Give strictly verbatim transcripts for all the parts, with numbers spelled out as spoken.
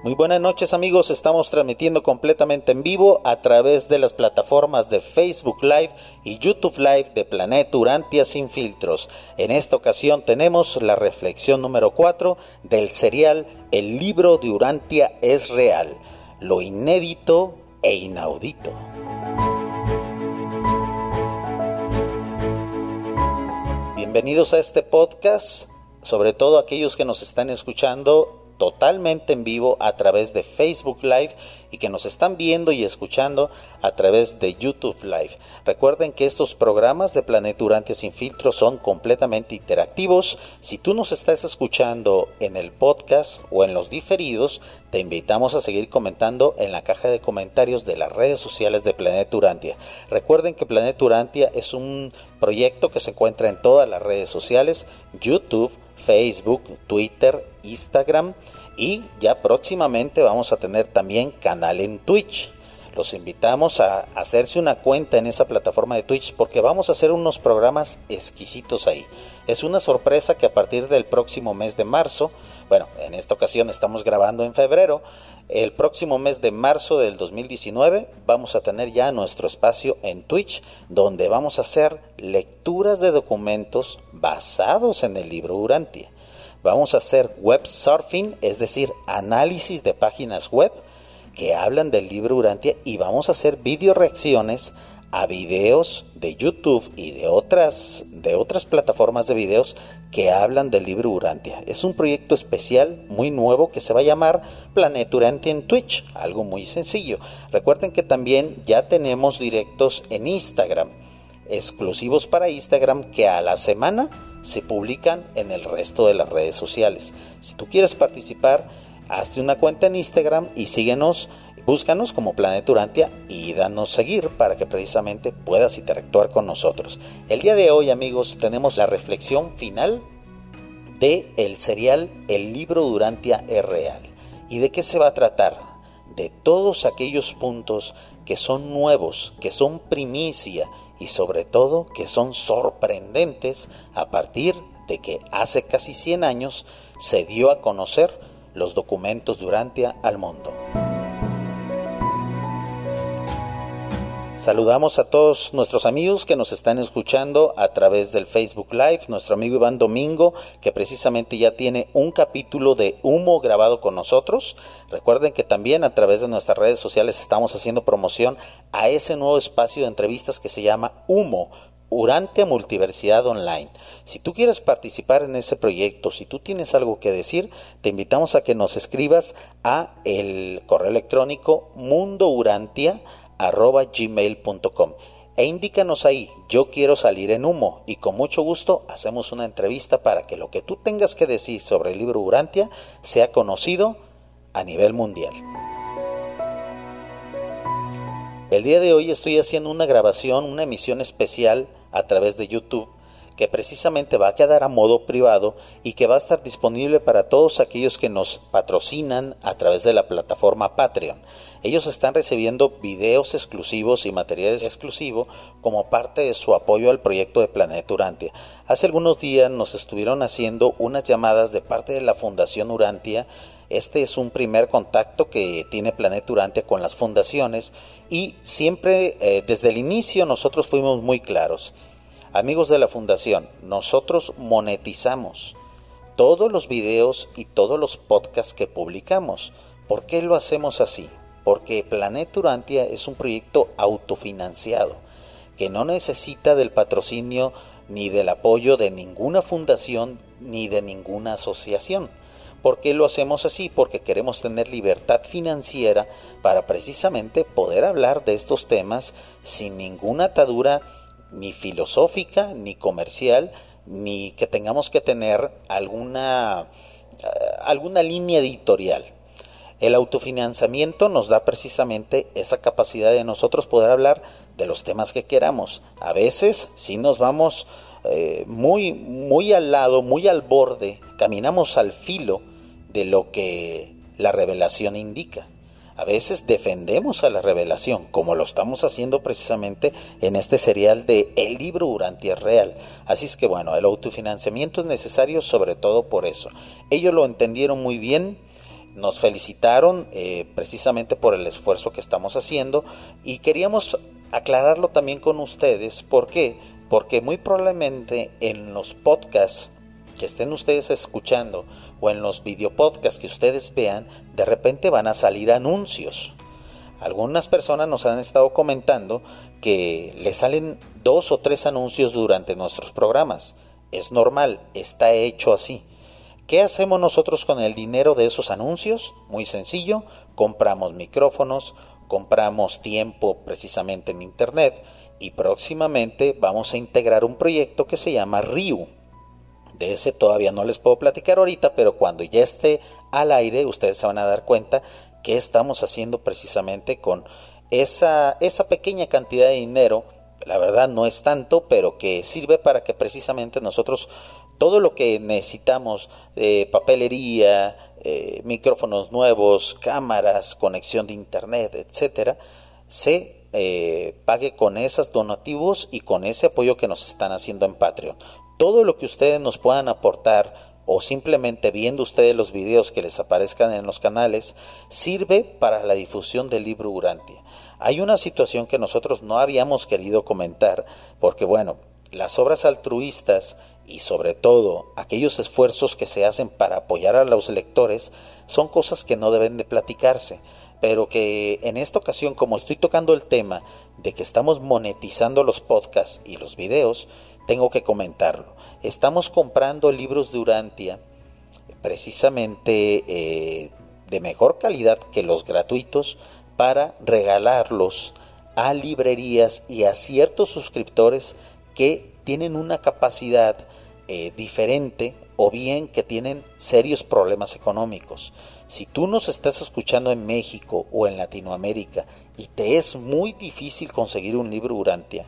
Muy buenas noches amigos, estamos transmitiendo completamente en vivo a través de las plataformas de Facebook Live y YouTube Live de Planeta Urantia Sin Filtros. En esta ocasión tenemos la reflexión número cuatro del serial El libro de Urantia es real, lo inédito e inaudito. Bienvenidos a este podcast, sobre todo aquellos que nos están escuchando totalmente en vivo a través de Facebook Live y que nos están viendo y escuchando a través de YouTube Live. Recuerden que estos programas de Planeta Urantia Sin Filtros son completamente interactivos. Si tú nos estás escuchando en el podcast o en los diferidos, te invitamos a seguir comentando en la caja de comentarios de las redes sociales de Planeta Urantia. Recuerden que Planeta Urantia es un proyecto que se encuentra en todas las redes sociales: YouTube, Facebook, Twitter, Instagram, y ya próximamente vamos a tener también canal en Twitch. Los invitamos a hacerse una cuenta en esa plataforma de Twitch porque vamos a hacer unos programas exquisitos ahí. Es una sorpresa que a partir del próximo mes de marzo, bueno, en esta ocasión estamos grabando en febrero, el próximo mes de marzo del dos mil diecinueve vamos a tener ya nuestro espacio en Twitch, donde vamos a hacer lecturas de documentos basados en el libro Urantia. Vamos a hacer web surfing, es decir, análisis de páginas web que hablan del libro Urantia, y vamos a hacer video reacciones a videos de YouTube y de otras, de otras plataformas de videos que hablan del libro Urantia. Es un proyecto especial, muy nuevo, que se va a llamar Planeta Urantia en Twitch, algo muy sencillo. Recuerden que también ya tenemos directos en Instagram, exclusivos para Instagram, que a la semana se publican en el resto de las redes sociales. Si tú quieres participar, hazte una cuenta en Instagram y síguenos, búscanos como Planeta Urantia y danos seguir para que precisamente puedas interactuar con nosotros. El día de hoy, amigos, tenemos la reflexión final de el serial El libro de Urantia es real. ¿Y de qué se va a tratar? De todos aquellos puntos que son nuevos, que son primicia y sobre todo que son sorprendentes a partir de que hace casi cien años se dio a conocer los documentos de Urantia al mundo. Saludamos a todos nuestros amigos que nos están escuchando a través del Facebook Live, nuestro amigo Iván Domingo, que precisamente ya tiene un capítulo de Humo grabado con nosotros. Recuerden que también a través de nuestras redes sociales estamos haciendo promoción a ese nuevo espacio de entrevistas que se llama Humo, Urantia Multiversidad Online. Si tú quieres participar en ese proyecto, si tú tienes algo que decir, te invitamos a que nos escribas a el correo electrónico mundourantia arroba gmail punto com e indícanos ahí: yo quiero salir en Humo, y con mucho gusto hacemos una entrevista para que lo que tú tengas que decir sobre el libro Urantia sea conocido a nivel mundial. El día de hoy estoy haciendo una grabación, una emisión especial a través de YouTube, que precisamente va a quedar a modo privado y que va a estar disponible para todos aquellos que nos patrocinan a través de la plataforma Patreon. Ellos están recibiendo videos exclusivos y materiales exclusivos como parte de su apoyo al proyecto de Planeta Urantia. Hace algunos días nos estuvieron haciendo unas llamadas de parte de la Fundación Urantia. Este es un primer contacto que tiene Planeta Urantia con las fundaciones, y siempre eh, desde el inicio nosotros fuimos muy claros. Amigos de la fundación, nosotros monetizamos todos los videos y todos los podcasts que publicamos. ¿Por qué lo hacemos así? Porque Planeta Urantia es un proyecto autofinanciado, que no necesita del patrocinio ni del apoyo de ninguna fundación ni de ninguna asociación. ¿Por qué lo hacemos así? Porque queremos tener libertad financiera para precisamente poder hablar de estos temas sin ninguna atadura ni filosófica, ni comercial, ni que tengamos que tener alguna, alguna línea editorial. El autofinanciamiento nos da precisamente esa capacidad de nosotros poder hablar de los temas que queramos. A veces sí nos vamos eh, muy, muy al lado, muy al borde, caminamos al filo de lo que la revelación indica. A veces defendemos a la revelación, como lo estamos haciendo precisamente en este serial de El libro Urantia es real. Así es que bueno, el autofinanciamiento es necesario sobre todo por eso. Ellos lo entendieron muy bien, nos felicitaron eh, precisamente por el esfuerzo que estamos haciendo y queríamos aclararlo también con ustedes. ¿Por qué? Porque muy probablemente en los podcasts que estén ustedes escuchando o en los videopodcasts que ustedes vean, de repente van a salir anuncios. Algunas personas nos han estado comentando que les salen dos o tres anuncios durante nuestros programas. Es normal, está hecho así. ¿Qué hacemos nosotros con el dinero de esos anuncios? Muy sencillo, compramos micrófonos, compramos tiempo precisamente en internet y próximamente vamos a integrar un proyecto que se llama R I U. De ese todavía no les puedo platicar ahorita, pero cuando ya esté al aire ustedes se van a dar cuenta que estamos haciendo precisamente con esa, esa pequeña cantidad de dinero. La verdad no es tanto, pero que sirve para que precisamente nosotros todo lo que necesitamos, eh, papelería, eh, micrófonos nuevos, cámaras, conexión de internet, etcétera, se eh, pague con esos donativos y con ese apoyo que nos están haciendo en Patreon. Todo lo que ustedes nos puedan aportar o simplemente viendo ustedes los videos que les aparezcan en los canales sirve para la difusión del libro Urantia. Hay una situación que nosotros no habíamos querido comentar porque bueno, las obras altruistas y sobre todo aquellos esfuerzos que se hacen para apoyar a los lectores son cosas que no deben de platicarse, pero que en esta ocasión, como estoy tocando el tema de que estamos monetizando los podcasts y los videos, tengo que comentarlo. Estamos comprando libros de Urantia precisamente eh, de mejor calidad que los gratuitos para regalarlos a librerías y a ciertos suscriptores que tienen una capacidad eh, diferente o bien que tienen serios problemas económicos. Si tú nos estás escuchando en México o en Latinoamérica y te es muy difícil conseguir un libro Urantia,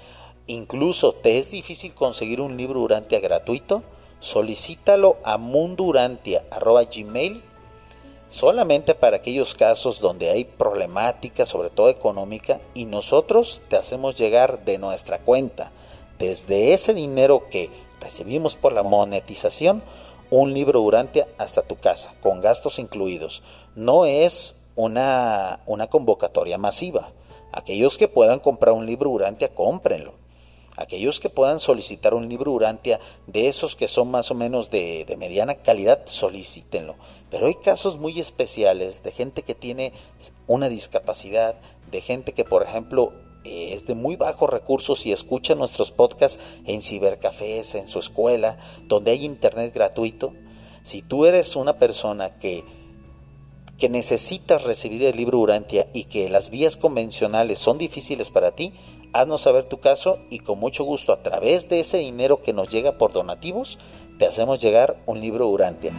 incluso te es difícil conseguir un libro Urantia gratuito, solicítalo a mundurantia arroba gmail solamente para aquellos casos donde hay problemática, sobre todo económica, y nosotros te hacemos llegar de nuestra cuenta, desde ese dinero que recibimos por la monetización, un libro Urantia hasta tu casa, con gastos incluidos. No es una, una convocatoria masiva. Aquellos que puedan comprar un libro Urantia, cómprenlo. Aquellos que puedan solicitar un libro Urantia de esos que son más o menos de, de mediana calidad, solicítenlo. Pero hay casos muy especiales de gente que tiene una discapacidad, de gente que, por ejemplo, eh, es de muy bajos recursos y escucha nuestros podcasts en cibercafés, en su escuela, donde hay internet gratuito. Si tú eres una persona que, que necesitas recibir el libro Urantia y que las vías convencionales son difíciles para ti, haznos saber tu caso y con mucho gusto a través de ese dinero que nos llega por donativos te hacemos llegar un libro Urantia.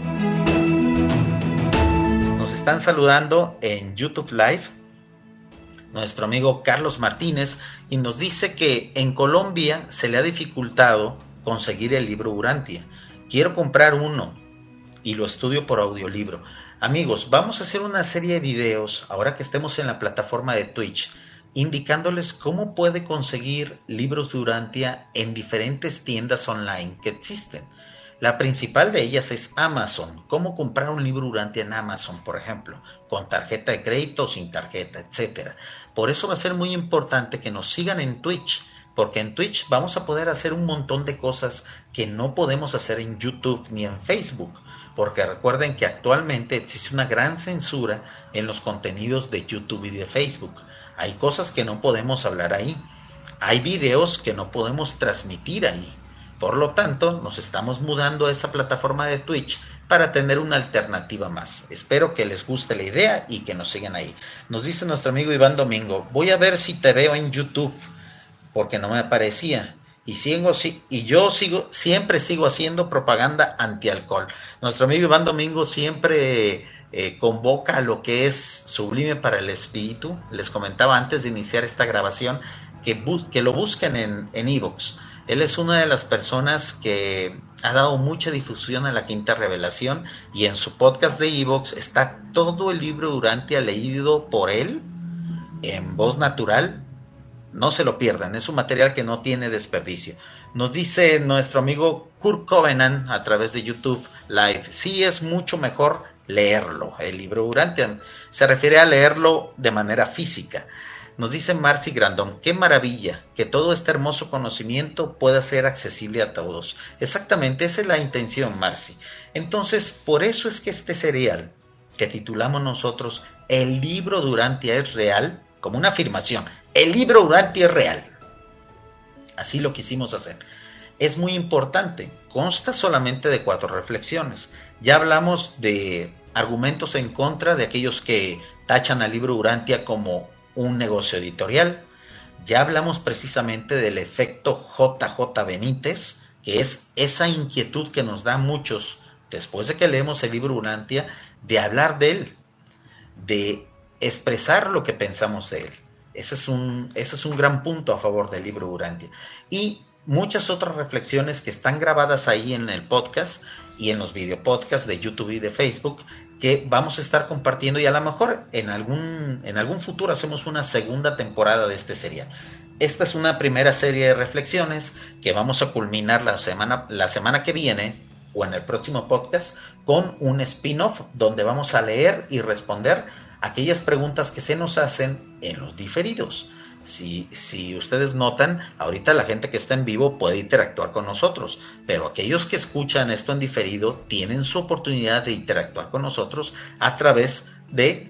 Nos están saludando en YouTube Live nuestro amigo Carlos Martínez y nos dice que en Colombia se le ha dificultado conseguir el libro Urantia. Quiero comprar uno y lo estudio por audiolibro. Amigos, vamos a hacer una serie de videos ahora que estemos en la plataforma de Twitch, indicándoles cómo puede conseguir libros de Urantia en diferentes tiendas online que existen. La principal de ellas es Amazon. Cómo comprar un libro Urantia en Amazon, por ejemplo, con tarjeta de crédito o sin tarjeta, etcétera. Por eso va a ser muy importante que nos sigan en Twitch, porque en Twitch vamos a poder hacer un montón de cosas que no podemos hacer en YouTube ni en Facebook, porque recuerden que actualmente existe una gran censura en los contenidos de YouTube y de Facebook. Hay cosas que no podemos hablar ahí, hay videos que no podemos transmitir ahí. Por lo tanto, nos estamos mudando a esa plataforma de Twitch para tener una alternativa más. Espero que les guste la idea y que nos sigan ahí. Nos dice nuestro amigo Iván Domingo, voy a ver si te veo en YouTube, porque no me aparecía. Y, sigo, y yo sigo, siempre sigo haciendo propaganda antialcohol. Nuestro amigo Iván Domingo siempre eh, convoca a lo que es Sublime para el Espíritu. Les comentaba antes de iniciar esta grabación que, bu- que lo busquen en en iVoox. Él es una de las personas que ha dado mucha difusión a la Quinta Revelación y en su podcast de iVoox está todo el libro Urantia leído por él en voz natural. No se lo pierdan, es un material que no tiene desperdicio. Nos dice nuestro amigo Kurt Covenant a través de YouTube Live, sí es mucho mejor leerlo, el libro Urantia. Se refiere a leerlo de manera física. Nos dice Marcy Grandón, qué maravilla que todo este hermoso conocimiento pueda ser accesible a todos. Exactamente, esa es la intención, Marcy. Entonces, por eso es que este serial, que titulamos nosotros El libro de Urantia es real, como una afirmación, el libro Urantia es real. Así lo quisimos hacer. Es muy importante, consta solamente de cuatro reflexiones. Ya hablamos de argumentos en contra de aquellos que tachan al libro Urantia como un negocio editorial. Ya hablamos precisamente del efecto J J Benítez, que es esa inquietud que nos da a muchos después de que leemos el libro Urantia, de hablar de él, de expresar lo que pensamos de él. Ese es un, ese es un gran punto a favor del libro Urantia. Y muchas otras reflexiones que están grabadas ahí en el podcast y en los videopodcasts de YouTube y de Facebook, que vamos a estar compartiendo, y a lo mejor en algún, en algún futuro hacemos una segunda temporada de este serial. Esta es una primera serie de reflexiones que vamos a culminar la semana, la semana que viene o en el próximo podcast con un spin-off donde vamos a leer y responder aquellas preguntas que se nos hacen en los diferidos. Si, si ustedes notan, ahorita la gente que está en vivo puede interactuar con nosotros, pero aquellos que escuchan esto en diferido tienen su oportunidad de interactuar con nosotros a través de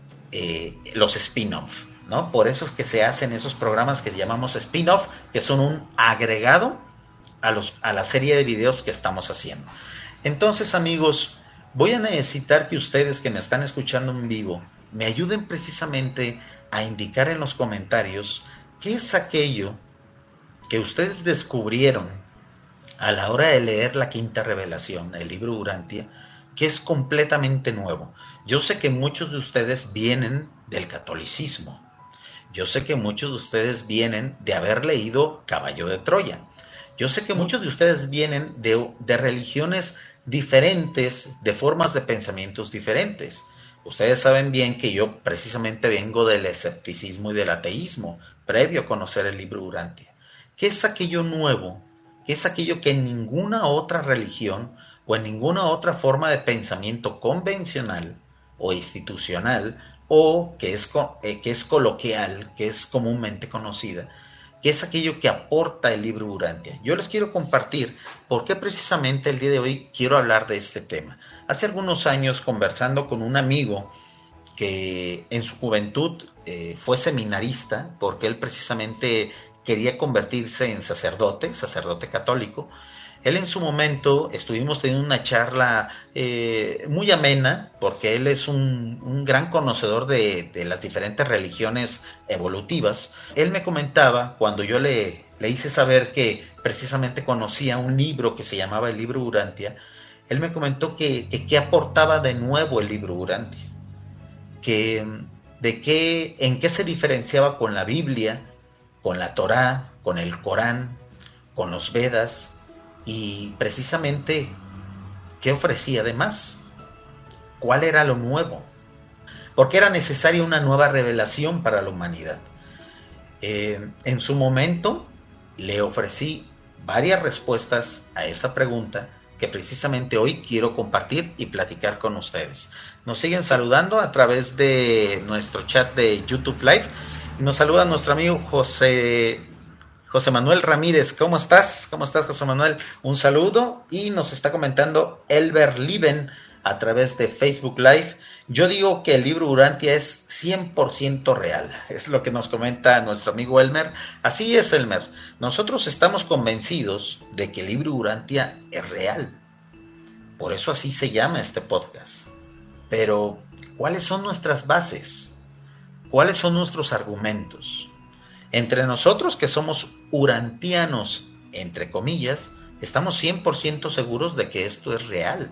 eh, los spin-off, ¿no? Por eso es que se hacen esos programas que llamamos spin-off, que son un agregado a, los, a la serie de videos que estamos haciendo. Entonces, amigos, voy a necesitar que ustedes que me están escuchando en vivo me ayuden precisamente a indicar en los comentarios qué es aquello que ustedes descubrieron a la hora de leer la quinta revelación, el libro Urantia, que es completamente nuevo. Yo sé que muchos de ustedes vienen del catolicismo. Yo sé que muchos de ustedes vienen de haber leído Caballo de Troya. Yo sé que muchos de ustedes vienen de, de religiones diferentes, de formas de pensamientos diferentes. Ustedes saben bien que yo precisamente vengo del escepticismo y del ateísmo, previo a conocer el libro Urantia. ¿Qué es aquello nuevo? ¿Qué es aquello que en ninguna otra religión o en ninguna otra forma de pensamiento convencional o institucional o que es, eh, que es coloquial, que es comúnmente conocida, qué es aquello que aporta el libro Urantia? Yo les quiero compartir por qué precisamente el día de hoy quiero hablar de este tema. Hace algunos años, conversando con un amigo que en su juventud eh, fue seminarista, porque él precisamente quería convertirse en sacerdote, sacerdote católico. Él en su momento estuvimos teniendo una charla eh, muy amena, porque él es un, un gran conocedor de, de las diferentes religiones evolutivas. Él me comentaba, cuando yo le, le hice saber que precisamente conocía un libro que se llamaba el libro Urantia, él me comentó que, que, que aportaba de nuevo el libro Urantia, que, de qué, en qué se diferenciaba con la Biblia, con la Torá, con el Corán, con los Vedas, y precisamente qué ofrecía además, cuál era lo nuevo, porque era necesaria una nueva revelación para la humanidad. Eh, en su momento le ofrecí varias respuestas a esa pregunta que precisamente hoy quiero compartir y platicar con ustedes. Nos siguen saludando a través de nuestro chat de YouTube Live. Nos saluda nuestro amigo José José Manuel Ramírez. ¿Cómo estás? ¿Cómo estás, José Manuel? Un saludo. Y nos está comentando Elber Liven a través de Facebook Live. Yo digo que el libro Urantia es cien por ciento real. Es lo que nos comenta nuestro amigo Elmer. Así es, Elmer. Nosotros estamos convencidos de que el libro Urantia es real. Por eso así se llama este podcast. Pero, ¿cuáles son nuestras bases? ¿Cuáles son nuestros argumentos? Entre nosotros que somos urantianos, entre comillas, estamos cien por ciento seguros de que esto es real.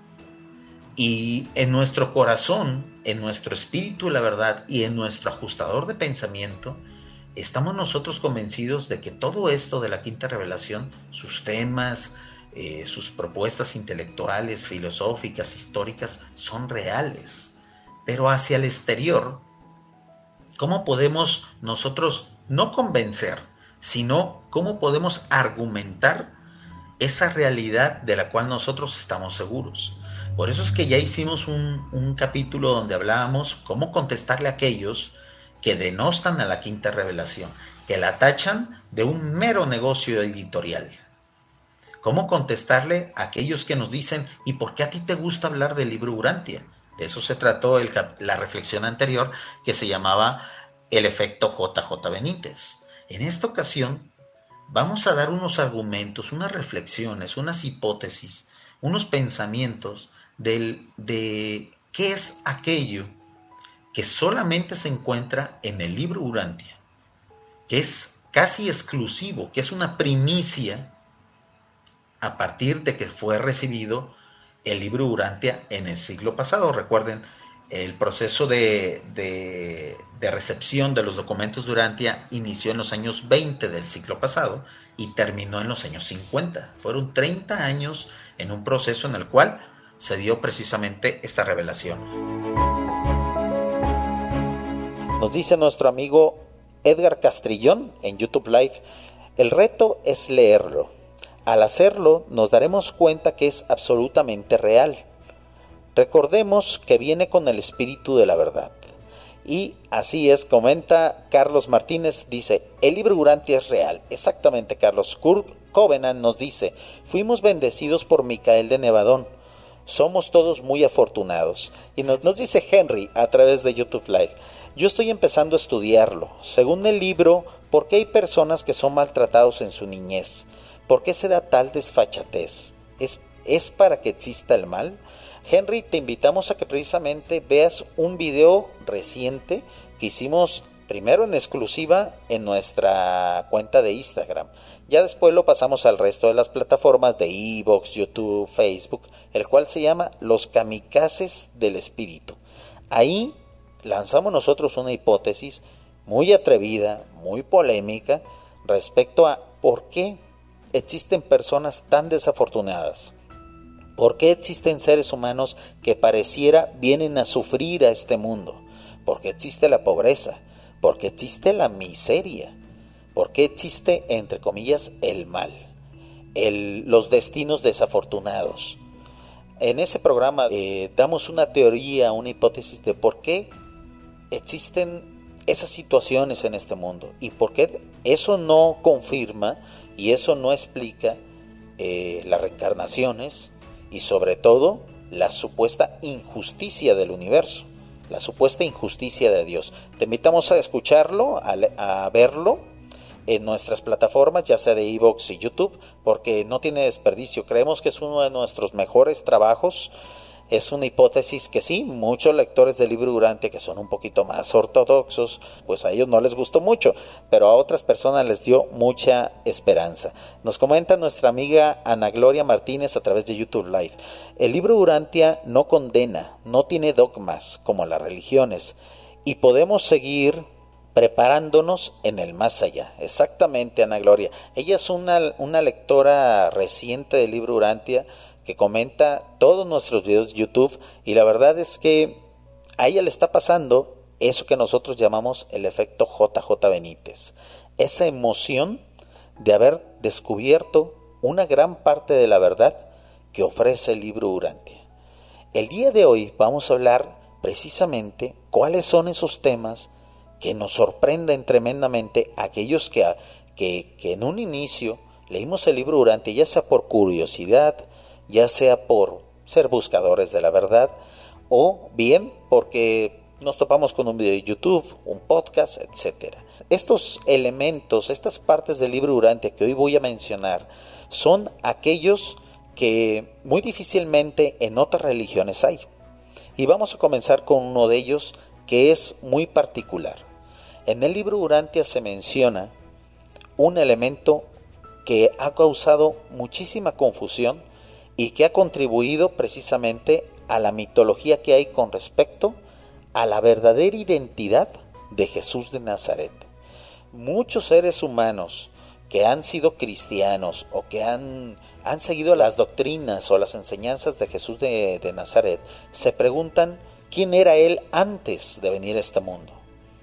Y en nuestro corazón, en nuestro espíritu, la verdad, y en nuestro ajustador de pensamiento, estamos nosotros convencidos de que todo esto de la quinta revelación, sus temas, eh, sus propuestas intelectuales, filosóficas, históricas, son reales. Pero hacia el exterior, ¿cómo podemos nosotros no convencer, sino cómo podemos argumentar esa realidad de la cual nosotros estamos seguros? Por eso es que ya hicimos un, un capítulo donde hablábamos cómo contestarle a aquellos que denostan a la quinta revelación, que la tachan de un mero negocio editorial. ¿Cómo contestarle a aquellos que nos dicen, ¿y por qué a ti te gusta hablar del libro Urantia? De eso se trató el, la reflexión anterior, que se llamaba el efecto J J Benítez. En esta ocasión vamos a dar unos argumentos, unas reflexiones, unas hipótesis, unos pensamientos del, de qué es aquello que solamente se encuentra en el libro Urantia, que es casi exclusivo, que es una primicia a partir de que fue recibido el libro Urantia en el siglo pasado. Recuerden, el proceso de, de, de recepción de los documentos de Urantia inició en los años veinte del siglo pasado y terminó en los años cincuenta. Fueron treinta años en un proceso en el cual se dio precisamente esta revelación. Nos dice nuestro amigo Edgar Castrillón en YouTube Live, el reto es leerlo. Al hacerlo nos daremos cuenta que es absolutamente real. Recordemos que viene con el espíritu de la verdad. Y así es, comenta Carlos Martínez, dice, el libro Urantia es real. Exactamente, Carlos. Kurt Covenant nos dice, fuimos bendecidos por Micael de Nevadón. Somos todos muy afortunados. Y nos, nos dice Henry a través de YouTube Live, yo estoy empezando a estudiarlo. Según el libro, ¿por qué hay personas que son maltratados en su niñez? ¿Por qué se da tal desfachatez? ¿Es, ¿Es para que exista el mal? Henry, te invitamos a que precisamente veas un video reciente que hicimos primero en exclusiva en nuestra cuenta de Instagram. Ya después lo pasamos al resto de las plataformas de iVoox, YouTube, Facebook, el cual se llama Los Kamikazes del Espíritu. Ahí lanzamos nosotros una hipótesis muy atrevida, muy polémica, respecto a por qué existen personas tan desafortunadas. ¿Por qué existen seres humanos que pareciera vienen a sufrir a este mundo? ¿Por qué existe la pobreza? ¿Por qué existe la miseria? ¿Por qué existe, entre comillas, el mal? El, los destinos desafortunados. En ese programa eh, damos una teoría, una hipótesis de por qué existen esas situaciones en este mundo y por qué eso no confirma y eso no explica eh, las reencarnaciones, y sobre todo la supuesta injusticia del universo, la supuesta injusticia de Dios. Te invitamos a escucharlo, a, a verlo en nuestras plataformas, ya sea de iVoox y YouTube, porque no tiene desperdicio. Creemos que es uno de nuestros mejores trabajos. Es una hipótesis que sí, muchos lectores del libro Urantia que son un poquito más ortodoxos, pues a ellos no les gustó mucho, pero a otras personas les dio mucha esperanza. Nos comenta nuestra amiga Ana Gloria Martínez a través de YouTube Live. El libro Urantia no condena, no tiene dogmas como las religiones y podemos seguir preparándonos en el más allá. Exactamente, Ana Gloria. Ella es una, una lectora reciente del libro Urantia que comenta todos nuestros videos de YouTube y la verdad es que a ella le está pasando eso que nosotros llamamos el efecto J J Benítez, esa emoción de haber descubierto una gran parte de la verdad que ofrece el libro Urantia. El día de hoy vamos a hablar precisamente cuáles son esos temas que nos sorprenden tremendamente a aquellos que, que, que en un inicio leímos el libro Urantia, ya sea por curiosidad, ya sea por ser buscadores de la verdad, o bien porque nos topamos con un video de YouTube, un podcast, etcétera. Estos elementos, estas partes del libro Urantia que hoy voy a mencionar, son aquellos que muy difícilmente en otras religiones hay. Y vamos a comenzar con uno de ellos que es muy particular. En el libro Urantia se menciona un elemento que ha causado muchísima confusión y que ha contribuido precisamente a la mitología que hay con respecto a la verdadera identidad de Jesús de Nazaret. Muchos seres humanos que han sido cristianos o que han, han seguido las doctrinas o las enseñanzas de Jesús de, de Nazaret se preguntan quién era él antes de venir a este mundo.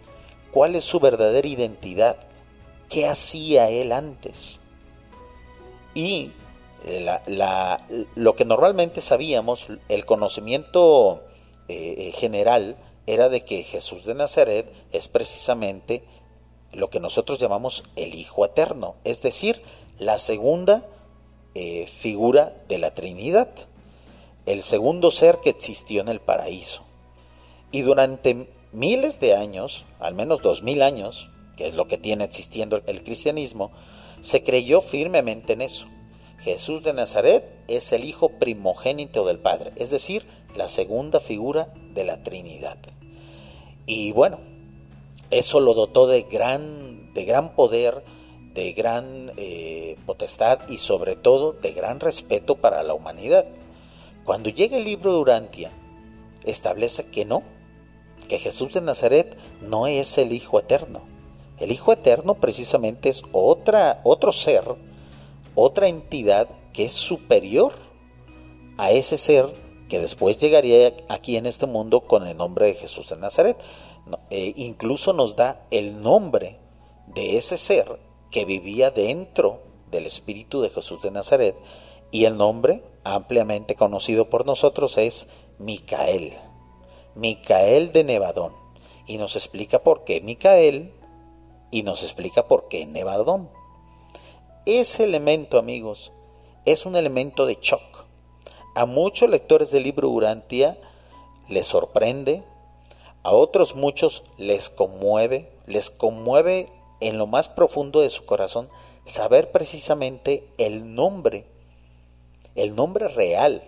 ¿Cuál es su verdadera identidad? ¿Qué hacía él antes? Y La, la, lo que normalmente sabíamos, el conocimiento eh, general era de que Jesús de Nazaret es precisamente lo que nosotros llamamos el Hijo Eterno, es decir, la segunda eh, figura de la Trinidad, el segundo ser que existió en el paraíso. Y durante miles de años, al menos dos mil años, que es lo que tiene existiendo el cristianismo, se creyó firmemente en eso. Jesús de Nazaret es el Hijo primogénito del Padre, es decir, la segunda figura de la Trinidad. Y bueno, eso lo dotó de gran, de gran poder, de gran eh, potestad y sobre todo de gran respeto para la humanidad. Cuando llega el libro de Urantia, establece que no, que Jesús de Nazaret no es el Hijo Eterno. El Hijo Eterno precisamente es otra, otro ser, otra entidad que es superior a ese ser que después llegaría aquí en este mundo con el nombre de Jesús de Nazaret. No, eh, incluso nos da el nombre de ese ser que vivía dentro del espíritu de Jesús de Nazaret, y el nombre ampliamente conocido por nosotros es Micael, Micael de Nevadón, y nos explica por qué Micael y nos explica por qué Nevadón. Ese elemento, amigos, es un elemento de shock. A muchos lectores del libro Urantia les sorprende, a otros muchos les conmueve, les conmueve en lo más profundo de su corazón saber precisamente el nombre, el nombre real,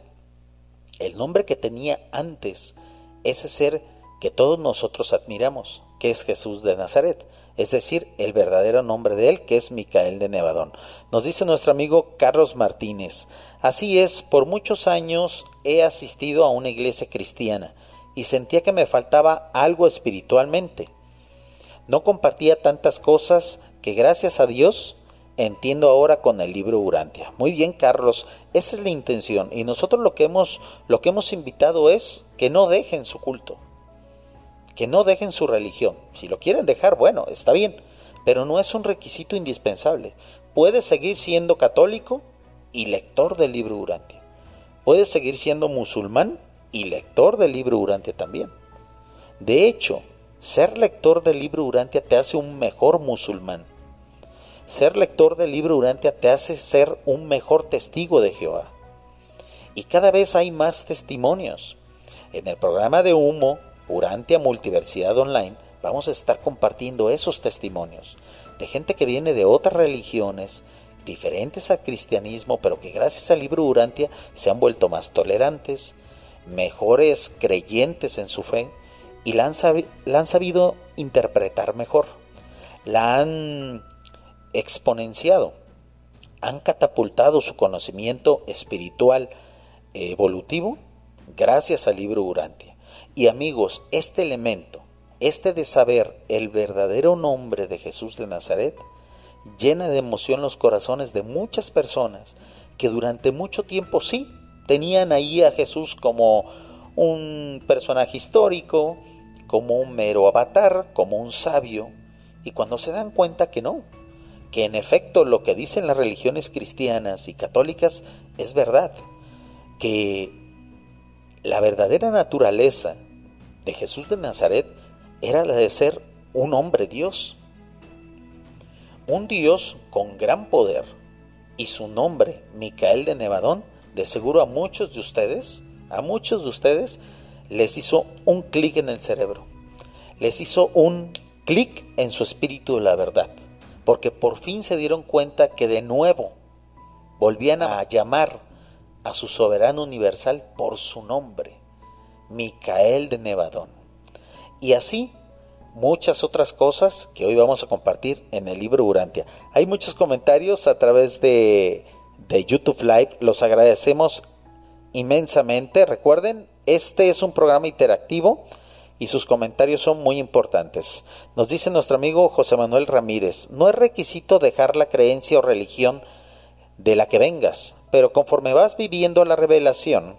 el nombre que tenía antes ese ser que todos nosotros admiramos, que es Jesús de Nazaret, es decir, el verdadero nombre de él, que es Micael de Nevadón. Nos dice nuestro amigo Carlos Martínez: así es, por muchos años he asistido a una iglesia cristiana y sentía que me faltaba algo espiritualmente. No compartía tantas cosas que, gracias a Dios, entiendo ahora con el libro Urantia. Muy bien, Carlos, esa es la intención, y nosotros lo que hemos, lo que hemos invitado es que no dejen su culto, que no dejen su religión. Si lo quieren dejar, bueno, está bien, pero no es un requisito indispensable. Puedes seguir siendo católico y lector del libro Urantia. Puedes seguir siendo musulmán y lector del libro Urantia también. De hecho, ser lector del libro Urantia te hace un mejor musulmán. Ser lector del libro Urantia te hace ser un mejor testigo de Jehová. Y cada vez hay más testimonios. En el programa de Humo, Urantia Multiversidad Online, vamos a estar compartiendo esos testimonios de gente que viene de otras religiones diferentes al cristianismo, pero que gracias al libro Urantia se han vuelto más tolerantes, mejores creyentes en su fe, y la han, sabi- la han sabido interpretar mejor, la han exponenciado, han catapultado su conocimiento espiritual evolutivo gracias al libro Urantia. Y amigos, este elemento, este de saber el verdadero nombre de Jesús de Nazaret, llena de emoción los corazones de muchas personas que durante mucho tiempo sí tenían ahí a Jesús como un personaje histórico, como un mero avatar, como un sabio, y cuando se dan cuenta que no, que en efecto lo que dicen las religiones cristianas y católicas es verdad, que la verdadera naturaleza de Jesús de Nazaret era la de ser un hombre Dios, un Dios con gran poder, y su nombre, Micael de Nevadón, de seguro a muchos de ustedes, a muchos de ustedes les hizo un clic en el cerebro, les hizo un clic en su espíritu de la verdad, porque por fin se dieron cuenta que de nuevo volvían a llamar a su soberano universal por su nombre, Micael de Nevadón. Y así muchas otras cosas que hoy vamos a compartir en el libro Urantia. Hay muchos comentarios a través de, de YouTube Live, los agradecemos inmensamente. Recuerden, este es un programa interactivo y sus comentarios son muy importantes. Nos dice nuestro amigo José Manuel Ramírez: no es requisito dejar la creencia o religión de la que vengas, pero conforme vas viviendo la revelación,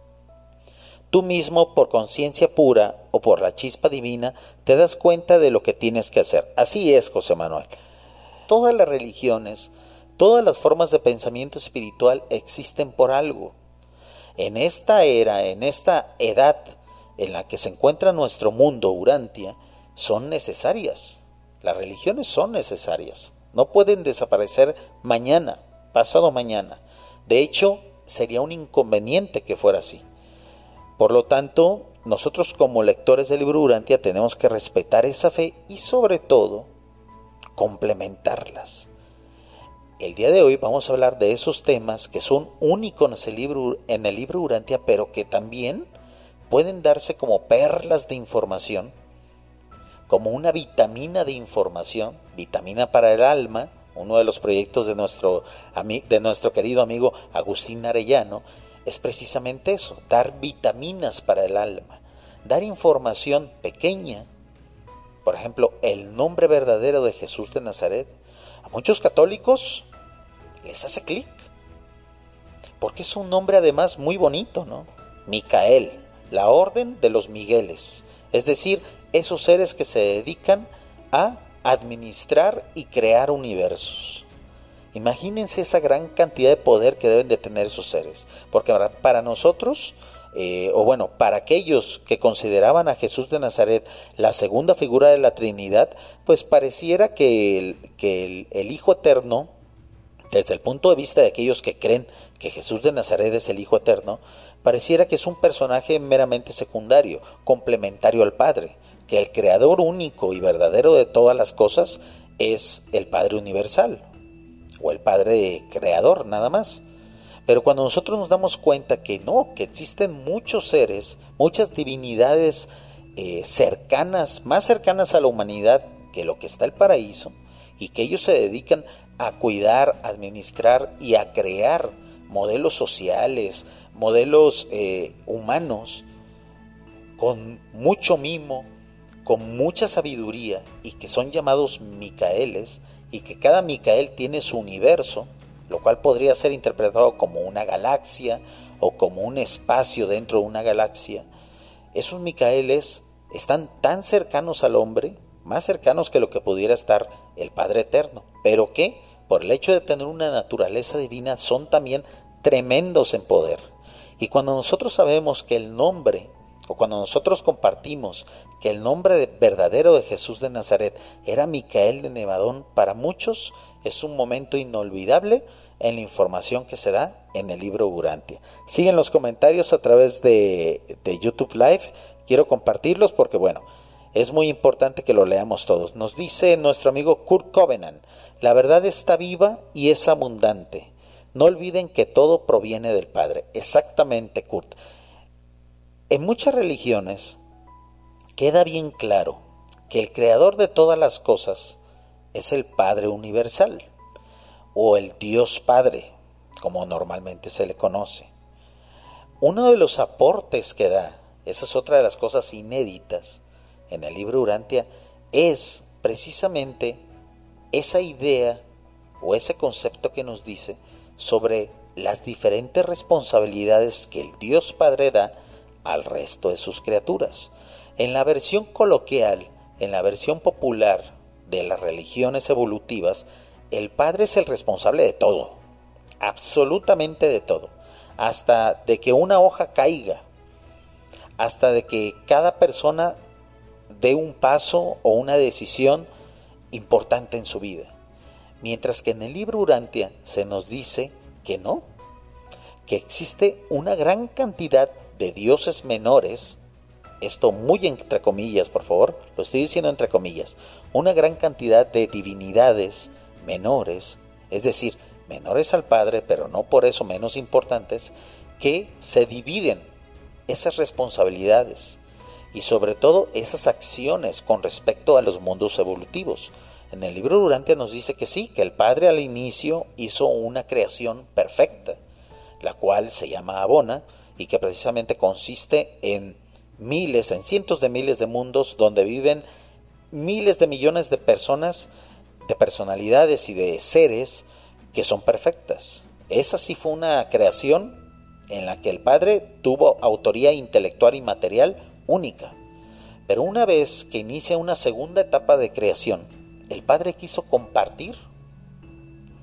tú mismo, por conciencia pura o por la chispa divina, te das cuenta de lo que tienes que hacer. Así es, José Manuel. Todas las religiones, todas las formas de pensamiento espiritual existen por algo. En esta era, en esta edad en la que se encuentra nuestro mundo, Urantia, son necesarias. Las religiones son necesarias. No pueden desaparecer mañana, pasado mañana. De hecho, sería un inconveniente que fuera así. Por lo tanto, nosotros como lectores del libro Urantia tenemos que respetar esa fe y sobre todo, complementarlas. El día de hoy vamos a hablar de esos temas que son únicos en el libro, en el libro Urantia, pero que también pueden darse como perlas de información, como una vitamina de información, vitamina para el alma, uno de los proyectos de nuestro, de nuestro querido amigo Agustín Arellano, es precisamente eso, dar vitaminas para el alma, dar información pequeña. Por ejemplo, el nombre verdadero de Jesús de Nazaret, a muchos católicos les hace clic, porque es un nombre además muy bonito, ¿no? Micael, la orden de los Migueles, es decir, esos seres que se dedican a administrar y crear universos. Imagínense esa gran cantidad de poder que deben de tener esos seres, porque para nosotros, eh, o bueno, para aquellos que consideraban a Jesús de Nazaret la segunda figura de la Trinidad, pues pareciera que el, que el, el Hijo Eterno, desde el punto de vista de aquellos que creen que Jesús de Nazaret es el Hijo Eterno, pareciera que es un personaje meramente secundario, complementario al Padre, que el creador único y verdadero de todas las cosas es el Padre universal, o el Padre creador, nada más. Pero cuando nosotros nos damos cuenta que no, que existen muchos seres, muchas divinidades eh, cercanas, más cercanas a la humanidad que lo que está el paraíso, y que ellos se dedican a cuidar, administrar y a crear modelos sociales, modelos eh, humanos, con mucho mimo, con mucha sabiduría, y que son llamados Micaeles, y que cada Micael tiene su universo, lo cual podría ser interpretado como una galaxia o como un espacio dentro de una galaxia. Esos Micaeles están tan cercanos al hombre, más cercanos que lo que pudiera estar el Padre Eterno, pero que por el hecho de tener una naturaleza divina son también tremendos en poder. Y cuando nosotros sabemos que el nombre, o cuando nosotros compartimos que el nombre verdadero de Jesús de Nazaret era Micael de Nevadón, para muchos es un momento inolvidable en la información que se da en el libro Urantia. Siguen los comentarios a través de, de YouTube Live. Quiero compartirlos porque, bueno, es muy importante que lo leamos todos. Nos dice nuestro amigo Kurt Covenant: la verdad está viva y es abundante. No olviden que todo proviene del Padre. Exactamente, Kurt. En muchas religiones queda bien claro que el creador de todas las cosas es el Padre universal, o el Dios Padre, como normalmente se le conoce. Uno de los aportes que da, esa es otra de las cosas inéditas en el libro Urantia, es precisamente esa idea o ese concepto que nos dice sobre las diferentes responsabilidades que el Dios Padre da al resto de sus criaturas. En la versión coloquial, en la versión popular de las religiones evolutivas, el Padre es el responsable de todo, absolutamente de todo, hasta de que una hoja caiga, hasta de que cada persona dé un paso o una decisión importante en su vida. Mientras que en el libro Urantia se nos dice que no, que existe una gran cantidad de dioses menores, esto muy entre comillas, por favor, lo estoy diciendo entre comillas, una gran cantidad de divinidades menores, es decir, menores al Padre, pero no por eso menos importantes, que se dividen esas responsabilidades y sobre todo esas acciones con respecto a los mundos evolutivos. En el libro Urantia nos dice que sí, que el Padre al inicio hizo una creación perfecta, la cual se llama Abona, y que precisamente consiste en miles, en cientos de miles de mundos donde viven miles de millones de personas, de personalidades y de seres que son perfectas. Esa sí fue una creación en la que el Padre tuvo autoría intelectual y material única. Pero una vez que inicia una segunda etapa de creación, el Padre quiso compartir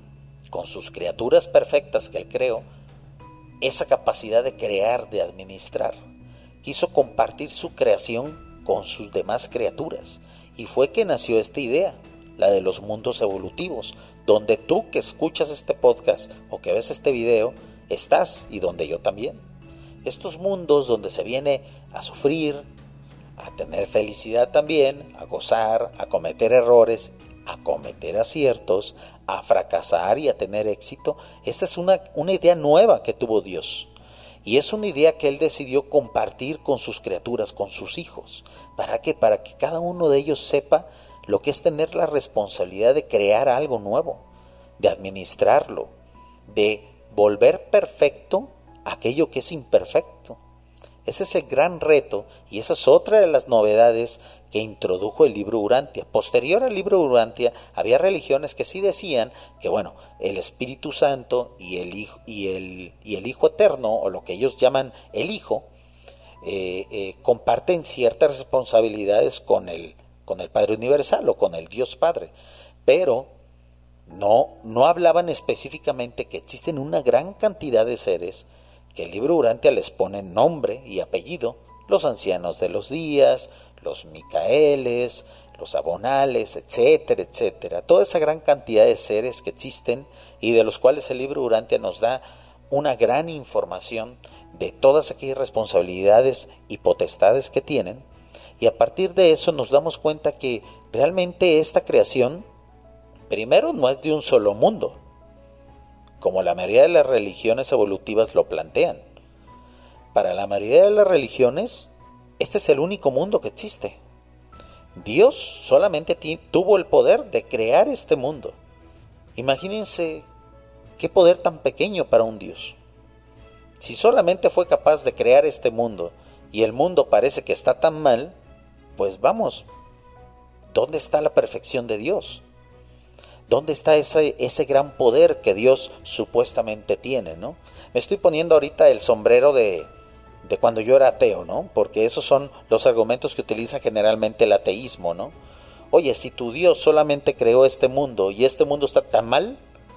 con sus criaturas perfectas que Él creó, esa capacidad de crear, de administrar. Quiso compartir su creación con sus demás criaturas y fue que nació esta idea, la de los mundos evolutivos, donde tú que escuchas este podcast o que ves este video, estás y donde yo también. Estos mundos donde se viene a sufrir, a tener felicidad también, a gozar, a cometer errores, a cometer aciertos, a fracasar y a tener éxito. Esta es una, una idea nueva que tuvo Dios. Y es una idea que Él decidió compartir con sus criaturas, con sus hijos. ¿Para qué? Para que cada uno de ellos sepa lo que es tener la responsabilidad de crear algo nuevo, de administrarlo, de volver perfecto aquello que es imperfecto. Ese es el gran reto y esa es otra de las novedades que introdujo el libro Urantia. Posterior al libro Urantia había religiones que sí decían que bueno, el Espíritu Santo y el Hijo, y el, y el Hijo Eterno, o lo que ellos llaman el Hijo, eh, eh, comparten ciertas responsabilidades con el, con el Padre Universal o con el Dios Padre, pero no, no hablaban específicamente que existen una gran cantidad de seres que el libro Urantia les pone nombre y apellido: los ancianos de los días, los Micaeles, los Abonales, etcétera, etcétera. Toda esa gran cantidad de seres que existen y de los cuales el libro Urantia nos da una gran información de todas aquellas responsabilidades y potestades que tienen. Y a partir de eso nos damos cuenta que realmente esta creación, primero, no es de un solo mundo, como la mayoría de las religiones evolutivas lo plantean. Para la mayoría de las religiones, este es el único mundo que existe. Dios solamente t- tuvo el poder de crear este mundo. Imagínense qué poder tan pequeño para un Dios. Si solamente fue capaz de crear este mundo y el mundo parece que está tan mal, pues vamos, ¿dónde está la perfección de Dios? ¿Dónde está ese, ese gran poder que Dios supuestamente tiene, ¿no? Me estoy poniendo ahorita el sombrero de, de cuando yo era ateo, ¿no? Porque esos son los argumentos que utiliza generalmente el ateísmo, ¿no? Oye, si tu Dios solamente creó este mundo y este mundo está tan mal,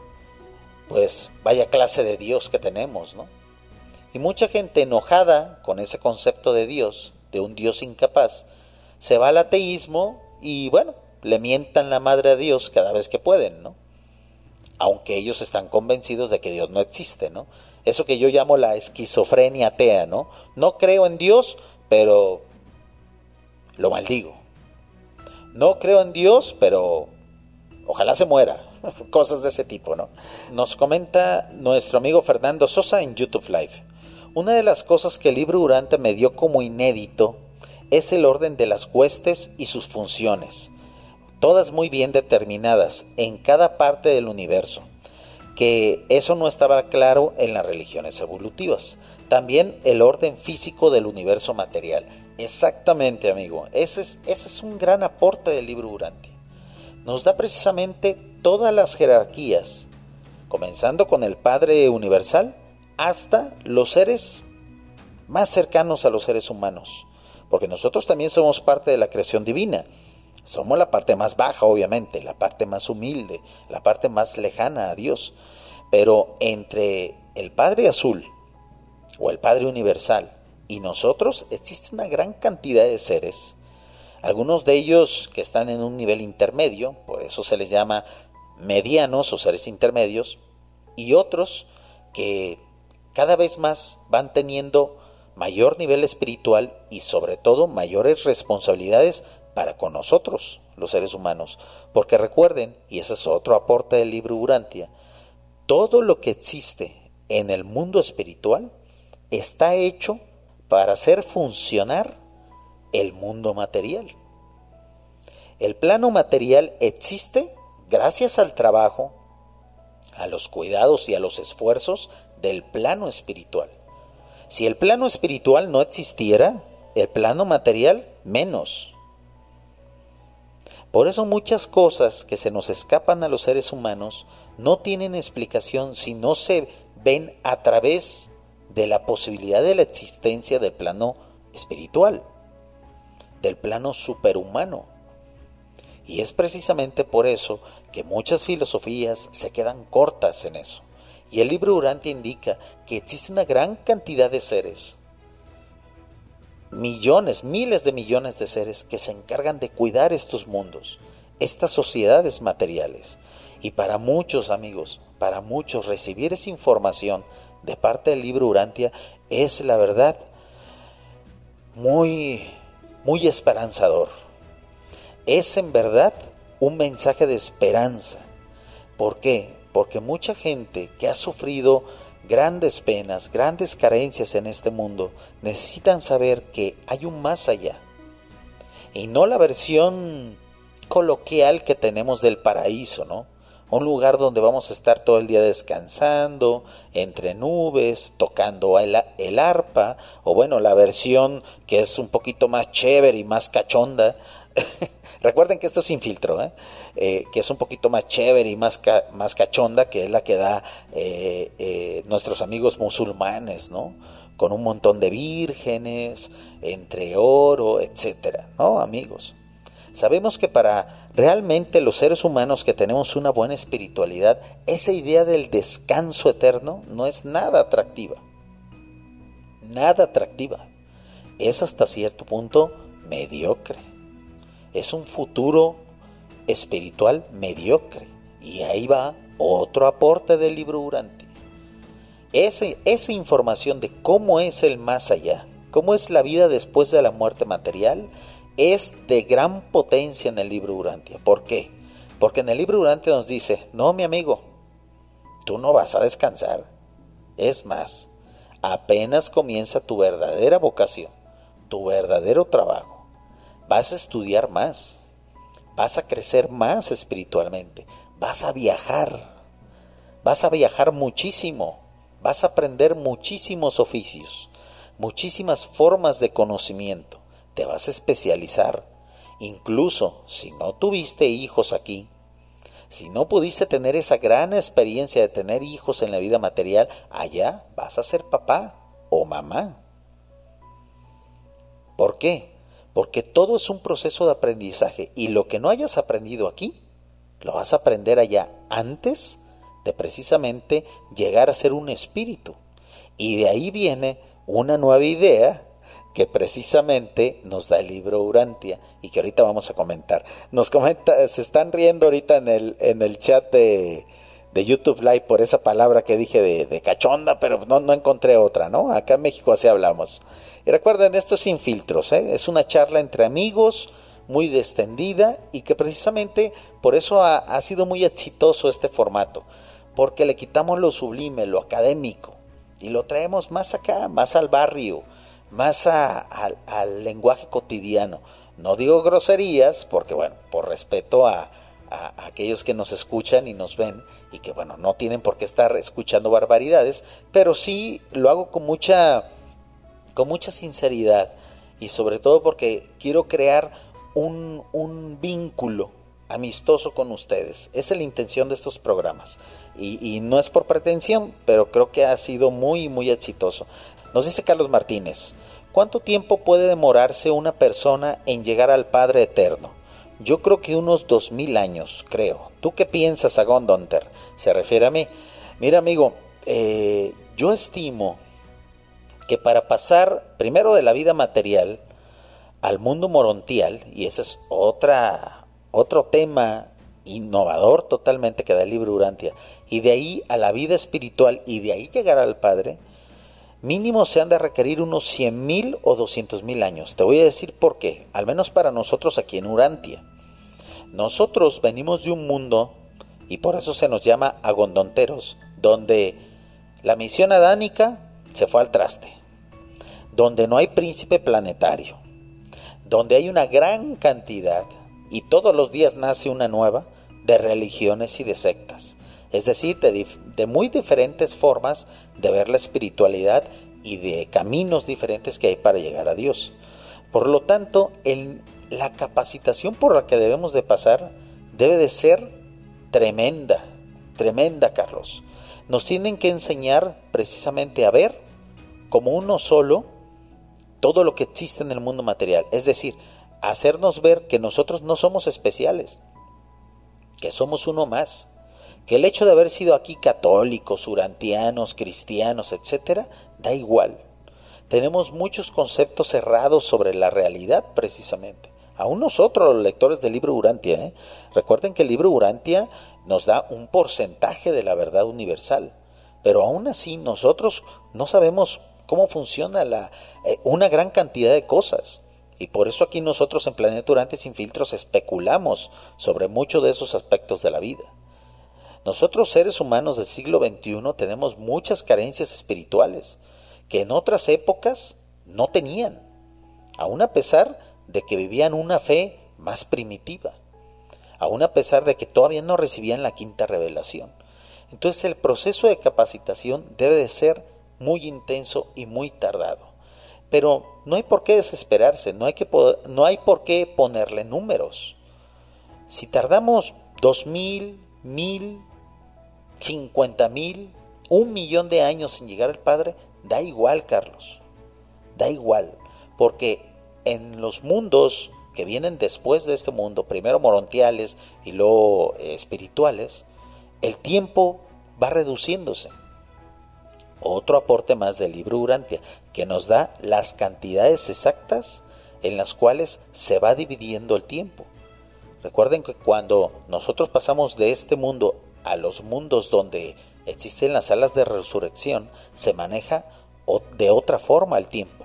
pues vaya clase de Dios que tenemos, ¿no? Y mucha gente enojada con ese concepto de Dios, de un Dios incapaz, se va al ateísmo y bueno, le mientan la madre a Dios cada vez que pueden, ¿no? Aunque ellos están convencidos de que Dios no existe, ¿no? Eso que yo llamo la esquizofrenia atea, ¿no? No creo en Dios, pero lo maldigo. No creo en Dios, pero ojalá se muera. Cosas de ese tipo, ¿no? Nos comenta nuestro amigo Fernando Sosa en YouTube Live. Una de las cosas que el libro Urantia me dio como inédito es el orden de las huestes y sus funciones, todas muy bien determinadas en cada parte del universo, que eso no estaba claro en las religiones evolutivas. También el orden físico del universo material. Exactamente, amigo, ese es, ese es un gran aporte del libro Urantia. Nos da precisamente todas las jerarquías, comenzando con el Padre Universal hasta los seres más cercanos a los seres humanos, porque nosotros también somos parte de la creación divina. Somos la parte más baja, obviamente, la parte más humilde, la parte más lejana a Dios. Pero entre el Padre Azul o el Padre Universal y nosotros existe una gran cantidad de seres. Algunos de ellos que están en un nivel intermedio, por eso se les llama medianos o seres intermedios, y otros que cada vez más van teniendo mayor nivel espiritual y sobre todo mayores responsabilidades para con nosotros, los seres humanos. Porque recuerden, y ese es otro aporte del libro Urantia, todo lo que existe en el mundo espiritual está hecho para hacer funcionar el mundo material. El plano material existe gracias al trabajo, a los cuidados y a los esfuerzos del plano espiritual. Si el plano espiritual no existiera, el plano material menos. Por eso muchas cosas que se nos escapan a los seres humanos no tienen explicación si no se ven a través de la posibilidad de la existencia del plano espiritual, del plano superhumano. Y es precisamente por eso que muchas filosofías se quedan cortas en eso. Y el libro Urantia indica que existe una gran cantidad de seres, millones, miles de millones de seres que se encargan de cuidar estos mundos, estas sociedades materiales. Y para muchos amigos, para muchos recibir esa información de parte del libro Urantia es la verdad muy, muy esperanzador. Es en verdad un mensaje de esperanza. ¿Por qué? Porque mucha gente que ha sufrido grandes penas, grandes carencias en este mundo, necesitan saber que hay un más allá. Y no la versión coloquial que tenemos del paraíso, ¿no? Un lugar donde vamos a estar todo el día descansando, entre nubes, tocando el, el arpa, o bueno, la versión que es un poquito más chévere y más cachonda. Recuerden que esto es sin filtro, ¿eh? Eh, que es un poquito más chévere y más, ca, más cachonda, que es la que da eh, eh, nuestros amigos musulmanes, ¿no? Con un montón de vírgenes, entre oro, etcétera, ¿no, amigos? Sabemos que para realmente los seres humanos que tenemos una buena espiritualidad, esa idea del descanso eterno no es nada atractiva. Nada atractiva. Es hasta cierto punto mediocre. Es un futuro espiritual mediocre. Y ahí va otro aporte del libro Urantia. Ese, esa información de cómo es el más allá, cómo es la vida después de la muerte material, es de gran potencia en el libro Urantia. ¿Por qué? Porque en el libro Urantia nos dice, no, mi amigo, tú no vas a descansar. Es más, apenas comienza tu verdadera vocación, tu verdadero trabajo. Vas a estudiar más, vas a crecer más espiritualmente, vas a viajar, vas a viajar muchísimo, vas a aprender muchísimos oficios, muchísimas formas de conocimiento. Te vas a especializar. Incluso si no tuviste hijos aquí, si no pudiste tener esa gran experiencia de tener hijos en la vida material, allá vas a ser papá o mamá. ¿Por qué? Porque todo es un proceso de aprendizaje y lo que no hayas aprendido aquí, lo vas a aprender allá antes de precisamente llegar a ser un espíritu. Y de ahí viene una nueva idea que precisamente nos da el libro Urantia y que ahorita vamos a comentar. Nos comenta, se están riendo ahorita en el, en el chat de, de YouTube Live por esa palabra que dije de, de cachonda, pero no, no encontré otra, ¿no? Acá en México así hablamos. Y recuerden, esto es sin filtros, ¿eh? Es una charla entre amigos, muy distendida y que precisamente por eso ha, ha sido muy exitoso este formato, porque le quitamos lo sublime, lo académico y lo traemos más acá, más al barrio, más a, a, al lenguaje cotidiano. No digo groserías porque, bueno, por respeto a, a, a aquellos que nos escuchan y nos ven y que, bueno, no tienen por qué estar escuchando barbaridades, pero sí lo hago con mucha, con mucha sinceridad y sobre todo porque quiero crear un, un vínculo amistoso con ustedes. Esa es la intención de estos programas y, y no es por pretensión, pero creo que ha sido muy, muy exitoso. Nos dice Carlos Martínez, ¿cuánto tiempo puede demorarse una persona en llegar al Padre Eterno? Yo creo que unos dos mil años, creo. ¿Tú qué piensas, Agondonter? Se refiere a mí. Mira, amigo, eh, yo estimo que para pasar primero de la vida material al mundo morontial, y ese es otra, otro tema innovador totalmente que da el libro Urantia, y de ahí a la vida espiritual y de ahí llegar al Padre, mínimo se han de requerir unos cien mil o doscientos mil años. Te voy a decir por qué, al menos para nosotros aquí en Urantia. Nosotros venimos de un mundo, y por eso se nos llama agondonteros, donde la misión adánica se fue al traste, donde no hay príncipe planetario, donde hay una gran cantidad, y todos los días nace una nueva, de religiones y de sectas. Es decir, de, dif- de muy diferentes formas de ver la espiritualidad y de caminos diferentes que hay para llegar a Dios. Por lo tanto, el, la capacitación por la que debemos de pasar debe de ser tremenda, tremenda, Carlos. Nos tienen que enseñar precisamente a ver como uno solo todo lo que existe en el mundo material. Es decir, hacernos ver que nosotros no somos especiales, que somos uno más, que el hecho de haber sido aquí católicos, urantianos, cristianos, etcétera, da igual. Tenemos muchos conceptos cerrados sobre la realidad, precisamente. Aún nosotros, los lectores del libro Urantia, ¿eh? recuerden que el libro Urantia nos da un porcentaje de la verdad universal, pero aún así nosotros no sabemos cómo funciona la, eh, una gran cantidad de cosas. Y por eso aquí nosotros en Planeta Urantia Sin Filtros especulamos sobre muchos de esos aspectos de la vida. Nosotros, seres humanos del siglo veintiuno, tenemos muchas carencias espirituales que en otras épocas no tenían, aun a pesar de que vivían una fe más primitiva, aun a pesar de que todavía no recibían la quinta revelación. Entonces el proceso de capacitación debe de ser muy intenso y muy tardado. Pero no hay por qué desesperarse, no hay, que poder, no hay por qué ponerle números. Si tardamos dos mil, mil, cincuenta mil, un millón de años en llegar al Padre, da igual, Carlos, da igual, porque en los mundos que vienen después de este mundo, primero morontiales y luego eh, espirituales, el tiempo va reduciéndose. Otro aporte más del libro Urantia, que nos da las cantidades exactas en las cuales se va dividiendo el tiempo. Recuerden que cuando nosotros pasamos de este mundo a los mundos donde existen las salas de resurrección, se maneja de otra forma el tiempo,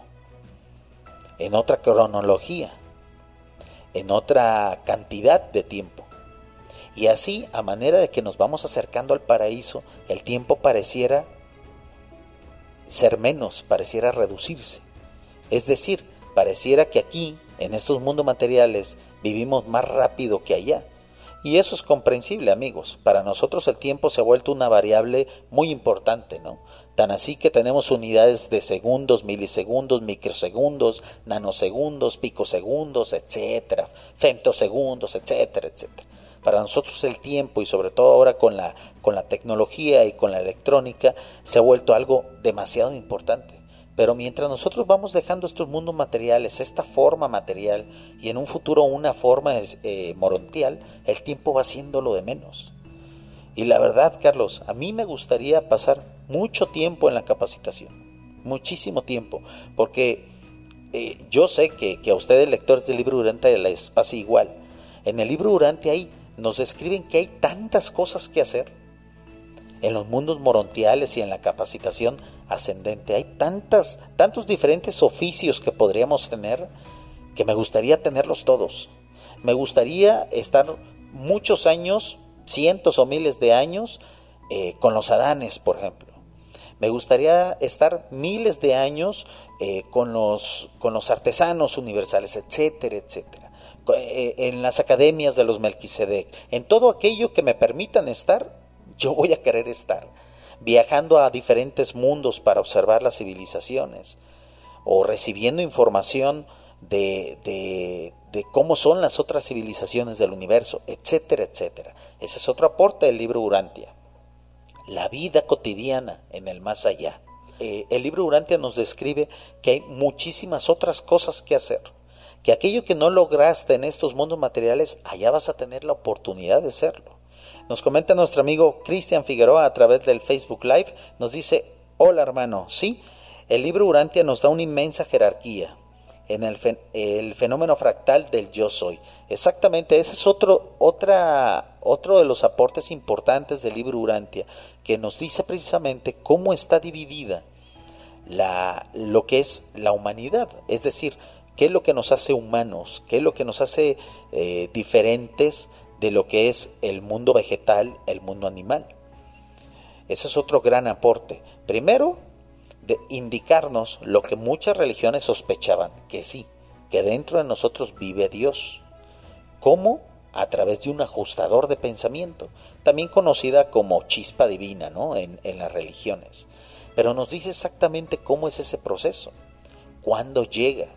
en otra cronología, en otra cantidad de tiempo. Y así, a manera de que nos vamos acercando al paraíso, el tiempo pareciera ser menos, pareciera reducirse. Es decir, pareciera que aquí, en estos mundos materiales, vivimos más rápido que allá. Y eso es comprensible, amigos. Para nosotros el tiempo se ha vuelto una variable muy importante, ¿no? Tan así que tenemos unidades de segundos, milisegundos, microsegundos, nanosegundos, picosegundos, etcétera, femtosegundos, etcétera, etcétera. Para nosotros el tiempo, y sobre todo ahora con la, con la tecnología y con la electrónica, se ha vuelto algo demasiado importante. Pero mientras nosotros vamos dejando estos mundos materiales, esta forma material, y en un futuro una forma eh, morontial, el tiempo va siendo lo de menos. Y la verdad, Carlos, a mí me gustaría pasar mucho tiempo en la capacitación, muchísimo tiempo, porque eh, yo sé que, que a ustedes, lectores del libro Urantia, les pasa igual. En el libro Urantia ahí nos describen que hay tantas cosas que hacer en los mundos morontiales y en la capacitación ascendente. Hay tantas, tantos diferentes oficios que podríamos tener, que me gustaría tenerlos todos. Me gustaría estar muchos años, cientos o miles de años, eh, con los Adanes, por ejemplo. Me gustaría estar miles de años eh, con los, con los artesanos universales, etcétera, etcétera. En las academias de los Melquisedec, en todo aquello que me permitan estar, yo voy a querer estar, viajando a diferentes mundos para observar las civilizaciones, o recibiendo información de, de, de cómo son las otras civilizaciones del universo, etcétera, etcétera. Ese es otro aporte del libro Urantia, la vida cotidiana en el más allá. Eh, el libro Urantia nos describe que hay muchísimas otras cosas que hacer, que aquello que no lograste en estos mundos materiales, allá vas a tener la oportunidad de hacerlo. Nos comenta nuestro amigo Cristian Figueroa a través del Facebook Live, nos dice: hola hermano, sí, el libro Urantia nos da una inmensa jerarquía en el, fen- el fenómeno fractal del yo soy. Exactamente, ese es otro, otra, otro de los aportes importantes del libro Urantia, que nos dice precisamente cómo está dividida la, lo que es la humanidad, es decir, qué es lo que nos hace humanos, qué es lo que nos hace eh, diferentes de lo que es el mundo vegetal, el mundo animal. Ese es otro gran aporte. Primero, de indicarnos lo que muchas religiones sospechaban, que sí, que dentro de nosotros vive Dios. ¿Cómo? A través de un ajustador de pensamiento, también conocida como chispa divina, ¿no? en, en las religiones. Pero nos dice exactamente cómo es ese proceso, cuándo llega,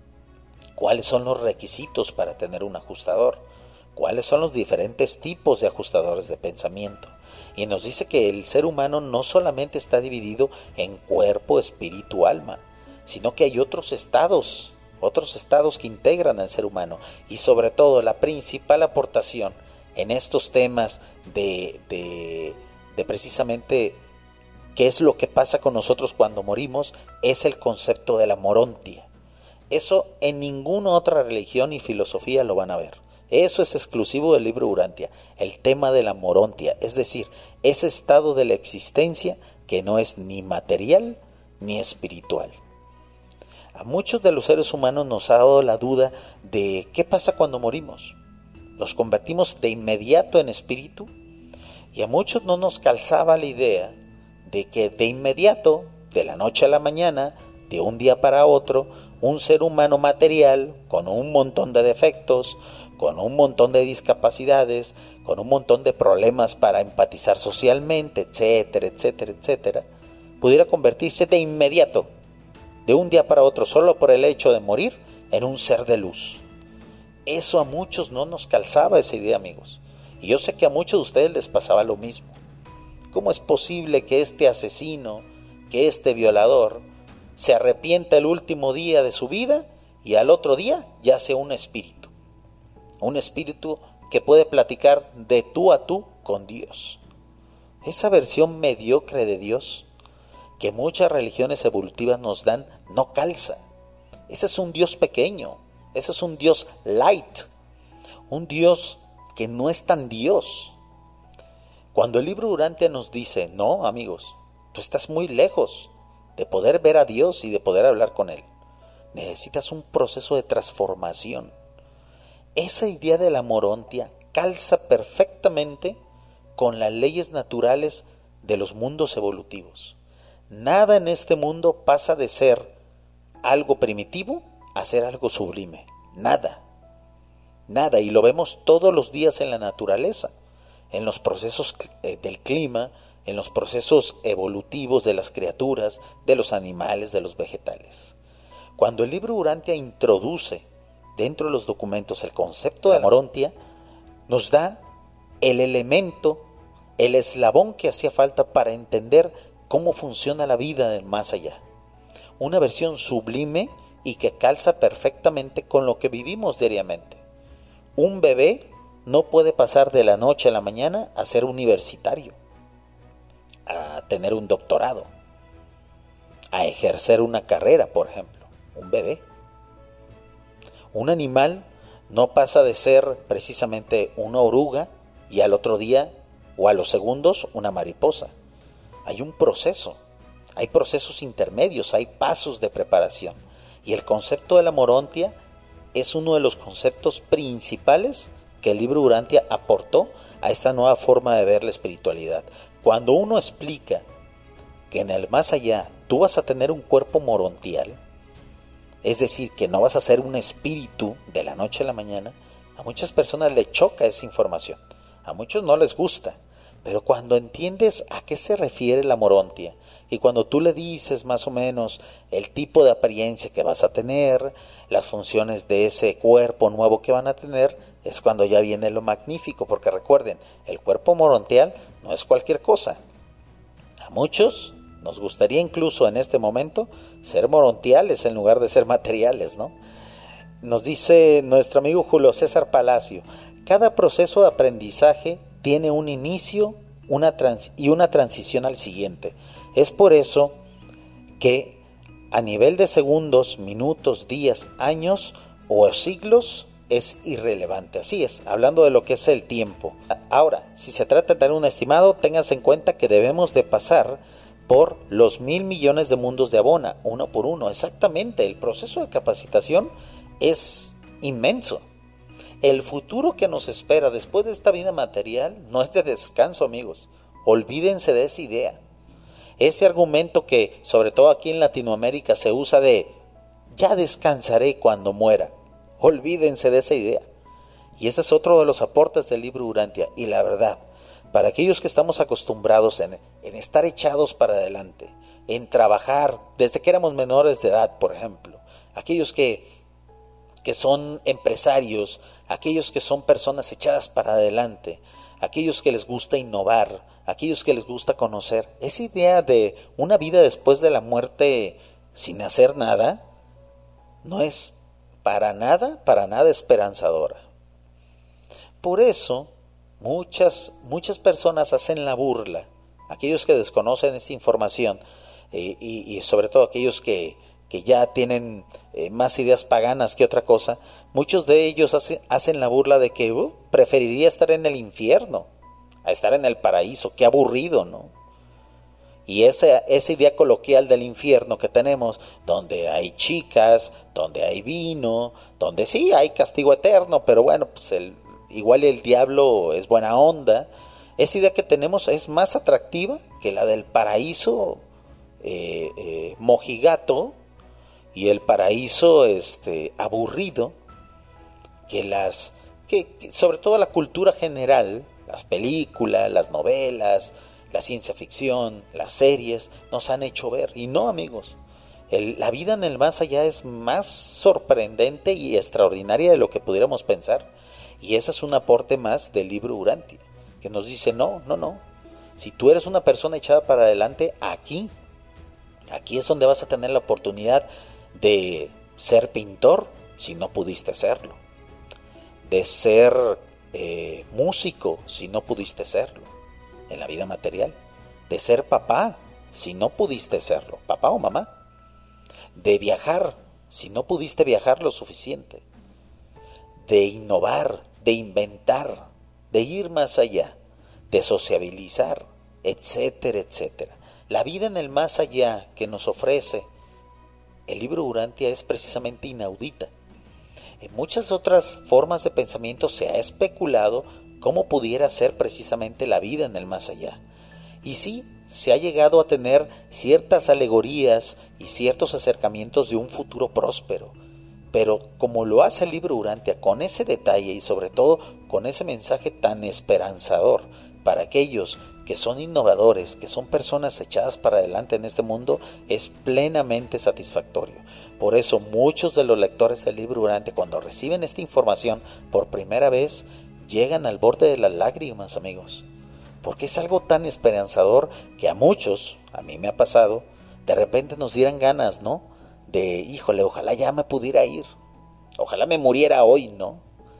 cuáles son los requisitos para tener un ajustador, cuáles son los diferentes tipos de ajustadores de pensamiento. Y nos dice que el ser humano no solamente está dividido en cuerpo, espíritu, alma, sino que hay otros estados otros estados que integran al ser humano, y sobre todo la principal aportación en estos temas de, de, de precisamente qué es lo que pasa con nosotros cuando morimos, es el concepto de la morontia. Eso en ninguna otra religión y filosofía lo van a ver. Eso es exclusivo del libro Urantia, el tema de la morontia, es decir, ese estado de la existencia que no es ni material ni espiritual. A muchos de los seres humanos nos ha dado la duda de qué pasa cuando morimos. ¿Nos convertimos de inmediato en espíritu? Y a muchos no nos calzaba la idea de que de inmediato, de la noche a la mañana, de un día para otro, un ser humano material con un montón de defectos, con un montón de discapacidades, con un montón de problemas para empatizar socialmente, etcétera, etcétera, etcétera, pudiera convertirse de inmediato, de un día para otro, solo por el hecho de morir, en un ser de luz. Eso a muchos no nos calzaba esa idea, amigos. Y yo sé que a muchos de ustedes les pasaba lo mismo. ¿Cómo es posible que este asesino, que este violador, se arrepienta el último día de su vida y al otro día ya sea un espíritu? Un espíritu que puede platicar de tú a tú con Dios. Esa versión mediocre de Dios que muchas religiones evolutivas nos dan no calza. Ese es un Dios pequeño, ese es un Dios light, un Dios que no es tan Dios. Cuando el libro Urantia nos dice, no, amigos, tú estás muy lejos de poder ver a Dios y de poder hablar con Él. Necesitas un proceso de transformación. Esa idea de la morontia calza perfectamente con las leyes naturales de los mundos evolutivos. Nada en este mundo pasa de ser algo primitivo a ser algo sublime. Nada. Nada. Y lo vemos todos los días en la naturaleza, en los procesos del clima, en los procesos evolutivos de las criaturas, de los animales, de los vegetales. Cuando el libro Urantia introduce dentro de los documentos el concepto de la morontia, nos da el elemento, el eslabón que hacía falta para entender cómo funciona la vida del más allá. Una versión sublime y que calza perfectamente con lo que vivimos diariamente. Un bebé no puede pasar de la noche a la mañana a ser universitario, a tener un doctorado, a ejercer una carrera, por ejemplo. Un bebé. Un animal no pasa de ser precisamente una oruga y al otro día o a los segundos una mariposa. Hay un proceso, hay procesos intermedios, hay pasos de preparación. Y el concepto de la morontia es uno de los conceptos principales que el libro Urantia aportó a esta nueva forma de ver la espiritualidad. Cuando uno explica que en el más allá tú vas a tener un cuerpo morontial, es decir, que no vas a ser un espíritu de la noche a la mañana, a muchas personas les choca esa información, a muchos no les gusta, pero cuando entiendes a qué se refiere la morontia, y cuando tú le dices más o menos el tipo de apariencia que vas a tener, las funciones de ese cuerpo nuevo que van a tener, es cuando ya viene lo magnífico, porque recuerden, el cuerpo morontial no es cualquier cosa. A muchos nos gustaría incluso en este momento ser morontiales en lugar de ser materiales, ¿no? Nos dice nuestro amigo Julio César Palacio, cada proceso de aprendizaje tiene un inicio una trans- y una transición al siguiente. Es por eso que a nivel de segundos, minutos, días, años o siglos es irrelevante. Así es, hablando de lo que es el tiempo. Ahora, si se trata de tener un estimado, ténganse en cuenta que debemos de pasar por los mil millones de mundos de Abona, uno por uno. Exactamente, el proceso de capacitación es inmenso. El futuro que nos espera después de esta vida material no es de descanso, amigos. Olvídense de esa idea. Ese argumento que, sobre todo aquí en Latinoamérica, se usa de ya descansaré cuando muera. Olvídense de esa idea. Y ese es otro de los aportes del libro Urantia. Y la verdad, para aquellos que estamos acostumbrados en, en estar echados para adelante, en trabajar desde que éramos menores de edad, por ejemplo, aquellos que, que son empresarios, aquellos que son personas echadas para adelante, aquellos que les gusta innovar, aquellos que les gusta conocer, esa idea de una vida después de la muerte sin hacer nada, no es para nada, para nada esperanzadora. Por eso, muchas, muchas personas hacen la burla, aquellos que desconocen esta información, eh, y, y sobre todo aquellos que, que ya tienen eh, más ideas paganas que otra cosa, muchos de ellos hace, hacen la burla de que uh, preferiría estar en el infierno a estar en el paraíso. Qué aburrido, ¿no? Y esa, esa idea coloquial del infierno que tenemos, donde hay chicas, donde hay vino, donde sí hay castigo eterno, pero bueno, pues el, igual el diablo es buena onda, esa idea que tenemos es más atractiva que la del paraíso eh, eh, mojigato y el paraíso este, aburrido, que las, que, que sobre todo la cultura general, las películas, las novelas, la ciencia ficción, las series, nos han hecho ver. Y no, amigos, el, la vida en el más allá es más sorprendente y extraordinaria de lo que pudiéramos pensar. Y ese es un aporte más del libro Urantia, que nos dice, no, no, no. Si tú eres una persona echada para adelante, aquí, aquí es donde vas a tener la oportunidad de ser pintor, si no pudiste serlo. De ser eh, músico, si no pudiste serlo. En la vida material, de ser papá, si no pudiste serlo, papá o mamá, de viajar, si no pudiste viajar lo suficiente, de innovar, de inventar, de ir más allá, de sociabilizar, etcétera, etcétera. La vida en el más allá que nos ofrece el libro Urantia es precisamente inaudita. En muchas otras formas de pensamiento se ha especulado cómo pudiera ser precisamente la vida en el más allá. Y sí, se ha llegado a tener ciertas alegorías y ciertos acercamientos de un futuro próspero, pero como lo hace el libro Urantia, con ese detalle y sobre todo con ese mensaje tan esperanzador para aquellos que son innovadores, que son personas echadas para adelante en este mundo, es plenamente satisfactorio. Por eso muchos de los lectores del libro Urantia, cuando reciben esta información por primera vez, llegan al borde de las lágrimas, amigos, porque es algo tan esperanzador que a muchos, a mí me ha pasado, de repente nos dieran ganas, ¿no? De, híjole, ojalá ya me pudiera ir, ojalá me muriera hoy, ¿no?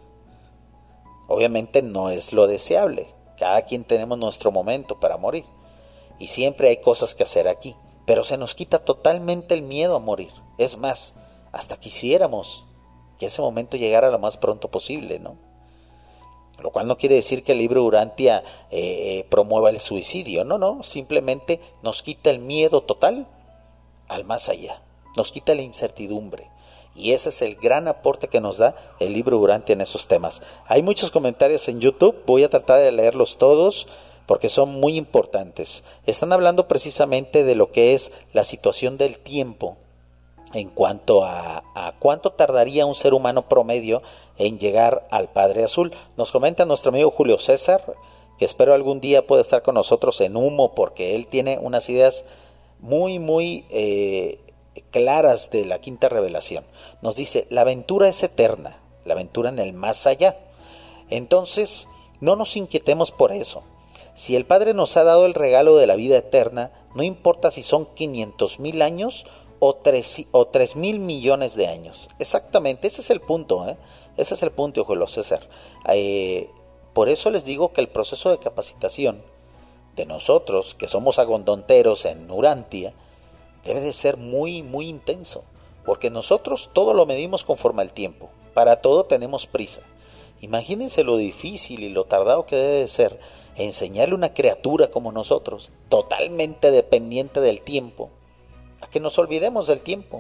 Obviamente no es lo deseable, cada quien tenemos nuestro momento para morir, y siempre hay cosas que hacer aquí, pero se nos quita totalmente el miedo a morir. Es más, hasta quisiéramos que ese momento llegara lo más pronto posible, ¿no? Lo cual no quiere decir que el libro Urantia eh, promueva el suicidio, no, no, simplemente nos quita el miedo total al más allá, nos quita la incertidumbre, y ese es el gran aporte que nos da el libro Urantia en esos temas. Hay muchos comentarios en YouTube, voy a tratar de leerlos todos porque son muy importantes. Están hablando precisamente de lo que es la situación del tiempo en cuanto a, a cuánto tardaría un ser humano promedio en llegar al Padre Azul. Nos comenta nuestro amigo Julio César, que espero algún día pueda estar con nosotros en Humo, porque él tiene unas ideas muy, muy eh, claras de la quinta revelación. Nos dice, la aventura es eterna, la aventura en el más allá. Entonces, no nos inquietemos por eso. Si el Padre nos ha dado el regalo de la vida eterna, no importa si son quinientos mil años o tres, o tres mil millones de años. Exactamente, ese es el punto, ¿eh? Ese es el punto, Julio César. Eh, por eso les digo que el proceso de capacitación de nosotros, que somos agondonteros en Urantia, debe de ser muy, muy intenso, porque nosotros todo lo medimos conforme al tiempo. Para todo tenemos prisa. Imagínense lo difícil y lo tardado que debe de ser enseñarle a una criatura como nosotros, totalmente dependiente del tiempo, a que nos olvidemos del tiempo,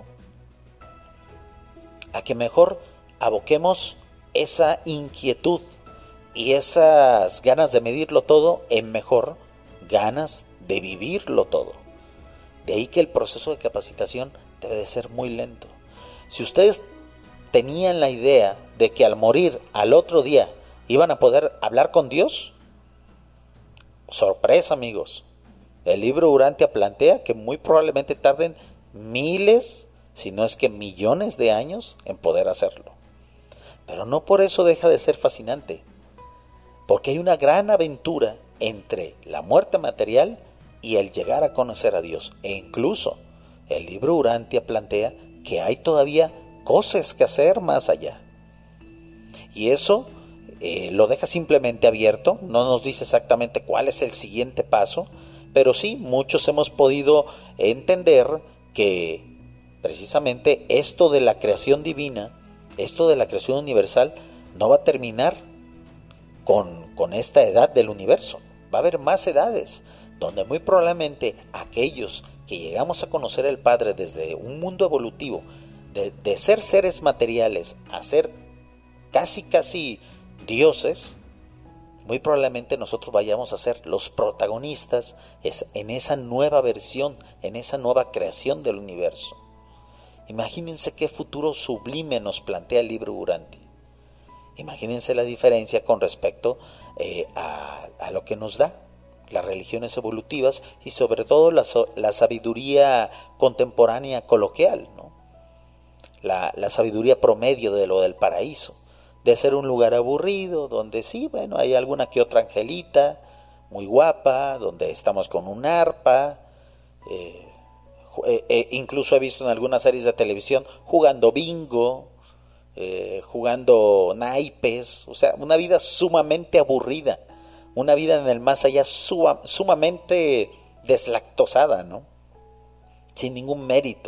a que mejor aboquemos esa inquietud y esas ganas de medirlo todo en mejor ganas de vivirlo todo. De ahí que el proceso de capacitación debe de ser muy lento. Si ustedes tenían la idea de que al morir al otro día iban a poder hablar con Dios, sorpresa, amigos. El libro Urantia plantea que muy probablemente tarden miles, si no es que millones de años en poder hacerlo. Pero no por eso deja de ser fascinante, porque hay una gran aventura entre la muerte material y el llegar a conocer a Dios. E incluso el libro Urantia plantea que hay todavía cosas que hacer más allá. Y eso eh, lo deja simplemente abierto, no nos dice exactamente cuál es el siguiente paso, pero sí, muchos hemos podido entender que precisamente esto de la creación divina, esto de la creación universal, no va a terminar con, con esta edad del universo. Va a haber más edades, donde muy probablemente aquellos que llegamos a conocer al Padre desde un mundo evolutivo, de, de ser seres materiales a ser casi casi dioses, muy probablemente nosotros vayamos a ser los protagonistas en esa nueva versión, en esa nueva creación del universo. Imagínense qué futuro sublime nos plantea el libro Urantia. Imagínense la diferencia con respecto eh, a, a lo que nos da las religiones evolutivas y sobre todo la, la sabiduría contemporánea coloquial, ¿no? La, la sabiduría promedio de lo del paraíso, de ser un lugar aburrido, donde sí, bueno, hay alguna que otra angelita, muy guapa, donde estamos con un arpa, eh, eh, incluso he visto en algunas series de televisión jugando bingo, eh, jugando naipes, o sea, una vida sumamente aburrida, una vida en el más allá suma, sumamente deslactosada, ¿no? Sin ningún mérito.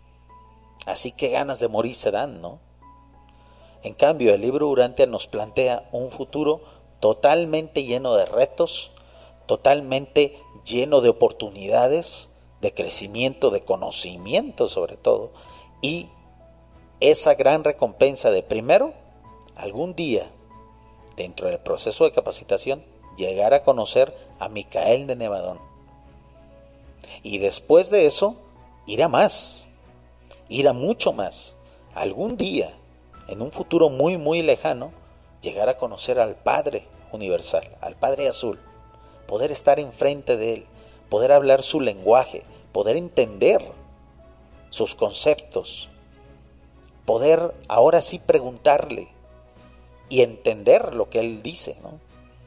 Así que ganas de morir se dan, ¿no? En cambio, el libro Urantia nos plantea un futuro totalmente lleno de retos, totalmente lleno de oportunidades, de crecimiento, de conocimiento sobre todo, y esa gran recompensa de primero, algún día, dentro del proceso de capacitación, llegar a conocer a Micael de Nevadón. Y después de eso, ir a más, ir a mucho más. Algún día, en un futuro muy muy lejano, llegar a conocer al Padre Universal, al Padre Azul, poder estar enfrente de Él, poder hablar su lenguaje, poder entender sus conceptos, poder ahora sí preguntarle y entender lo que Él dice, ¿no?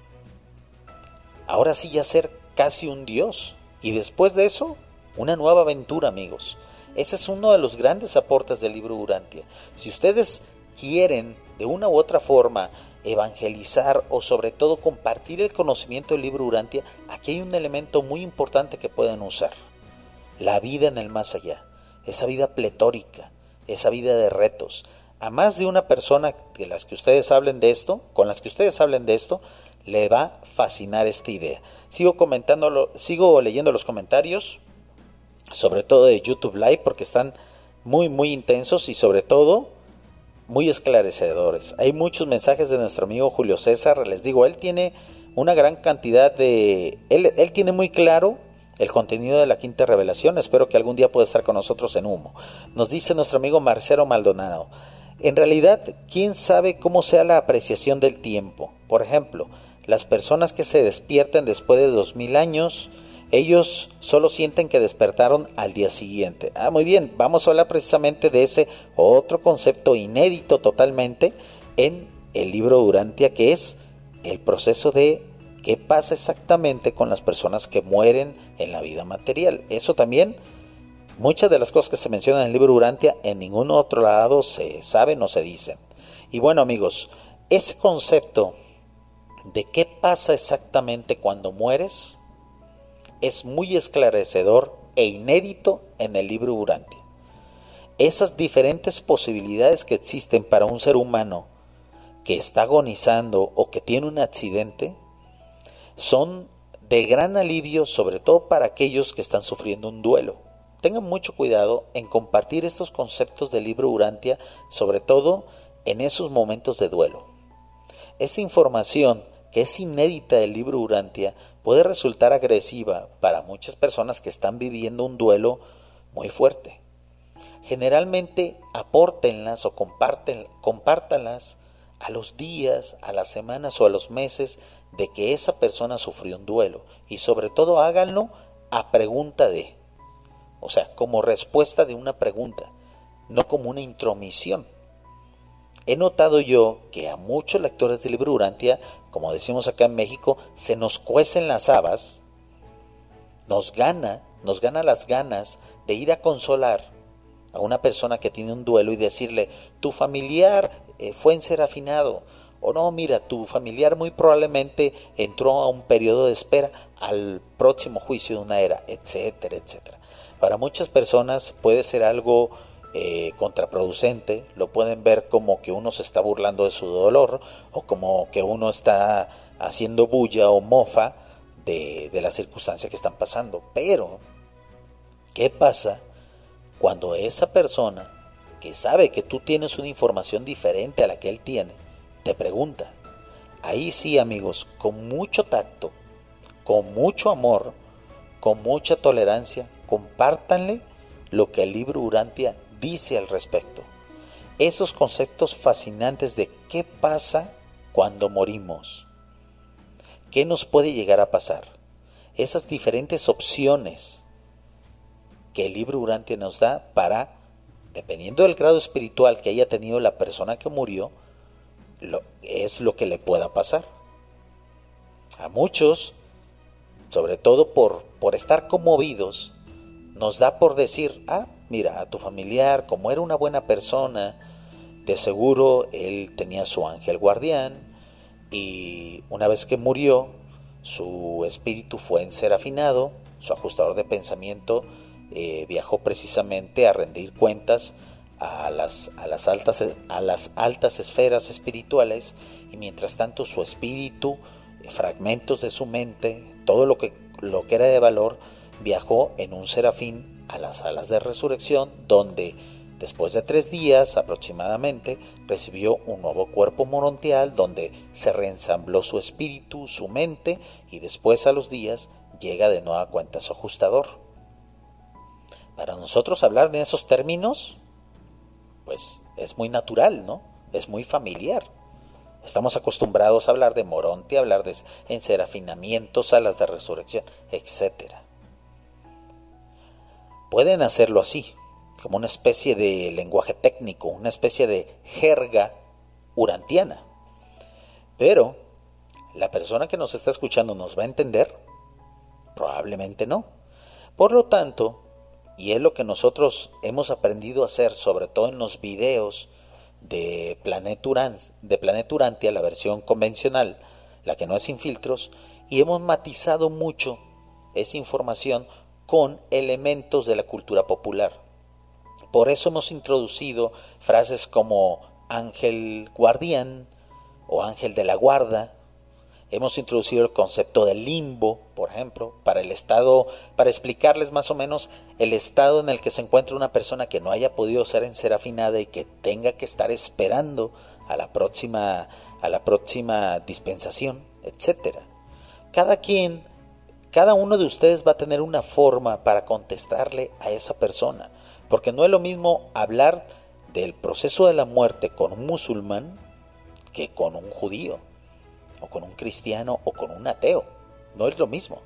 Ahora sí ya ser casi un Dios. Y después de eso, una nueva aventura, amigos. Ese es uno de los grandes aportes del libro Urantia. Si ustedes quieren de una u otra forma evangelizar o sobre todo compartir el conocimiento del libro Urantia, aquí hay un elemento muy importante que pueden usar: la vida en el más allá, esa vida pletórica, esa vida de retos. A más de una persona de las que ustedes hablen de esto, con las que ustedes hablen de esto, le va a fascinar esta idea. Sigo comentándolo, sigo leyendo los comentarios, sobre todo de YouTube Live, porque están muy muy intensos y sobre todo muy esclarecedores. Hay muchos mensajes de nuestro amigo Julio César. Les digo, él tiene una gran cantidad de... Él, él tiene muy claro el contenido de la quinta revelación. Espero que algún día pueda estar con nosotros en Humo. Nos dice nuestro amigo Marcelo Maldonado: en realidad, ¿quién sabe cómo sea la apreciación del tiempo? Por ejemplo, las personas que se despiertan después de dos mil años, ellos solo sienten que despertaron al día siguiente. Ah, muy bien, vamos a hablar precisamente de ese otro concepto inédito totalmente en el libro Urantia, que es el proceso de qué pasa exactamente con las personas que mueren en la vida material. Eso también, muchas de las cosas que se mencionan en el libro Urantia, en ningún otro lado se saben o se dicen. Y bueno, amigos, ese concepto de qué pasa exactamente cuando mueres es muy esclarecedor e inédito en el libro Urantia. Esas diferentes posibilidades que existen para un ser humano que está agonizando o que tiene un accidente son de gran alivio, sobre todo para aquellos que están sufriendo un duelo. Tengan mucho cuidado en compartir estos conceptos del libro Urantia, sobre todo en esos momentos de duelo. Esta información, que es inédita del libro Urantia, puede resultar agresiva para muchas personas que están viviendo un duelo muy fuerte. Generalmente apórtenlas o comparten, compártanlas a los días, a las semanas o a los meses de que esa persona sufrió un duelo, y sobre todo háganlo a pregunta de, o sea, como respuesta de una pregunta, no como una intromisión. He notado yo que a muchos lectores del libro Urantia, como decimos acá en México, se nos cuecen las habas, nos gana, nos gana las ganas de ir a consolar a una persona que tiene un duelo y decirle, tu familiar eh, fue enserafinado, o no, mira, tu familiar muy probablemente entró a un periodo de espera al próximo juicio de una era, etcétera, etcétera. Para muchas personas puede ser algo eh, contraproducente, lo pueden ver como que uno se está burlando de su dolor, o como que uno está haciendo bulla o mofa de, de la circunstancia que están pasando. Pero, ¿qué pasa cuando esa persona que sabe que tú tienes una información diferente a la que él tiene, te pregunta? Ahí sí, amigos, con mucho tacto, con mucho amor, con mucha tolerancia, compártanle lo que el libro Urantia dice al respecto. Esos conceptos fascinantes de qué pasa cuando morimos, qué nos puede llegar a pasar, esas diferentes opciones que el libro Urantia nos da para, dependiendo del grado espiritual que haya tenido la persona que murió, lo, es lo que le pueda pasar. A muchos, sobre todo por, por estar conmovidos, nos da por decir, ah, mira, a tu familiar, como era una buena persona, de seguro él tenía su ángel guardián, y una vez que murió, su espíritu fue enserafinado, su ajustador de pensamiento eh, viajó precisamente a rendir cuentas a las, a, las altas, a las altas esferas espirituales, y mientras tanto su espíritu, fragmentos de su mente, todo lo que, lo que era de valor, viajó en un serafín a las salas de resurrección, donde después de tres días aproximadamente recibió un nuevo cuerpo morontial, donde se reensambló su espíritu, su mente, y después a los días llega de nueva cuenta su ajustador. Para nosotros hablar de esos términos, pues es muy natural, ¿no? Es muy familiar. Estamos acostumbrados a hablar de moronte, a hablar de enserafinamiento, salas de resurrección, etcétera. Pueden hacerlo así, como una especie de lenguaje técnico, una especie de jerga urantiana. Pero, ¿la persona que nos está escuchando nos va a entender? Probablemente no. Por lo tanto, y es lo que nosotros hemos aprendido a hacer, sobre todo en los videos de Planeta Urantia, de Planeta Urantia, la versión convencional, la que no es sin filtros, y hemos matizado mucho esa información con elementos de la cultura popular. Por eso hemos introducido frases como ángel guardián o ángel de la guarda. Hemos introducido el concepto del limbo, por ejemplo, para el estado, para explicarles más o menos el estado en el que se encuentra una persona que no haya podido ser enserafinada y que tenga que estar esperando a la próxima, a la próxima dispensación, etcétera. Cada quien, cada uno de ustedes va a tener una forma para contestarle a esa persona, porque no es lo mismo hablar del proceso de la muerte con un musulmán que con un judío, o con un cristiano, o con un ateo. No es lo mismo.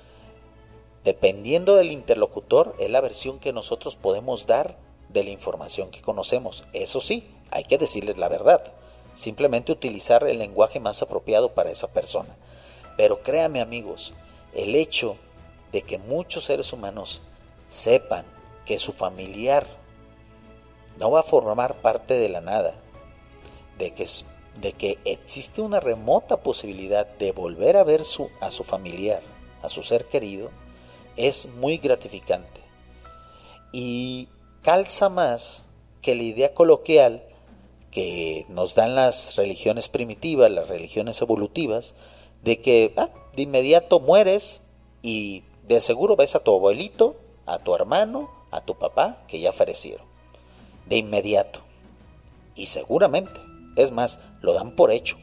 Dependiendo del interlocutor, es la versión que nosotros podemos dar de la información que conocemos. Eso sí, hay que decirles la verdad. Simplemente utilizar el lenguaje más apropiado para esa persona. Pero créanme, amigos, el hecho de que muchos seres humanos sepan que su familiar no va a formar parte de la nada, de que de que existe una remota posibilidad de volver a ver su, a su familiar, a su ser querido, es muy gratificante. Y calza más que la idea coloquial que nos dan las religiones primitivas, las religiones evolutivas, de que ah, de inmediato mueres y de seguro ves a tu abuelito, a tu hermano, a tu papá, que ya fallecieron. De inmediato. Y seguramente. Es más, lo dan por hecho.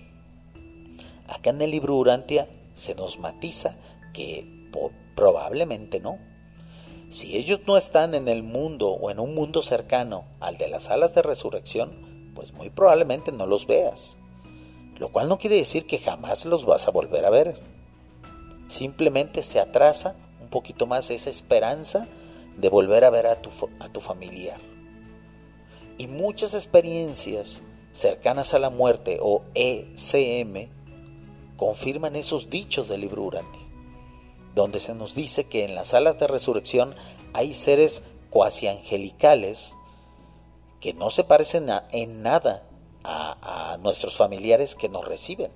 Acá en el libro Urantia se nos matiza que po- probablemente no. Si ellos no están en el mundo o en un mundo cercano al de las salas de resurrección, pues muy probablemente no los veas. Lo cual no quiere decir que jamás los vas a volver a ver. Simplemente se atrasa un poquito más esa esperanza de volver a ver a tu, a tu familiar. Y muchas experiencias cercanas a la muerte o E C M confirman esos dichos del libro Urantia, donde se nos dice que en las salas de resurrección hay seres cuasi angelicales que no se parecen a, en nada a, a nuestros familiares que nos reciben.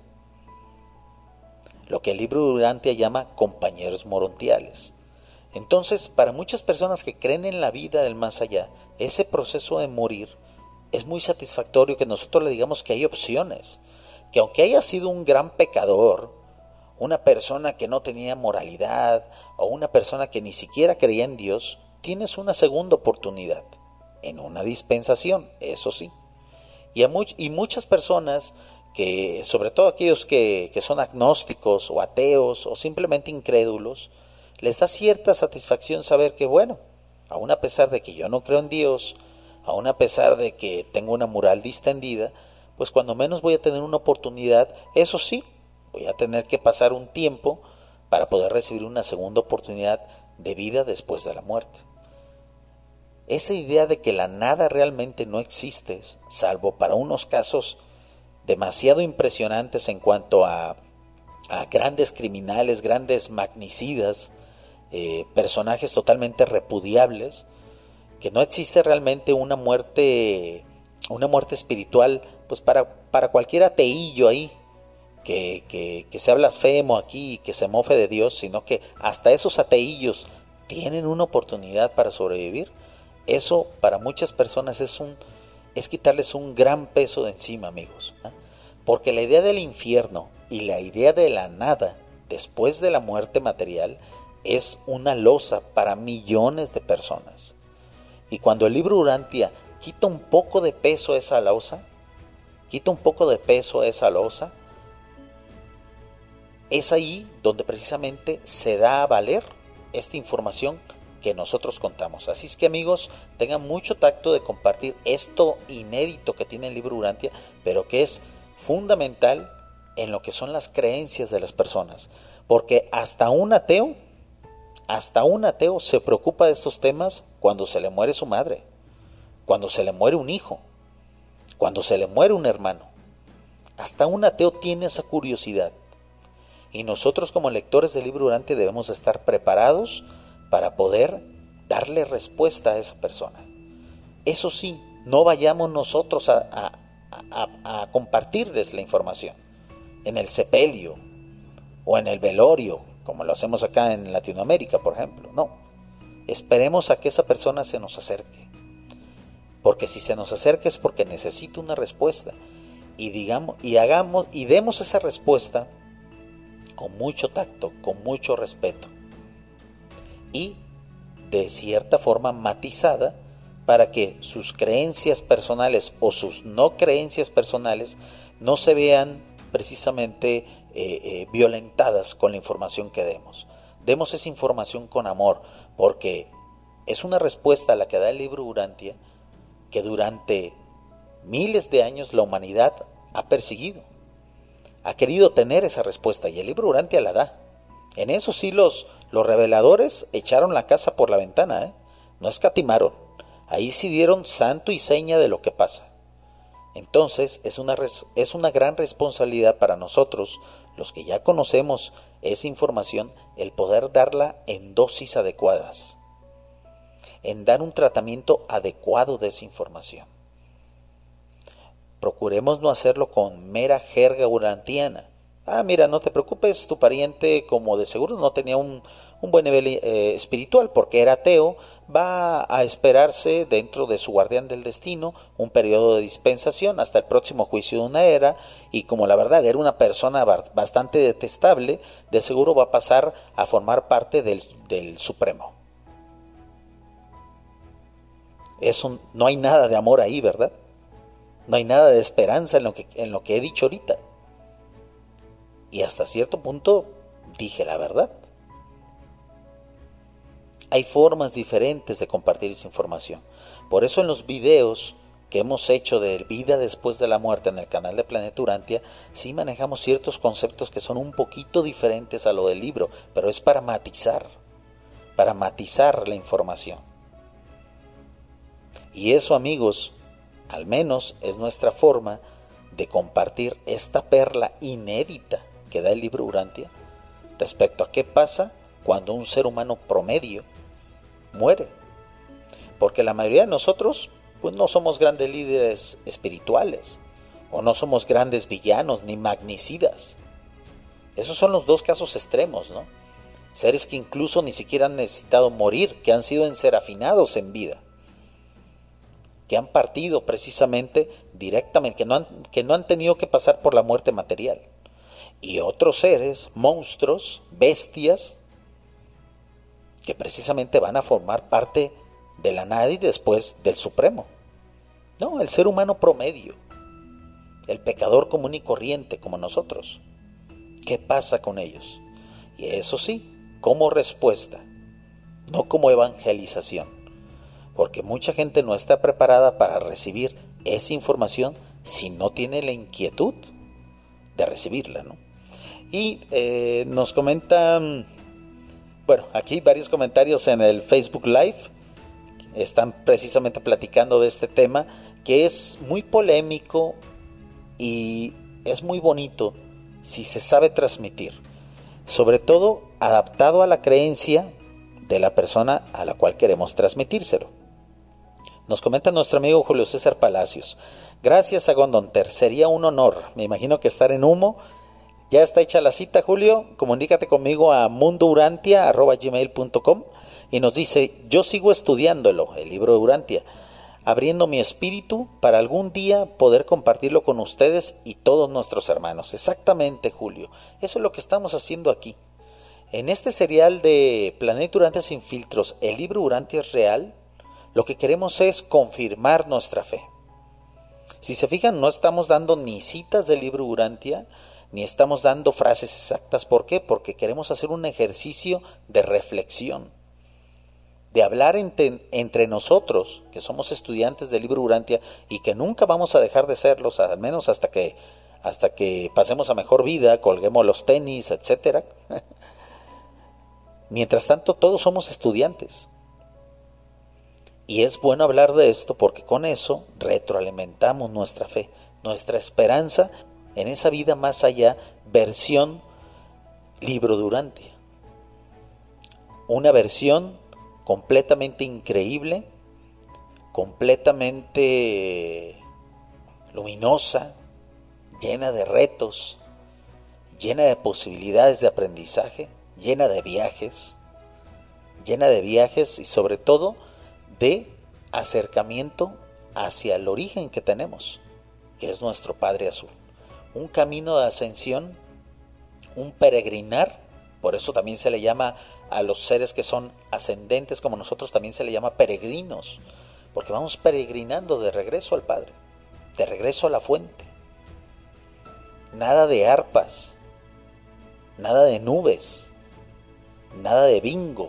Lo que el libro de Urantia llama compañeros morontiales. Entonces, para muchas personas que creen en la vida del más allá, ese proceso de morir es muy satisfactorio, que nosotros le digamos que hay opciones, que aunque haya sido un gran pecador, una persona que no tenía moralidad o una persona que ni siquiera creía en Dios, tienes una segunda oportunidad, en una dispensación, eso sí. Y, a much- y muchas personas, que sobre todo aquellos que, que son agnósticos o ateos o simplemente incrédulos, les da cierta satisfacción saber que, bueno, aun a pesar de que yo no creo en Dios, aun a pesar de que tengo una moral distendida, pues cuando menos voy a tener una oportunidad, eso sí, voy a tener que pasar un tiempo para poder recibir una segunda oportunidad de vida después de la muerte. Esa idea de que la nada realmente no existe, salvo para unos casos demasiado impresionantes en cuanto a, a grandes criminales, grandes magnicidas, eh, personajes totalmente repudiables, que no existe realmente una muerte, una muerte espiritual, pues para, para cualquier ateillo ahí, que, que, que sea blasfemo aquí, que se mofe de Dios, sino que hasta esos ateillos tienen una oportunidad para sobrevivir. Eso para muchas personas es un es quitarles un gran peso de encima, amigos, ¿eh? Porque la idea del infierno y la idea de la nada después de la muerte material es una losa para millones de personas. Y cuando el libro Urantia quita un poco de peso a esa losa, quita un poco de peso a esa losa, es ahí donde precisamente se da a valer esta información que nosotros contamos. Así es que, amigos, tengan mucho tacto de compartir esto inédito que tiene el libro Urantia, pero que es fundamental en lo que son las creencias de las personas, porque hasta un ateo, hasta un ateo se preocupa de estos temas cuando se le muere su madre, cuando se le muere un hijo, cuando se le muere un hermano. Hasta un ateo tiene esa curiosidad. Y nosotros como lectores del libro Urantia debemos estar preparados para poder darle respuesta a esa persona. Eso sí, no vayamos nosotros a, a, a, a compartirles la información en el sepelio o en el velorio, como lo hacemos acá en Latinoamérica, por ejemplo. No, esperemos a que esa persona se nos acerque, porque si se nos acerca es porque necesita una respuesta, y digamos y hagamos y demos esa respuesta con mucho tacto, con mucho respeto y de cierta forma matizada, para que sus creencias personales o sus no creencias personales no se vean precisamente eh, eh, violentadas con la información que demos. Demos esa información con amor, porque es una respuesta a la que da el libro Urantia, que durante miles de años la humanidad ha perseguido, ha querido tener esa respuesta, y el libro Urantia la da. En eso sí los, los reveladores echaron la casa por la ventana, ¿eh? No escatimaron. Ahí sí dieron santo y seña de lo que pasa. Entonces es una, es una gran responsabilidad para nosotros, los que ya conocemos esa información, el poder darla en dosis adecuadas, en dar un tratamiento adecuado de esa información. Procuremos no hacerlo con mera jerga urantiana. Ah, mira, no te preocupes, tu pariente como de seguro no tenía un, un buen nivel eh, espiritual porque era ateo, va a esperarse dentro de su guardián del destino un periodo de dispensación hasta el próximo juicio de una era, y como la verdad era una persona bastante detestable, de seguro va a pasar a formar parte del, del Supremo. Eso, no hay nada de amor ahí, ¿verdad? No hay nada de esperanza en lo que, en lo que he dicho ahorita. Y hasta cierto punto dije la verdad. Hay formas diferentes de compartir esa información. Por eso en los videos que hemos hecho de vida después de la muerte en el canal de Planeta Urantia, sí manejamos ciertos conceptos que son un poquito diferentes a lo del libro, pero es para matizar, para matizar la información. Y eso, amigos, al menos es nuestra forma de compartir esta perla inédita que da el libro Urantia respecto a qué pasa cuando un ser humano promedio muere. Porque la mayoría de nosotros pues no somos grandes líderes espirituales, o no somos grandes villanos ni magnicidas. Esos son los dos casos extremos, ¿no? Seres que incluso ni siquiera han necesitado morir, que han sido enserafinados en vida, que han partido precisamente directamente, que no han, que no han tenido que pasar por la muerte material. Y otros seres, monstruos, bestias, que precisamente van a formar parte de la nada y después del Supremo. No, el ser humano promedio, el pecador común y corriente como nosotros. ¿Qué pasa con ellos? Y eso sí, como respuesta, no como evangelización, porque mucha gente no está preparada para recibir esa información si no tiene la inquietud de recibirla, ¿no? Y eh, nos comentan, bueno, aquí varios comentarios en el Facebook Live, están precisamente platicando de este tema, que es muy polémico y es muy bonito si se sabe transmitir, sobre todo adaptado a la creencia de la persona a la cual queremos transmitírselo. Nos comenta nuestro amigo Julio César Palacios: gracias a Gondonter, sería un honor, me imagino que estar en humo. Ya está hecha la cita, Julio, comunícate conmigo a mundourantia arroba gmail punto com y nos dice: yo sigo estudiándolo, el libro de Urantia, abriendo mi espíritu para algún día poder compartirlo con ustedes y todos nuestros hermanos. Exactamente, Julio, eso es lo que estamos haciendo aquí. En este serial de Planeta Urantia sin filtros, el libro Urantia es real, lo que queremos es confirmar nuestra fe. Si se fijan, no estamos dando ni citas del libro Urantia, ni estamos dando frases exactas. ¿Por qué? Porque queremos hacer un ejercicio de reflexión, de hablar entre, entre nosotros, que somos estudiantes del libro Urantia y que nunca vamos a dejar de serlos, al menos hasta que, hasta que pasemos a mejor vida, colguemos los tenis, etcétera. Mientras tanto, todos somos estudiantes. Y es bueno hablar de esto porque con eso retroalimentamos nuestra fe, nuestra esperanza en esa vida más allá, versión libro de Urantia. Una versión completamente increíble, completamente luminosa, llena de retos, llena de posibilidades de aprendizaje, llena de viajes, llena de viajes y sobre todo de acercamiento hacia el origen que tenemos, que es nuestro Padre Azul. Un camino de ascensión, un peregrinar, por eso también se le llama a los seres que son ascendentes como nosotros, también se le llama peregrinos, porque vamos peregrinando de regreso al Padre, de regreso a la fuente. Nada de arpas, nada de nubes, nada de bingo.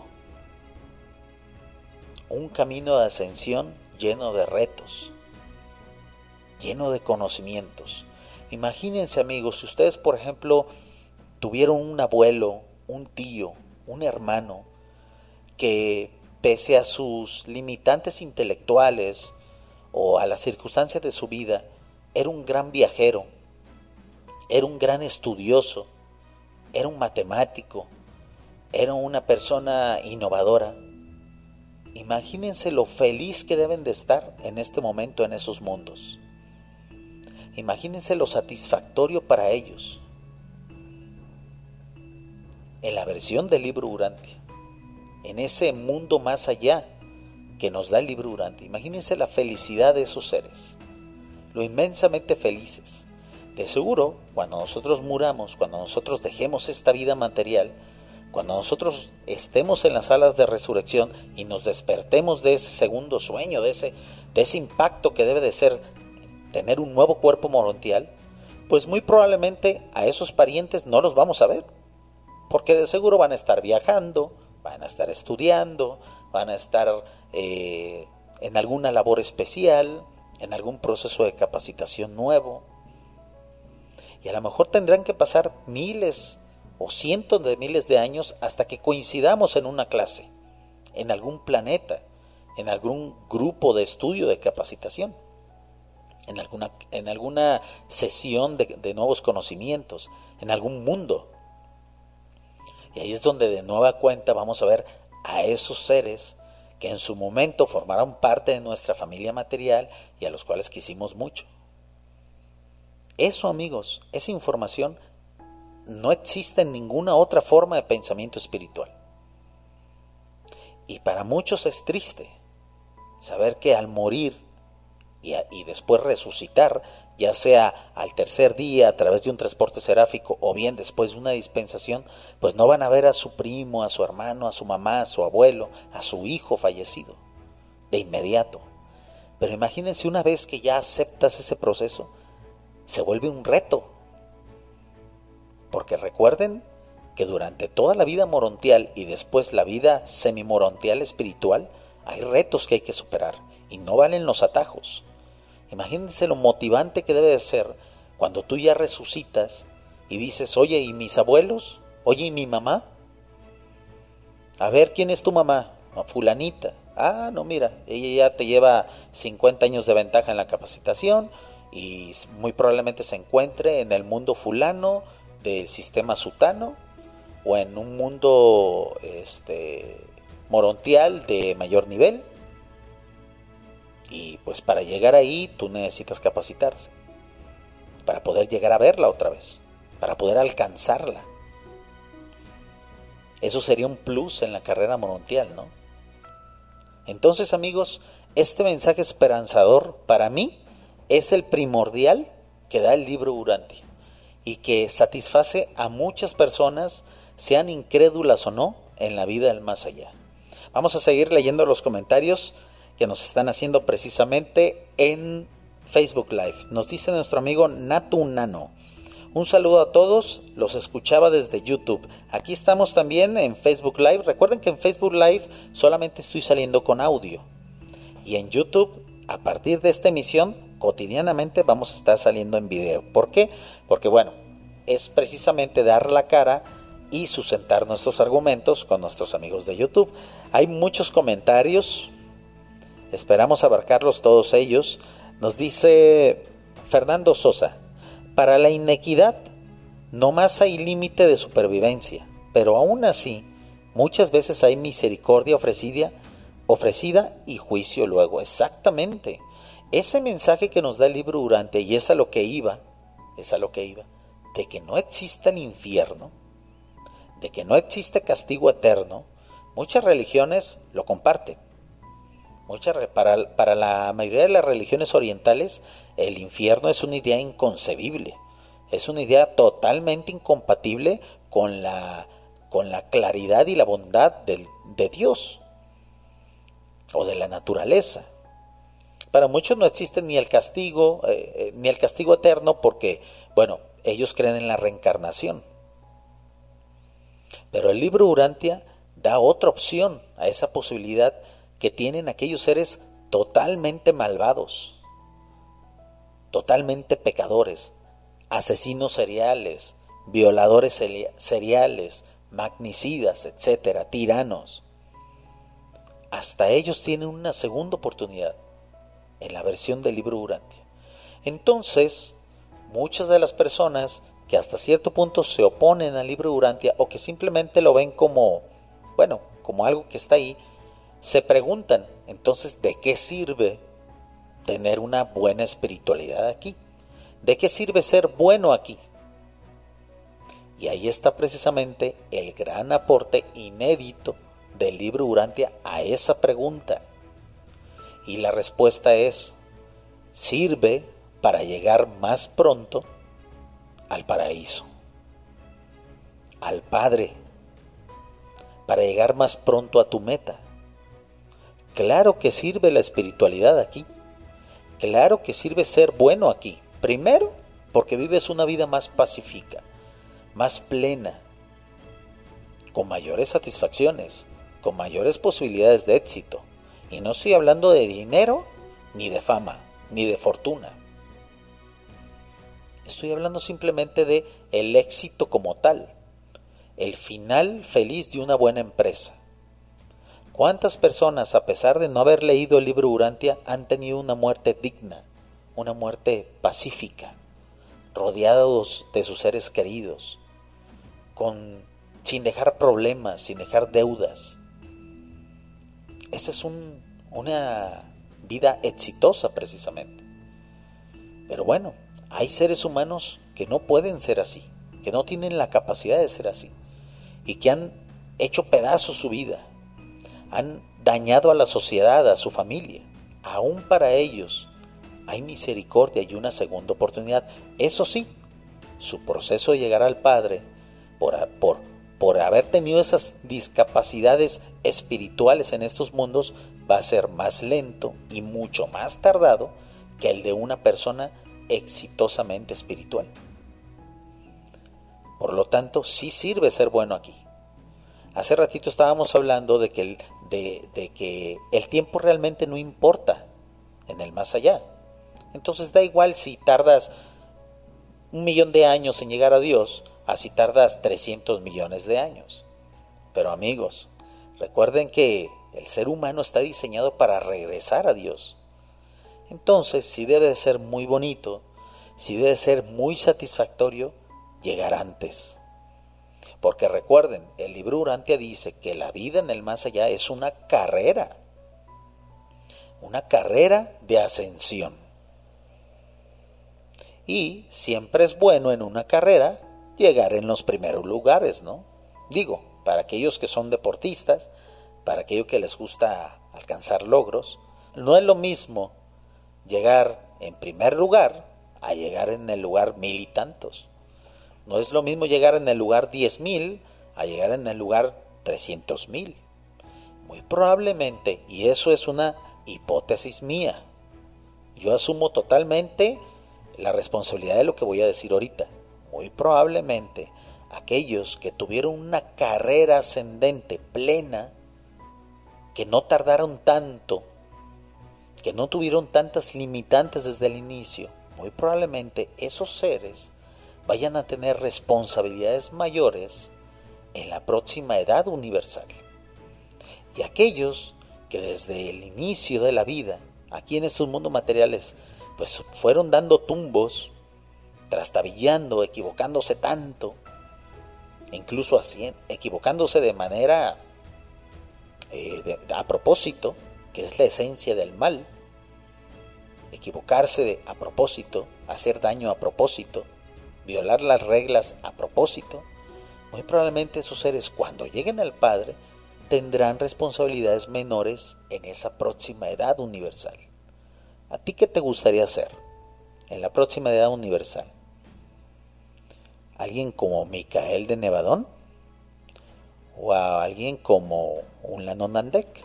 Un camino de ascensión lleno de retos, lleno de conocimientos. Imagínense, amigos, si ustedes, por ejemplo, tuvieron un abuelo, un tío, un hermano, que pese a sus limitantes intelectuales o a las circunstancias de su vida, era un gran viajero, era un gran estudioso, era un matemático, era una persona innovadora. Imagínense lo feliz que deben de estar en este momento en esos mundos. Imagínense lo satisfactorio para ellos. En la versión del libro Urantia, en ese mundo más allá que nos da el libro Urantia, imagínense la felicidad de esos seres, lo inmensamente felices. De seguro, cuando nosotros muramos, cuando nosotros dejemos esta vida material, cuando nosotros estemos en las salas de resurrección y nos despertemos de ese segundo sueño, de ese, de ese impacto que debe de ser tener un nuevo cuerpo morontial, pues muy probablemente a esos parientes no los vamos a ver, porque de seguro van a estar viajando, van a estar estudiando, van a estar eh, en alguna labor especial, en algún proceso de capacitación nuevo. Y a lo mejor tendrán que pasar miles o cientos de miles de años hasta que coincidamos en una clase, en algún planeta, en algún grupo de estudio de capacitación, en alguna, en alguna sesión de, de nuevos conocimientos, en algún mundo. Y ahí es donde de nueva cuenta vamos a ver a esos seres que en su momento formaron parte de nuestra familia material y a los cuales quisimos mucho. Eso, amigos, esa información no existe en ninguna otra forma de pensamiento espiritual. Y para muchos es triste saber que al morir y, a, y después resucitar, ya sea al tercer día a través de un transporte seráfico o bien después de una dispensación, pues no van a ver a su primo, a su hermano, a su mamá, a su abuelo, a su hijo fallecido de inmediato. Pero imagínense, una vez que ya aceptas ese proceso, se vuelve un reto. Porque recuerden que durante toda la vida morontial y después la vida semimorontial espiritual, hay retos que hay que superar y no valen los atajos. Imagínense lo motivante que debe de ser cuando tú ya resucitas y dices, oye, ¿y mis abuelos? Oye, ¿y mi mamá? A ver, ¿quién es tu mamá? No, fulanita. Ah, no, mira, ella ya te lleva cincuenta años de ventaja en la capacitación y muy probablemente se encuentre en el mundo fulano del sistema sutano o en un mundo este, morontial de mayor nivel. Y pues para llegar ahí tú necesitas capacitarse, para poder llegar a verla otra vez, para poder alcanzarla. Eso sería un plus en la carrera morontial, ¿no? Entonces, amigos, este mensaje esperanzador para mí es el primordial que da el libro Urantia y que satisface a muchas personas, sean incrédulas o no, en la vida del más allá. Vamos a seguir leyendo los comentarios que nos están haciendo precisamente en Facebook Live. Nos dice nuestro amigo Natu Nano: un saludo a todos, los escuchaba desde YouTube. Aquí estamos también en Facebook Live. Recuerden que en Facebook Live solamente estoy saliendo con audio. Y en YouTube, a partir de esta emisión, cotidianamente vamos a estar saliendo en video. ¿Por qué? Porque bueno, es precisamente dar la cara y sustentar nuestros argumentos con nuestros amigos de YouTube. Hay muchos comentarios. Esperamos abarcarlos todos ellos. Nos dice Fernando Sosa: para la inequidad no más hay límite de supervivencia, pero aún así muchas veces hay misericordia ofrecida, ofrecida y juicio luego. Exactamente. Ese mensaje que nos da el libro Urantia, y es a lo que iba, es a lo que iba, de que no exista el infierno, de que no existe castigo eterno, muchas religiones lo comparten. Muchas, para, para la mayoría de las religiones orientales, el infierno es una idea inconcebible, es una idea totalmente incompatible con la, con la claridad y la bondad del, de Dios o de la naturaleza. Para muchos no existe ni el castigo, eh, ni el castigo eterno, porque, bueno, ellos creen en la reencarnación. Pero el libro Urantia da otra opción a esa posibilidad que tienen aquellos seres totalmente malvados, totalmente pecadores, asesinos seriales, violadores seriales, magnicidas, etcétera, tiranos. Hasta ellos tienen una segunda oportunidad en la versión del libro Urantia. Entonces, muchas de las personas que hasta cierto punto se oponen al libro Urantia o que simplemente lo ven como, bueno, como algo que está ahí, se preguntan, entonces, ¿de qué sirve tener una buena espiritualidad aquí? ¿De qué sirve ser bueno aquí? Y ahí está precisamente el gran aporte inédito del libro Urantia a esa pregunta. Y la respuesta es: sirve para llegar más pronto al paraíso, al Padre, para llegar más pronto a tu meta. Claro que sirve la espiritualidad aquí. Claro que sirve ser bueno aquí. Primero, porque vives una vida más pacífica, más plena, con mayores satisfacciones, con mayores posibilidades de éxito. Y no estoy hablando de dinero, ni de fama, ni de fortuna. Estoy hablando simplemente de el éxito como tal, el final feliz de una buena empresa. ¿Cuántas personas, a pesar de no haber leído el libro Urantia, han tenido una muerte digna, una muerte pacífica, rodeados de sus seres queridos, con, sin dejar problemas, sin dejar deudas? esa es un, una vida exitosa precisamente. Pero bueno, hay seres humanos que no pueden ser así, que no tienen la capacidad de ser así y que han hecho pedazos su vida, han dañado a la sociedad, a su familia. Aún para ellos hay misericordia y una segunda oportunidad. Eso sí, su proceso de llegar al Padre, por, por, por haber tenido esas discapacidades espirituales en estos mundos, va a ser más lento y mucho más tardado que el de una persona exitosamente espiritual. Por lo tanto, sí sirve ser bueno aquí. Hace ratito estábamos hablando de que el, de, de que el tiempo realmente no importa en el más allá. Entonces da igual si tardas un millón de años en llegar a Dios, a si tardas trescientos millones de años. Pero amigos, recuerden que el ser humano está diseñado para regresar a Dios. Entonces sí debe de ser muy bonito, sí debe de ser muy satisfactorio llegar antes. Porque recuerden, el libro Urantia dice que la vida en el más allá es una carrera, una carrera de ascensión. Y siempre es bueno en una carrera llegar en los primeros lugares, ¿no? Digo, para aquellos que son deportistas, para aquellos que les gusta alcanzar logros, no es lo mismo llegar en primer lugar a llegar en el lugar mil y tantos. No es lo mismo llegar en el lugar diez mil a llegar en el lugar trescientos mil. Muy probablemente, y eso es una hipótesis mía, yo asumo totalmente la responsabilidad de lo que voy a decir ahorita. Muy probablemente aquellos que tuvieron una carrera ascendente plena, que no tardaron tanto, que no tuvieron tantas limitantes desde el inicio, muy probablemente esos seres vayan a tener responsabilidades mayores en la próxima edad universal. Y aquellos que desde el inicio de la vida, aquí en estos mundos materiales, pues fueron dando tumbos, trastabillando, equivocándose tanto, incluso así, equivocándose de manera eh, de, a propósito, que es la esencia del mal, equivocarse de, a propósito, hacer daño a propósito, violar las reglas a propósito, muy probablemente esos seres cuando lleguen al Padre tendrán responsabilidades menores en esa próxima edad universal. ¿A ti qué te gustaría hacer en la próxima edad universal? ¿Alguien como Micael de Nevadón? ¿O a alguien como un Lanonandek?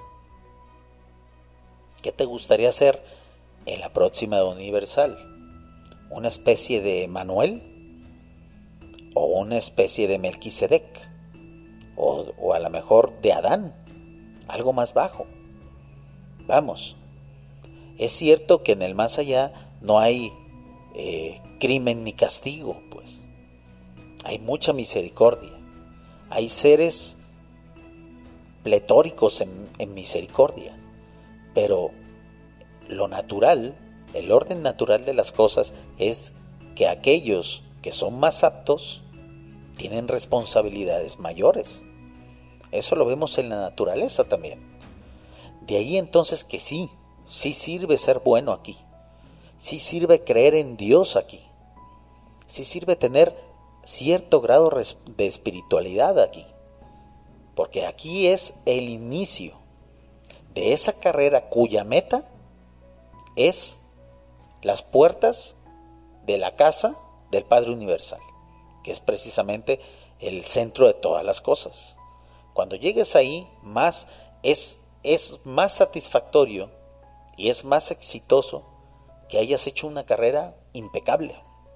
¿Qué te gustaría hacer en la próxima edad universal? ¿Una especie de Manuel? ¿O una especie de Melquisedec? O, o a lo mejor de Adán, algo más bajo. Vamos, es cierto que en el más allá no hay eh, crimen ni castigo, pues. Hay mucha misericordia. Hay seres pletóricos en, en misericordia. Pero lo natural, el orden natural de las cosas es que aquellos que son más aptos tienen responsabilidades mayores. Eso lo vemos en la naturaleza también. De ahí entonces que sí, sí sirve ser bueno aquí. Sí sirve creer en Dios aquí. Sí sirve tener cierto grado de espiritualidad aquí. Porque aquí es el inicio de esa carrera cuya meta es las puertas de la casa del Padre Universal, que es precisamente el centro de todas las cosas. Cuando llegues ahí, más es, es más satisfactorio y es más exitoso que hayas hecho una carrera impecable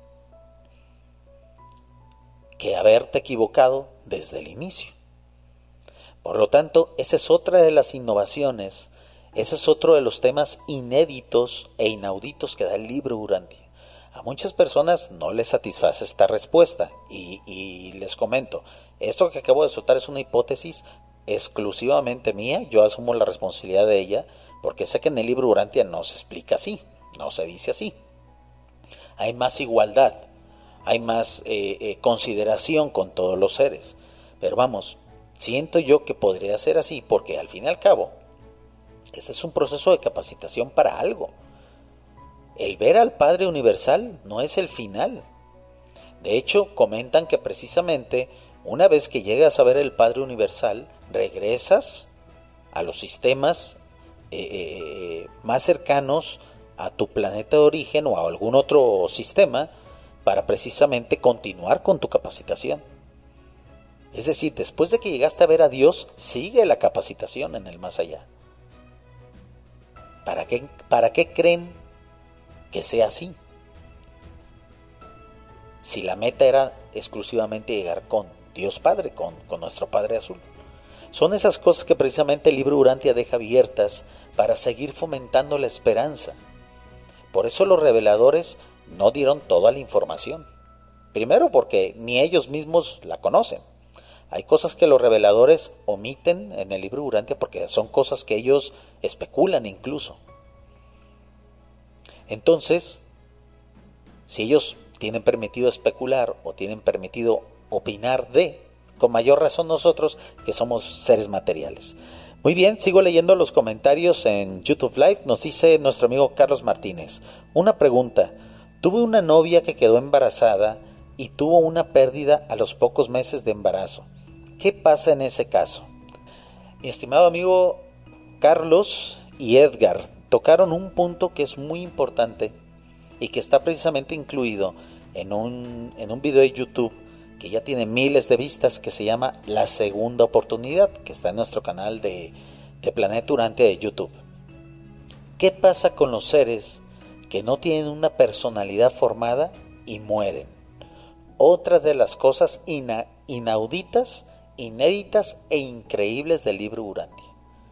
que haberte equivocado desde el inicio. Por lo tanto, esa es otra de las innovaciones, ese es otro de los temas inéditos e inauditos que da el libro Urantia. A muchas personas no les satisface esta respuesta y, y les comento, esto que acabo de soltar es una hipótesis exclusivamente mía, yo asumo la responsabilidad de ella porque sé que en el libro Urantia no se explica así, no se dice así. Hay más igualdad, hay más eh, eh, consideración con todos los seres, pero vamos, siento yo que podría ser así porque al fin y al cabo Este es un proceso de capacitación para algo. El ver al Padre Universal no es el final. De hecho, comentan que precisamente una vez que llegas a ver el Padre Universal, regresas a los sistemas eh, eh, más cercanos a tu planeta de origen o a algún otro sistema para precisamente continuar con tu capacitación. Es decir, después de que llegaste a ver a Dios, sigue la capacitación en el más allá. ¿Para qué, para qué creen que sea así? Si la meta era exclusivamente llegar con Dios Padre, con, con nuestro Padre Azul. Son esas cosas que precisamente el libro Urantia deja abiertas para seguir fomentando la esperanza. Por eso los reveladores no dieron toda la información. Primero porque ni ellos mismos la conocen. Hay cosas que los reveladores omiten en el libro Urantia porque son cosas que ellos especulan incluso. Entonces, si ellos tienen permitido especular o tienen permitido opinar de, con mayor razón nosotros que somos seres materiales. Muy bien, sigo leyendo los comentarios en YouTube Live. Nos dice nuestro amigo Carlos Martínez. Una pregunta. Tuve una novia que quedó embarazada y tuvo una pérdida a los pocos meses de embarazo. ¿Qué pasa en ese caso? Mi estimado amigo Carlos y Edgar tocaron un punto que es muy importante y que está precisamente incluido en un, en un video de YouTube que ya tiene miles de vistas, que se llama La Segunda Oportunidad, que está en nuestro canal de, de Planeta Urantia de YouTube. ¿Qué pasa con los seres que no tienen una personalidad formada y mueren? Otra de las cosas ina, inauditas, inéditas e increíbles del libro Urantia.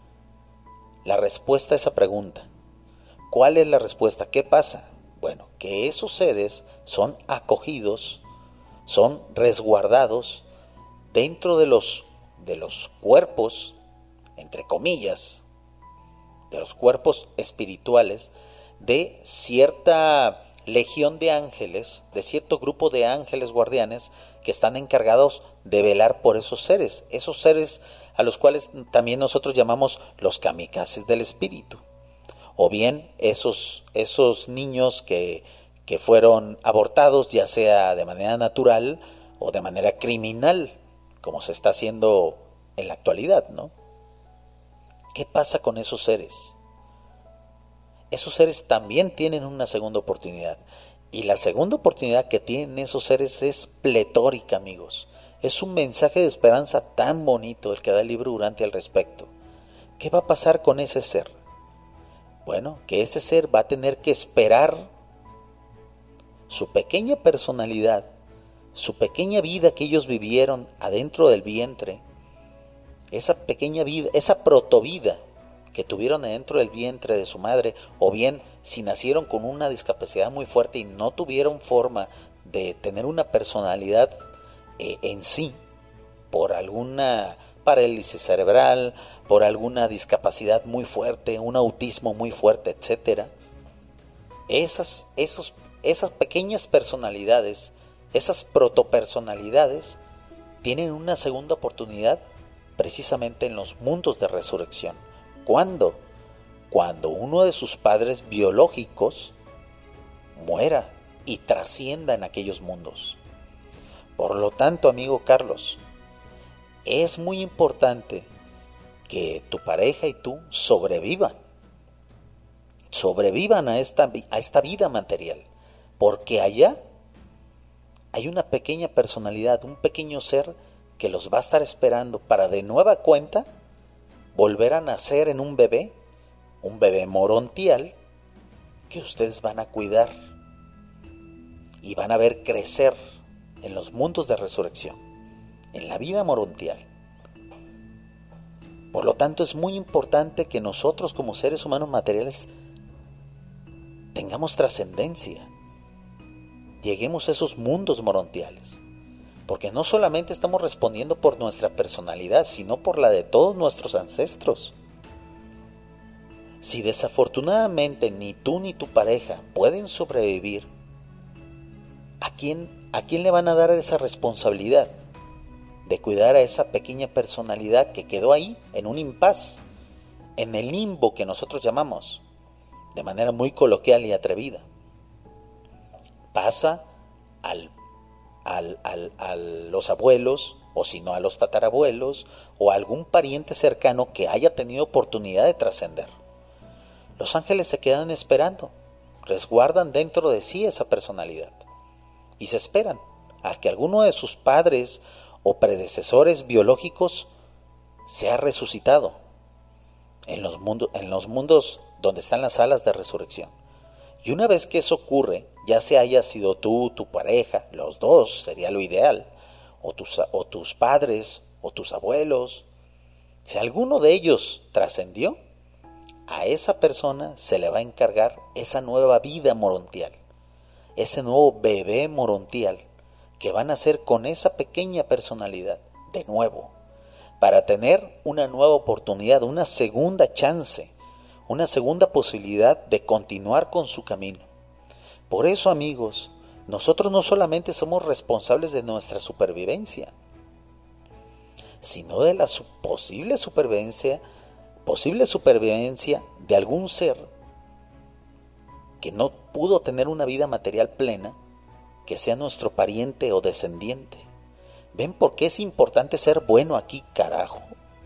La respuesta a esa pregunta. ¿Cuál es la respuesta? ¿Qué pasa? Bueno, que esos seres son acogidos, son resguardados dentro de los, de los cuerpos, entre comillas, de los cuerpos espirituales de cierta legión de ángeles, de cierto grupo de ángeles guardianes que están encargados de velar por esos seres, esos seres a los cuales también nosotros llamamos los kamikazes del espíritu, o bien esos, esos niños que, que fueron abortados, ya sea de manera natural o de manera criminal, como se está haciendo en la actualidad, ¿no? ¿Qué pasa con esos seres? Esos seres también tienen una segunda oportunidad. Y la segunda oportunidad que tienen esos seres es pletórica, amigos. Es un mensaje de esperanza tan bonito el que da el libro Urantia al respecto. ¿Qué va a pasar con ese ser? Bueno, que ese ser va a tener que esperar su pequeña personalidad, su pequeña vida que ellos vivieron adentro del vientre, esa pequeña vida, esa protovida que tuvieron adentro del vientre de su madre, o bien si nacieron con una discapacidad muy fuerte y no tuvieron forma de tener una personalidad eh, en sí, por alguna parálisis cerebral, por alguna discapacidad muy fuerte, un autismo muy fuerte, etcétera. Esas, esos, esas pequeñas personalidades, esas protopersonalidades, tienen una segunda oportunidad precisamente en los mundos de resurrección. ¿Cuándo? Cuando uno de sus padres biológicos muera y trascienda en aquellos mundos. Por lo tanto, amigo Carlos, es muy importante que tu pareja y tú sobrevivan. Sobrevivan a esta, a esta vida material. Porque allá hay una pequeña personalidad, un pequeño ser que los va a estar esperando para de nueva cuenta volver a nacer en un bebé, un bebé morontial, que ustedes van a cuidar y van a ver crecer en los mundos de resurrección, en la vida morontial. Por lo tanto, es muy importante que nosotros como seres humanos materiales tengamos trascendencia, lleguemos a esos mundos morontiales. Porque no solamente estamos respondiendo por nuestra personalidad, sino por la de todos nuestros ancestros. Si desafortunadamente ni tú ni tu pareja pueden sobrevivir, ¿a quién, a quién le van a dar esa responsabilidad de cuidar a esa pequeña personalidad que quedó ahí en un impas, en el limbo que nosotros llamamos, de manera muy coloquial y atrevida. Pasa al, al, al, a los abuelos, o si no a los tatarabuelos, o a algún pariente cercano que haya tenido oportunidad de trascender. Los ángeles se quedan esperando, resguardan dentro de sí esa personalidad y se esperan a que alguno de sus padres o predecesores biológicos sea resucitado en los mundos, en los mundos donde están las salas de resurrección. Y una vez que eso ocurre, ya se haya sido tú, tu pareja, los dos, sería lo ideal, o tus, o tus padres, o tus abuelos, si alguno de ellos trascendió, a esa persona se le va a encargar esa nueva vida morontial, ese nuevo bebé morontial que van a hacer con esa pequeña personalidad, de nuevo, para tener una nueva oportunidad, una segunda chance, una segunda posibilidad de continuar con su camino. Por eso, amigos, nosotros no solamente somos responsables de nuestra supervivencia, sino de la su- posible supervivencia, posible supervivencia de algún ser que no pudo tener una vida material plena, que sea nuestro pariente o descendiente. ¿Ven por qué es importante ser bueno aquí, carajo?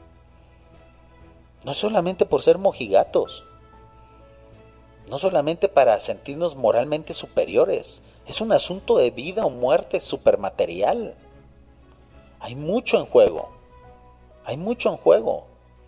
No solamente por ser mojigatos, no solamente para sentirnos moralmente superiores, es un asunto de vida o muerte supermaterial. Hay mucho en juego, hay mucho en juego.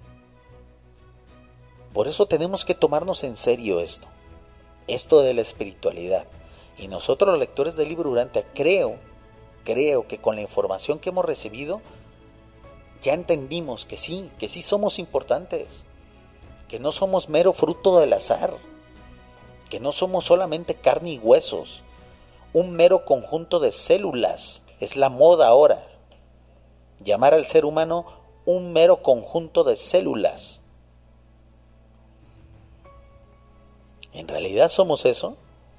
Por eso tenemos que tomarnos en serio esto, esto de la espiritualidad. Y nosotros los lectores del libro Urantia, creo, creo que con la información que hemos recibido, ya entendimos que sí, que sí somos importantes, que no somos mero fruto del azar, que no somos solamente carne y huesos, un mero conjunto de células. Es la moda ahora, llamar al ser humano un mero conjunto de células. ¿En realidad somos eso?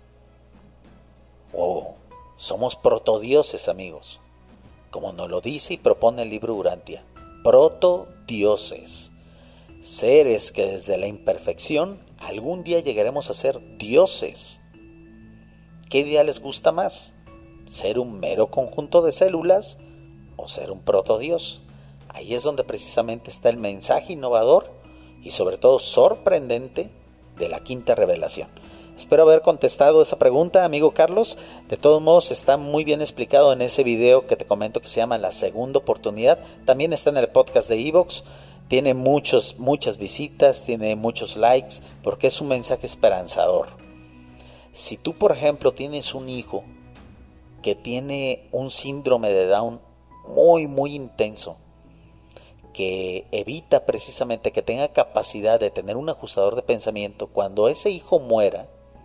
¿O somos protodioses, amigos? Como nos lo dice y propone el libro Urantia. Protodioses. Seres que desde la imperfección algún día llegaremos a ser dioses. ¿Qué idea les gusta más? ¿Ser un mero conjunto de células o ser un protodios? Ahí es donde precisamente está el mensaje innovador y sobre todo sorprendente de la quinta revelación. Espero haber contestado esa pregunta, amigo Carlos. De todos modos, está muy bien explicado en ese video que te comento que se llama La Segunda Oportunidad. También está en el podcast de iVoox. Tiene muchos, muchas visitas, tiene muchos likes, porque es un mensaje esperanzador. Si tú, por ejemplo, tienes un hijo que tiene un síndrome de Down muy, muy intenso, que evita precisamente que tenga capacidad de tener un ajustador de pensamiento, cuando ese hijo muera,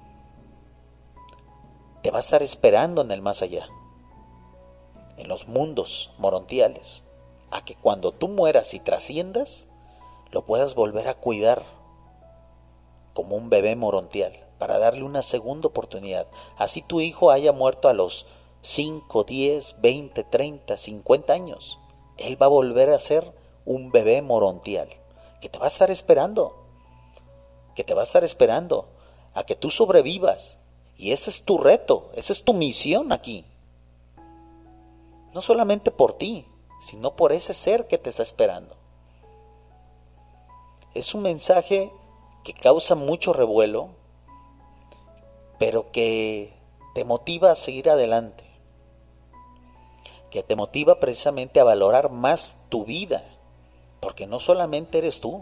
te va a estar esperando en el más allá, en los mundos morontiales, a que cuando tú mueras y trasciendas, lo puedas volver a cuidar como un bebé morontial, para darle una segunda oportunidad. Así tu hijo haya muerto a los cinco, diez, veinte, treinta, cincuenta años, él va a volver a ser un bebé morontial, que te va a estar esperando, que te va a estar esperando a que tú sobrevivas. Y ese es tu reto, esa es tu misión aquí. No solamente por ti, sino por ese ser que te está esperando. Es un mensaje que causa mucho revuelo, pero que te motiva a seguir adelante, que te motiva precisamente a valorar más tu vida, porque no solamente eres tú,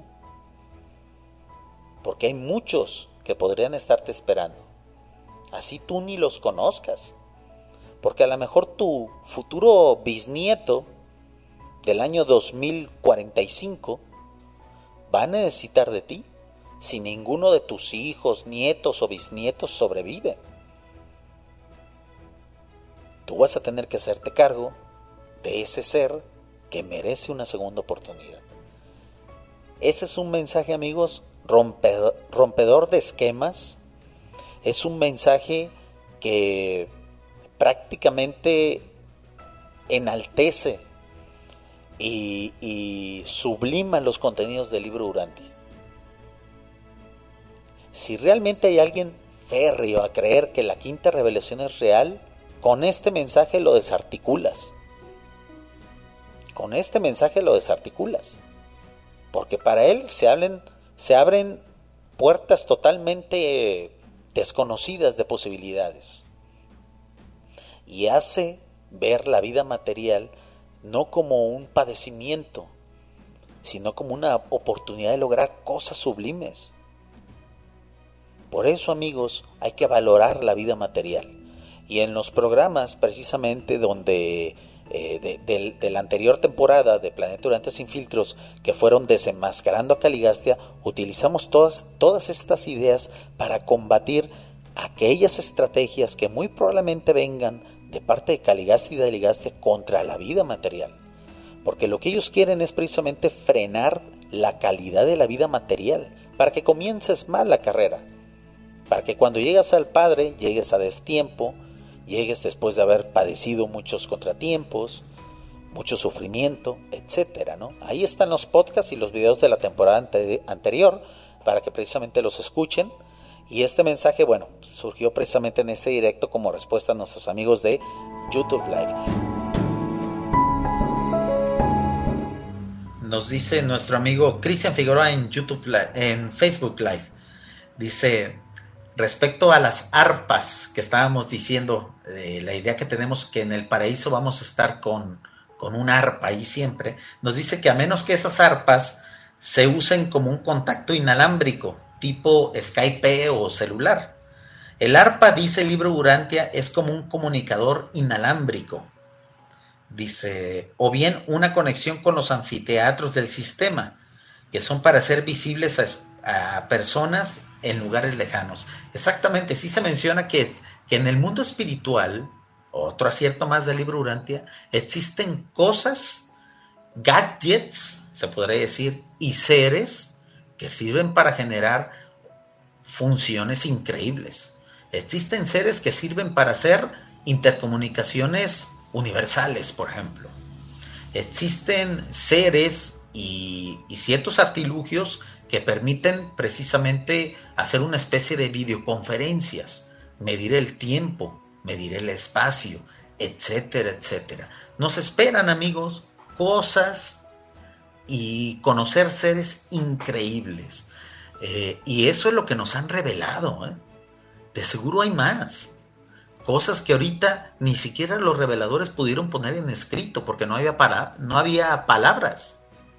porque hay muchos que podrían estarte esperando. Así tú ni los conozcas, porque a lo mejor tu futuro bisnieto del año dos mil cuarenta y cinco va a necesitar de ti, si ninguno de tus hijos, nietos o bisnietos sobrevive. Tú vas a tener que hacerte cargo de ese ser que merece una segunda oportunidad. Ese es un mensaje, amigos, rompedor, rompedor de esquemas. Es un mensaje que prácticamente enaltece y, y sublima los contenidos del libro Urantia. Si realmente hay alguien férreo a creer que la quinta revelación es real, con este mensaje lo desarticulas. Con este mensaje lo desarticulas. Porque para él se, hablen, se abren puertas totalmente desconocidas de posibilidades. Y hace ver la vida material no como un padecimiento, sino como una oportunidad de lograr cosas sublimes. Por eso, amigos, hay que valorar la vida material. Y en los programas, precisamente, donde eh, de, de, de la anterior temporada de Planeta Urantia Sin Filtros, que fueron desenmascarando a Caligastia, utilizamos todas, todas estas ideas para combatir aquellas estrategias que muy probablemente vengan de parte de Caligastia y de Ligastia contra la vida material. Porque lo que ellos quieren es precisamente frenar la calidad de la vida material, para que comiences mal la carrera, para que cuando llegas al Padre llegues a destiempo, llegues después de haber padecido muchos contratiempos, mucho sufrimiento, etcétera, ¿no? Ahí están los podcasts y los videos de la temporada ante- anterior para que precisamente los escuchen. Y este mensaje, bueno, surgió precisamente en este directo como respuesta a nuestros amigos de YouTube Live. Nos dice nuestro amigo Cristian Figueroa en YouTube Live, en Facebook Live. Dice, respecto a las arpas que estábamos diciendo, eh, la idea que tenemos que en el paraíso vamos a estar con, con una arpa ahí siempre, nos dice que a menos que esas arpas se usen como un contacto inalámbrico, tipo Skype o celular. El arpa, dice el libro Urantia, es como un comunicador inalámbrico. Dice, o bien una conexión con los anfiteatros del sistema, que son para ser visibles a, a personas en lugares lejanos. Exactamente, sí se menciona que, que en el mundo espiritual, otro acierto más del libro Urantia, existen cosas, gadgets, se podría decir, y seres que sirven para generar funciones increíbles. Existen seres que sirven para hacer intercomunicaciones universales, por ejemplo. Existen seres y, y ciertos artilugios que permiten precisamente hacer una especie de videoconferencias, medir el tiempo, medir el espacio, etcétera, etcétera. Nos esperan, amigos, cosas y conocer seres increíbles. Eh, y eso es lo que nos han revelado, ¿eh? De seguro hay más. Cosas que ahorita ni siquiera los reveladores pudieron poner en escrito porque no había, para, no había palabras.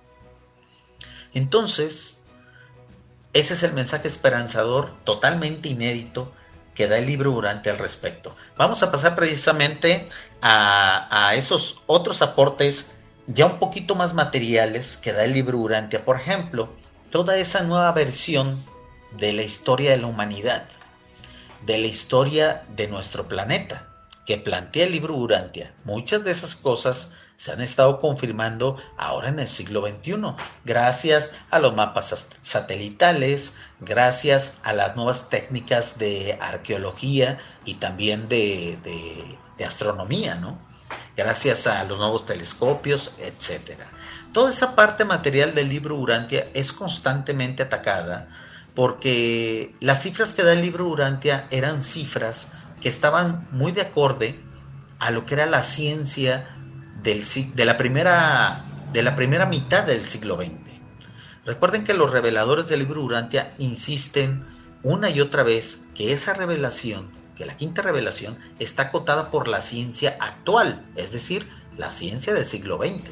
Entonces, ese es el mensaje esperanzador totalmente inédito que da el libro Urantia al respecto. Vamos a pasar precisamente a, a esos otros aportes ya un poquito más materiales que da el libro Urantia. Por ejemplo, toda esa nueva versión de la historia de la humanidad, de la historia de nuestro planeta, que plantea el libro Urantia. Muchas de esas cosas se han estado confirmando ahora en el siglo veintiuno, gracias a los mapas satelitales, gracias a las nuevas técnicas de arqueología y también de, de, de astronomía, ¿no? Gracias a los nuevos telescopios, etcétera. Toda esa parte material del libro Urantia es constantemente atacada porque las cifras que da el libro Urantia eran cifras que estaban muy de acorde a lo que era la ciencia del, de, la primera, de la primera mitad del siglo veinte. Recuerden que los reveladores del libro Urantia insisten una y otra vez que esa revelación, que la quinta revelación, está acotada por la ciencia actual, es decir, la ciencia del siglo veinte.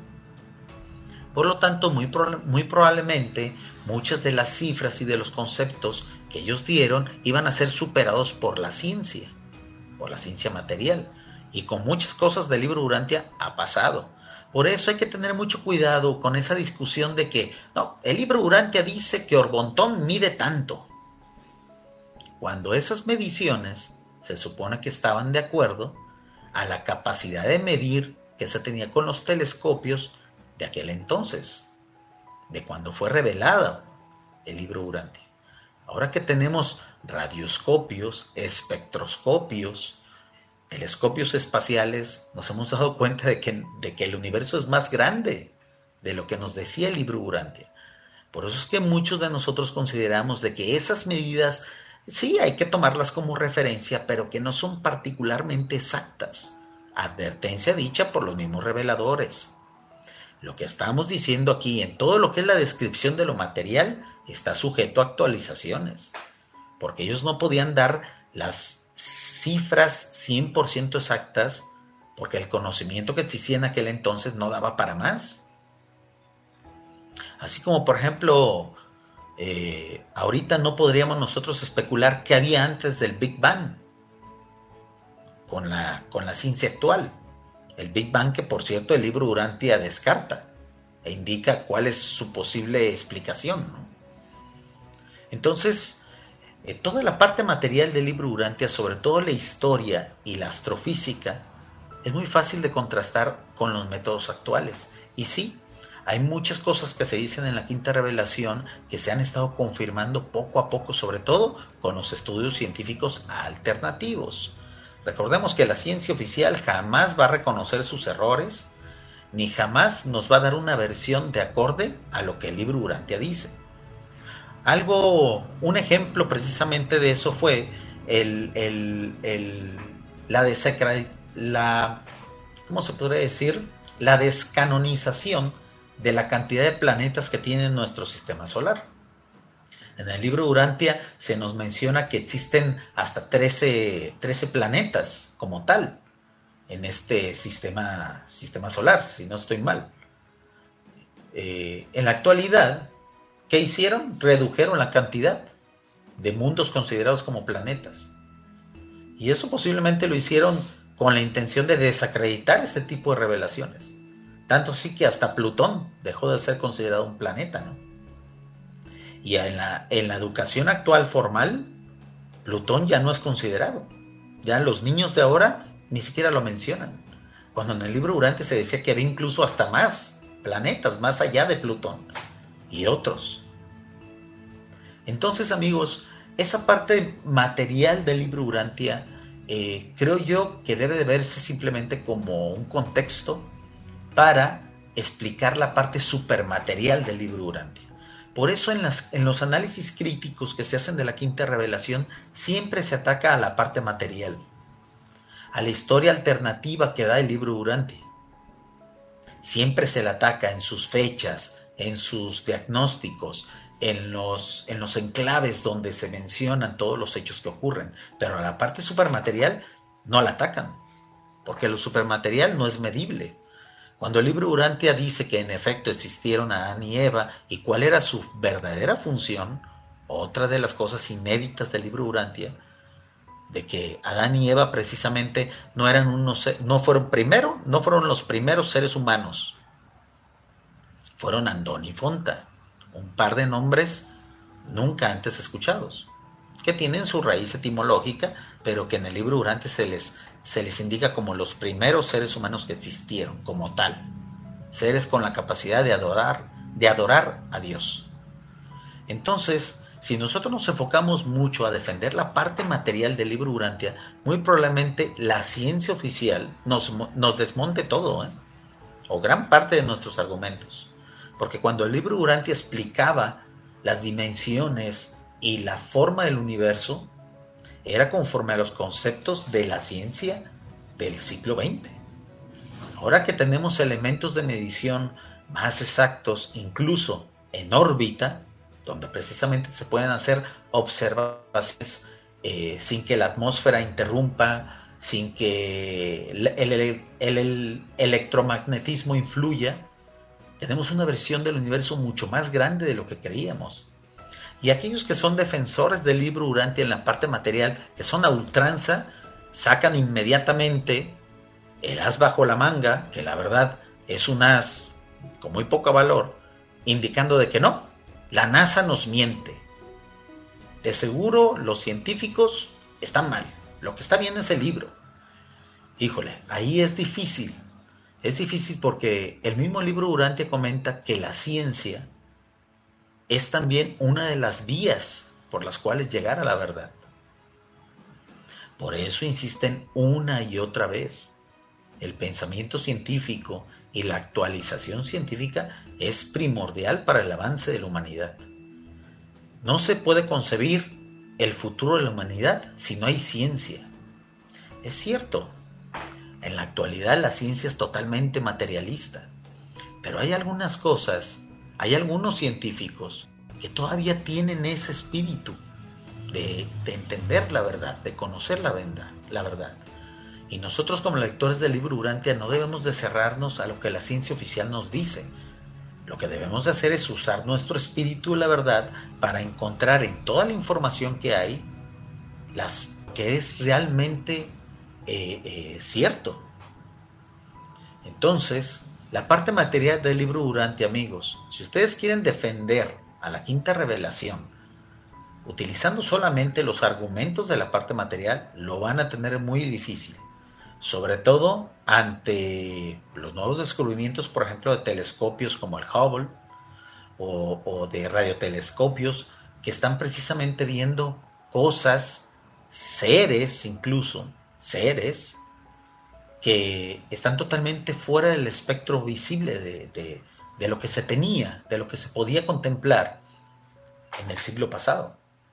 Por lo tanto, muy, pro, muy probablemente muchas de las cifras y de los conceptos que ellos dieron iban a ser superados por la ciencia, por la ciencia material. Y con muchas cosas del libro Urantia ha pasado. Por eso hay que tener mucho cuidado con esa discusión de que no, el libro Urantia dice que Orbontón mide tanto, cuando esas mediciones se supone que estaban de acuerdo a la capacidad de medir que se tenía con los telescopios de aquel entonces, de cuando fue revelado el libro Urantia. Ahora que tenemos radioscopios, espectroscopios, telescopios espaciales, nos hemos dado cuenta de que, de que el universo es más grande de lo que nos decía el libro Urantia. Por eso es que muchos de nosotros consideramos de que esas medidas sí hay que tomarlas como referencia, pero que no son particularmente exactas. Advertencia dicha por los mismos reveladores. Lo que estamos diciendo aquí en todo lo que es la descripción de lo material está sujeto a actualizaciones, porque ellos no podían dar las cifras cien por ciento exactas, porque el conocimiento que existía en aquel entonces no daba para más. Así como, por ejemplo, eh, ahorita no podríamos nosotros especular qué había antes del Big Bang con la, con la ciencia actual. El Big Bang, que por cierto el libro Urantia descarta e indica cuál es su posible explicación, ¿no? Entonces, eh, toda la parte material del libro Urantia, sobre todo la historia y la astrofísica, es muy fácil de contrastar con los métodos actuales. Y sí, hay muchas cosas que se dicen en la quinta revelación que se han estado confirmando poco a poco, sobre todo con los estudios científicos alternativos. Recordemos que la ciencia oficial jamás va a reconocer sus errores, ni jamás nos va a dar una versión de acorde a lo que el libro Urantia dice. Algo, un ejemplo precisamente de eso fue el, el, el, la, desacra, la, ¿cómo se podría decir? La descanonización de la cantidad de planetas que tiene nuestro sistema solar. En el libro Urantia se nos menciona que existen hasta trece, trece planetas como tal en este sistema, sistema solar, si no estoy mal. Eh, en la actualidad, ¿qué hicieron? Redujeron la cantidad de mundos considerados como planetas. Y eso posiblemente lo hicieron con la intención de desacreditar este tipo de revelaciones. Tanto así que hasta Plutón dejó de ser considerado un planeta, ¿no? Y en la, en la educación actual formal, Plutón ya no es considerado. Ya los niños de ahora ni siquiera lo mencionan. Cuando en el libro Urantia se decía que había incluso hasta más planetas más allá de Plutón y otros. Entonces, amigos, esa parte material del libro Urantia eh, creo yo que debe de verse simplemente como un contexto para explicar la parte supermaterial del libro Urantia. Por eso en, las, en los análisis críticos que se hacen de la quinta revelación siempre se ataca a la parte material, a la historia alternativa que da el libro Urantia. Siempre se le ataca en sus fechas, en sus diagnósticos, en los, en los enclaves donde se mencionan todos los hechos que ocurren, pero a la parte supermaterial no la atacan, porque lo supermaterial no es medible. Cuando el libro Urantia dice que en efecto existieron Adán y Eva y cuál era su verdadera función, otra de las cosas inéditas del libro Urantia, de que Adán y Eva precisamente no eran unos, no fueron primero, no fueron los primeros seres humanos, fueron Andón y Fonta, un par de nombres nunca antes escuchados, que tienen su raíz etimológica, pero que en el libro Urantia se les, se les indica como los primeros seres humanos que existieron, como tal, seres con la capacidad de adorar, de adorar a Dios. Entonces, si nosotros nos enfocamos mucho a defender la parte material del libro Urantia, muy probablemente la ciencia oficial nos, nos desmonte todo, ¿eh? o gran parte de nuestros argumentos. Porque cuando el libro Urantia explicaba las dimensiones y la forma del universo, era conforme a los conceptos de la ciencia del siglo veinte. Ahora que tenemos elementos de medición más exactos, incluso en órbita, donde precisamente se pueden hacer observaciones eh, sin que la atmósfera interrumpa, sin que el, el, el, el electromagnetismo influya, tenemos una versión del universo mucho más grande de lo que creíamos. Y aquellos que son defensores del libro Urantia en la parte material, que son a ultranza, sacan inmediatamente el as bajo la manga, que la verdad es un as con muy poco valor, indicando de que no, la NASA nos miente. De seguro los científicos están mal, lo que está bien es el libro. Híjole, ahí es difícil. Es difícil porque el mismo libro Urantia comenta que la ciencia es también una de las vías por las cuales llegar a la verdad. Por eso insisten una y otra vez. El pensamiento científico y la actualización científica es primordial para el avance de la humanidad. No se puede concebir el futuro de la humanidad si no hay ciencia. Es cierto, en la actualidad la ciencia es totalmente materialista, pero hay algunas cosas, hay algunos científicos que todavía tienen ese espíritu de, de entender la verdad, de conocer la verdad, la verdad. Y nosotros como lectores del libro Urantia no debemos de cerrarnos a lo que la ciencia oficial nos dice. Lo que debemos de hacer es usar nuestro espíritu de la verdad para encontrar en toda la información que hay las que es realmente eh, eh, cierto. Entonces, la parte material del libro Urantia, amigos, si ustedes quieren defender a la quinta revelación utilizando solamente los argumentos de la parte material, lo van a tener muy difícil. Sobre todo ante los nuevos descubrimientos, por ejemplo, de telescopios como el Hubble o, o de radiotelescopios que están precisamente viendo cosas, seres incluso, seres que están totalmente fuera del espectro visible de, de, de lo que se tenía, de lo que se podía contemplar en el siglo pasado.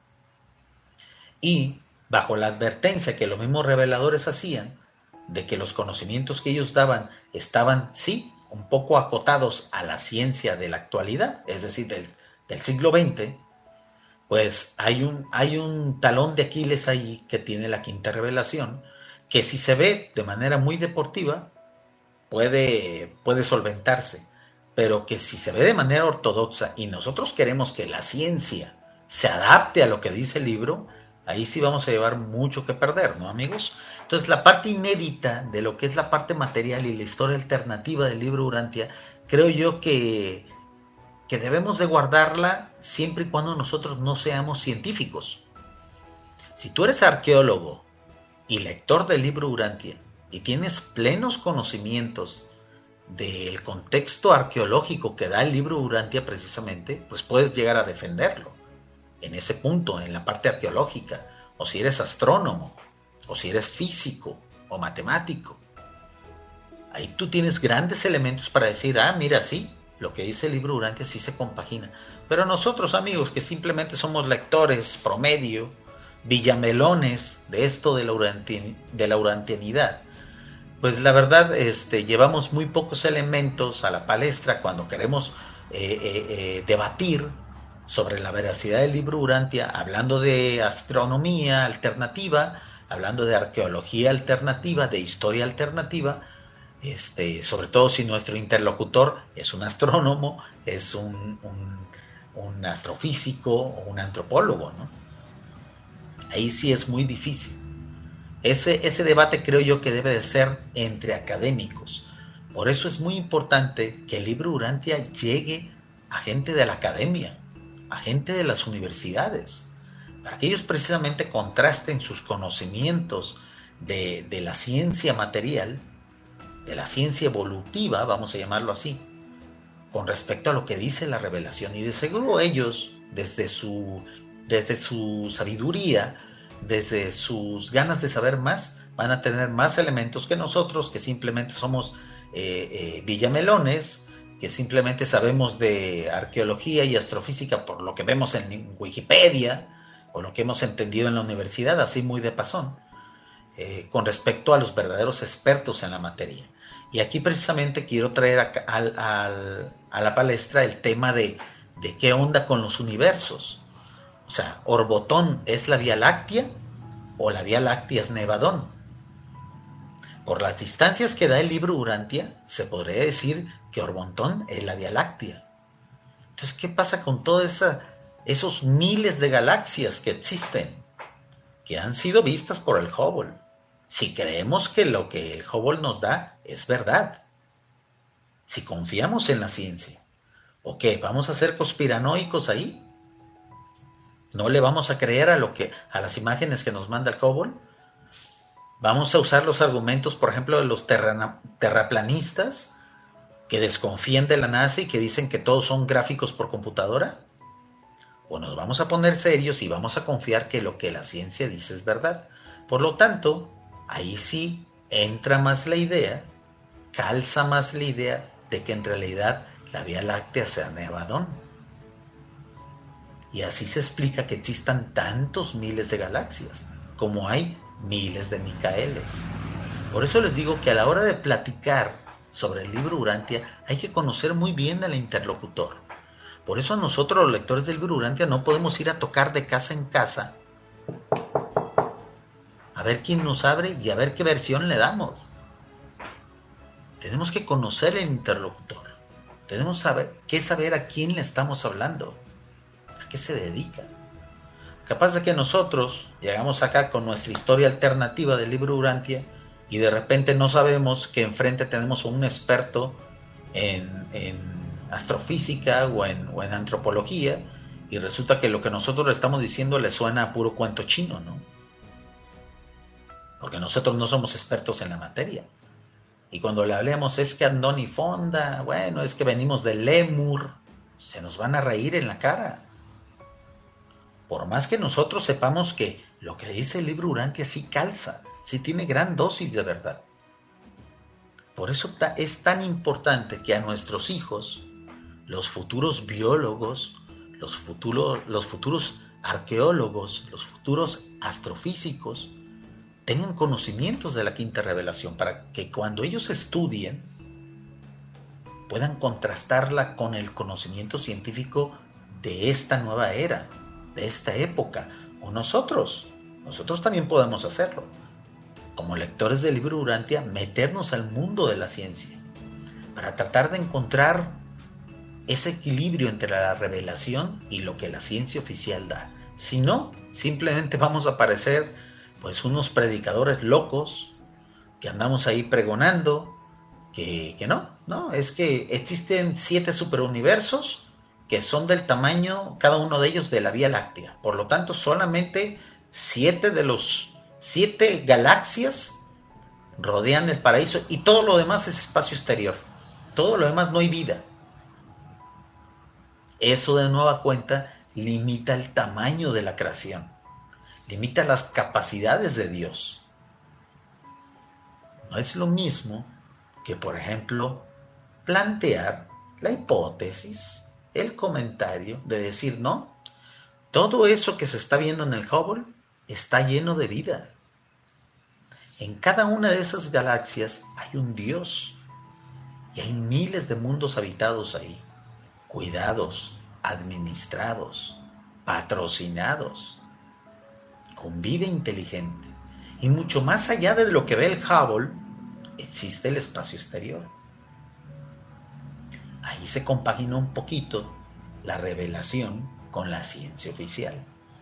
Y bajo la advertencia que los mismos reveladores hacían, de que los conocimientos que ellos daban estaban, sí, un poco acotados a la ciencia de la actualidad, es decir, del, del siglo veinte, pues hay un, hay un talón de Aquiles ahí que tiene la quinta revelación, que si se ve de manera muy deportiva, puede, puede solventarse, pero que si se ve de manera ortodoxa y nosotros queremos que la ciencia se adapte a lo que dice el libro, ahí sí vamos a llevar mucho que perder, ¿no, amigos? Entonces, la parte inédita de lo que es la parte material y la historia alternativa del libro Urantia, creo yo que, que debemos de guardarla siempre y cuando nosotros no seamos científicos. Si tú eres arqueólogo y lector del libro Urantia y tienes plenos conocimientos del contexto arqueológico que da el libro Urantia precisamente, pues puedes llegar a defenderlo en ese punto, en la parte arqueológica, o si eres astrónomo, o si eres físico o matemático. Ahí tú tienes grandes elementos para decir, ah, mira, sí, lo que dice el libro Urantia sí se compagina. Pero nosotros, amigos, que simplemente somos lectores promedio, villamelones de esto de la, uranti- de la urantianidad, pues la verdad este, llevamos muy pocos elementos a la palestra cuando queremos eh, eh, eh, debatir sobre la veracidad del libro Urantia, hablando de astronomía alternativa, hablando de arqueología alternativa, de historia alternativa, este, sobre todo si nuestro interlocutor es un astrónomo, es un, un, un astrofísico o un antropólogo, ¿no? Ahí sí es muy difícil. Ese, ese debate creo yo que debe de ser entre académicos. Por eso es muy importante que el libro Urantia llegue a gente de la academia, a gente de las universidades, para que ellos precisamente contrasten sus conocimientos de, de la ciencia material, de la ciencia evolutiva, vamos a llamarlo así, con respecto a lo que dice la revelación. Y de seguro ellos, desde su, desde su sabiduría, desde sus ganas de saber más, van a tener más elementos que nosotros, que simplemente somos eh, eh, villamelones, que simplemente sabemos de arqueología y astrofísica por lo que vemos en Wikipedia o lo que hemos entendido en la universidad, así muy de pasón, eh, con respecto a los verdaderos expertos en la materia. Y aquí precisamente quiero traer a, a, a, a la palestra el tema de, de qué onda con los universos. O sea, Orbotón es la Vía Láctea o la Vía Láctea es Nevadón. Por las distancias que da el libro Urantia, se podría decir que Orbotón es la Vía Láctea. Entonces, ¿qué pasa con todos esos miles de galaxias que existen, que han sido vistas por el Hubble? Si creemos que lo que el Hubble nos da es verdad, si confiamos en la ciencia, ¿o qué? ¿Vamos a ser conspiranoicos ahí? ¿No le vamos a creer a, lo que, a las imágenes que nos manda el Hubble? ¿Vamos a usar los argumentos, por ejemplo, de los terrana, terraplanistas que desconfían de la NASA y que dicen que todos son gráficos por computadora? ¿O nos vamos a poner serios y vamos a confiar que lo que la ciencia dice es verdad? Por lo tanto, ahí sí entra más la idea, calza más la idea de que en realidad la Vía Láctea sea Nevadón. Y así se explica que existan tantos miles de galaxias, como hay miles de Micaeles. Por eso les digo que a la hora de platicar sobre el libro Urantia hay que conocer muy bien al interlocutor. Por eso nosotros los lectores del libro Urantia no podemos ir a tocar de casa en casa a ver quién nos abre y a ver qué versión le damos. Tenemos que conocer el interlocutor. Tenemos saber, que saber a quién le estamos hablando, a qué se dedica. Capaz de que nosotros llegamos acá con nuestra historia alternativa del libro Urantia y de repente no sabemos que enfrente tenemos a un experto en, en astrofísica o en, o en antropología, y resulta que lo que nosotros le estamos diciendo le suena a puro cuento chino, ¿no? Porque nosotros no somos expertos en la materia. Y cuando le hablemos es que Andoni Fonda, bueno, es que venimos de Lemur, se nos van a reír en la cara. Por más que nosotros sepamos que lo que dice el libro Urantia sí calza, sí tiene gran dosis de verdad. Por eso es tan importante que a nuestros hijos, los futuros biólogos, los futuros, los futuros arqueólogos, los futuros astrofísicos, tengan conocimientos de la quinta revelación, para que cuando ellos estudien puedan contrastarla con el conocimiento científico de esta nueva era, de esta época. O nosotros, nosotros también podemos hacerlo. Como lectores del libro Urantia, meternos al mundo de la ciencia para tratar de encontrar ese equilibrio entre la revelación y lo que la ciencia oficial da. Si no, simplemente vamos a parecer pues unos predicadores locos que andamos ahí pregonando que, que no, no, es que existen siete superuniversos que son del tamaño, cada uno de ellos, de la Vía Láctea. Por lo tanto, solamente siete de los siete galaxias rodean el paraíso y todo lo demás es espacio exterior. Todo lo demás no hay vida. Eso de nueva cuenta limita el tamaño de la creación, limita las capacidades de Dios. No es lo mismo que, por ejemplo, plantear la hipótesis, el comentario de decir, no, todo eso que se está viendo en el Hubble está lleno de vida. En cada una de esas galaxias hay un Dios y hay miles de mundos habitados ahí, cuidados, administrados, patrocinados, con vida inteligente. Y mucho más allá de lo que ve el Hubble, existe el espacio exterior. Ahí se compagina un poquito la revelación con la ciencia oficial.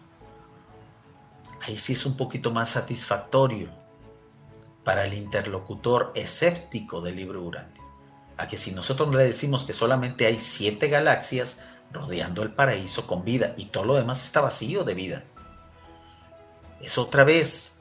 Ahí sí es un poquito más satisfactorio para el interlocutor escéptico del libro Urantia. A que si nosotros le decimos que solamente hay siete galaxias rodeando el paraíso con vida y todo lo demás está vacío de vida, eso otra vez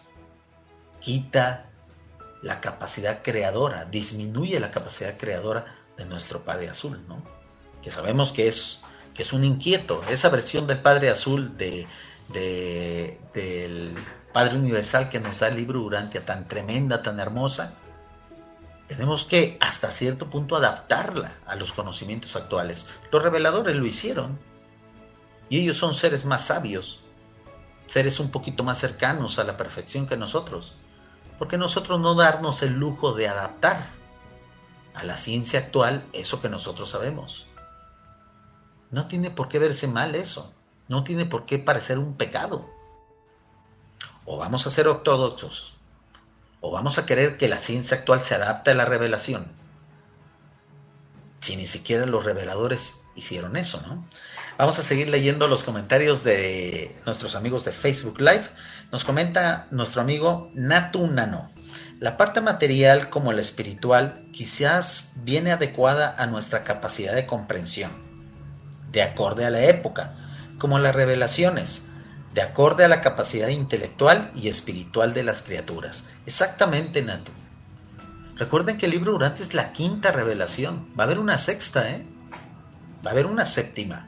quita la capacidad creadora, disminuye la capacidad creadora de nuestro Padre Azul, ¿no? Que sabemos que es, que es un inquieto. Esa versión del Padre Azul de, de, del Padre Universal que nos da el libro Urantia, tan tremenda, tan hermosa, tenemos que hasta cierto punto adaptarla a los conocimientos actuales. Los reveladores lo hicieron y ellos son seres más sabios, seres un poquito más cercanos a la perfección que nosotros. ¿Por qué nosotros no darnos el lujo de adaptar a la ciencia actual eso que nosotros sabemos? No tiene por qué verse mal eso, no tiene por qué parecer un pecado. O vamos a ser ortodoxos, o vamos a querer que la ciencia actual se adapte a la revelación, si ni siquiera los reveladores hicieron eso, ¿no? Vamos a seguir leyendo los comentarios de nuestros amigos de Facebook Live. Nos comenta nuestro amigo Natu Nano: la parte material como la espiritual quizás viene adecuada a nuestra capacidad de comprensión, de acorde a la época, como las revelaciones, de acorde a la capacidad intelectual y espiritual de las criaturas. Exactamente, Natu. Recuerden que el libro Urantia es la quinta revelación. Va a haber una sexta, ¿eh? Va a haber una séptima.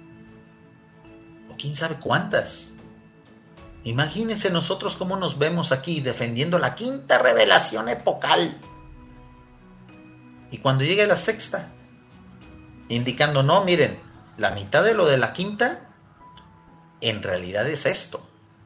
O quién sabe cuántas. Imagínense nosotros cómo nos vemos aquí defendiendo la quinta revelación epocal. Y cuando llegue la sexta, indicando, no, miren, la mitad de lo de la quinta, en realidad es esto.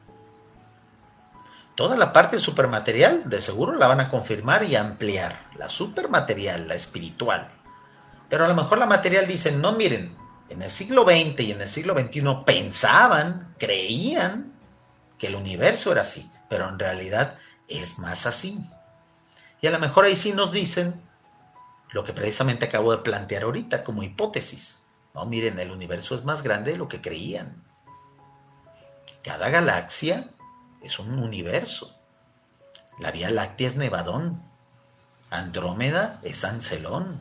Toda la parte supermaterial, de seguro la van a confirmar y ampliar. La supermaterial, la espiritual. Pero a lo mejor la material dice, no, miren, en el siglo veinte y en el siglo veintiuno pensaban, creían que el universo era así, pero en realidad es más así. Y a lo mejor ahí sí nos dicen lo que precisamente acabo de plantear ahorita como hipótesis. No, miren, el universo es más grande de lo que creían. Cada galaxia es un universo. La Vía Láctea es Nevadón. Andrómeda es Ancelón.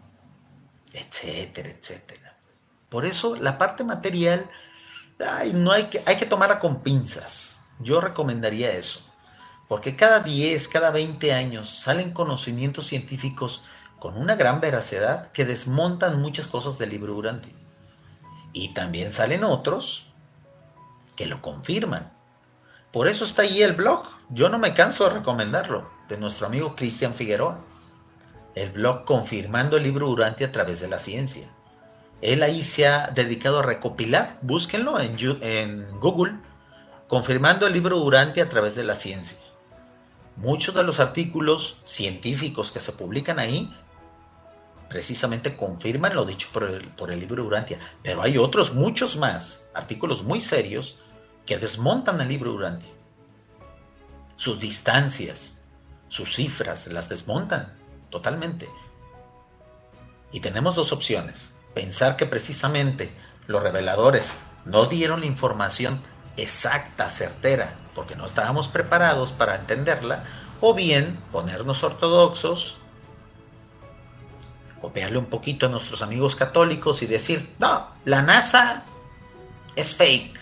Etcétera, etcétera. Por eso la parte material ay, no hay que, hay que tomarla con pinzas. Yo recomendaría eso. Porque cada diez, cada veinte años salen conocimientos científicos con una gran veracidad que desmontan muchas cosas del libro Urantia. Y también salen otros que lo confirman. Por eso está ahí el blog. Yo no me canso de recomendarlo, de nuestro amigo Cristian Figueroa. El blog Confirmando el libro Urantia a través de la ciencia. Él ahí se ha dedicado a recopilar, búsquenlo en, en Google, Confirmando el libro Urantia a través de la ciencia. Muchos de los artículos científicos que se publican ahí precisamente confirman lo dicho por el, por el libro Urantia. Pero hay otros, muchos más, artículos muy serios que desmontan el libro Urantia. Sus distancias, sus cifras, las desmontan totalmente. Y tenemos dos opciones. Pensar que precisamente los reveladores no dieron la información exacta, certera, porque no estábamos preparados para entenderla, o bien ponernos ortodoxos, copiarle un poquito a nuestros amigos católicos y decir, no, la NASA es fake.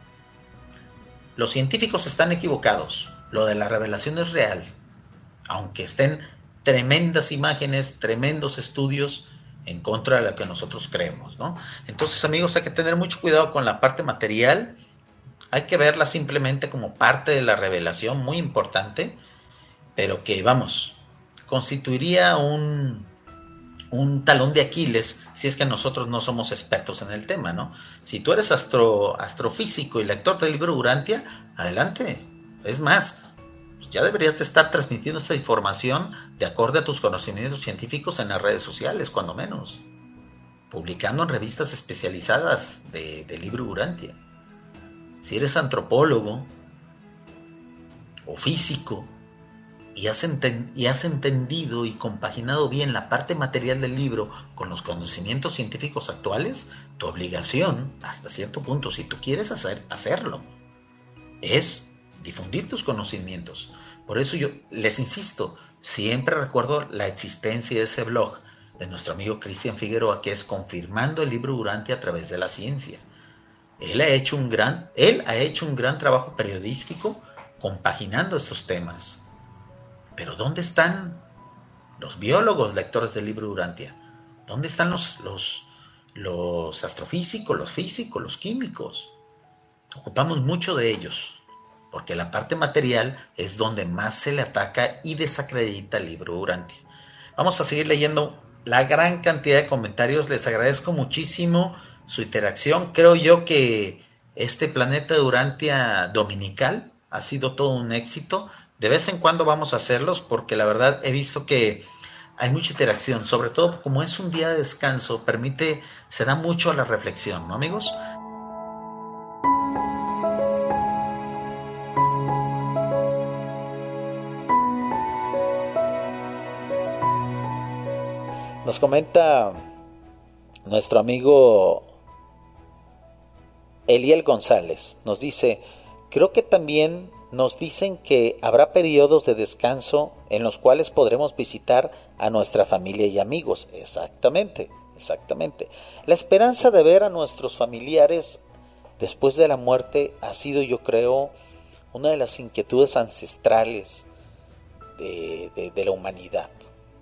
Los científicos están equivocados. Lo de la revelación es real. Aunque estén tremendas imágenes, tremendos estudios en contra de lo que nosotros creemos, ¿no? Entonces, amigos, hay que tener mucho cuidado con la parte material. Hay que verla simplemente como parte de la revelación, muy importante, pero que, vamos, constituiría un, un talón de Aquiles si es que nosotros no somos expertos en el tema, ¿no? Si tú eres astro, astrofísico y lector del libro Urantia, adelante. Es más, ya deberías de estar transmitiendo esta información de acorde a tus conocimientos científicos en las redes sociales, cuando menos. Publicando en revistas especializadas de, de libro Urantia. Si eres antropólogo o físico y has, enten- y has entendido y compaginado bien la parte material del libro con los conocimientos científicos actuales, tu obligación, hasta cierto punto, si tú quieres hacer, hacerlo, es difundir tus conocimientos. Por eso yo les insisto, siempre recuerdo la existencia de ese blog de nuestro amigo Cristian Figueroa, que es Confirmando el libro Urantia a través de la ciencia. Él ha hecho un gran, él ha hecho un gran trabajo periodístico compaginando estos temas. Pero ¿dónde están los biólogos lectores del libro Urantia? ¿Dónde están los, los, los astrofísicos, los físicos, los químicos? Ocupamos mucho de ellos, porque la parte material es donde más se le ataca y desacredita el libro Urantia. Vamos a seguir leyendo la gran cantidad de comentarios. Les agradezco muchísimo su interacción. Creo yo que este planeta de Urantia dominical ha sido todo un éxito. De vez en cuando vamos a hacerlos porque la verdad he visto que hay mucha interacción, sobre todo como es un día de descanso, permite, se da mucho a la reflexión, ¿no, amigos? Nos comenta nuestro amigo Eliel González, nos dice, creo que también nos dicen que habrá periodos de descanso en los cuales podremos visitar a nuestra familia y amigos. Exactamente, exactamente. La esperanza de ver a nuestros familiares después de la muerte ha sido, yo creo, una de las inquietudes ancestrales de, de, de la humanidad.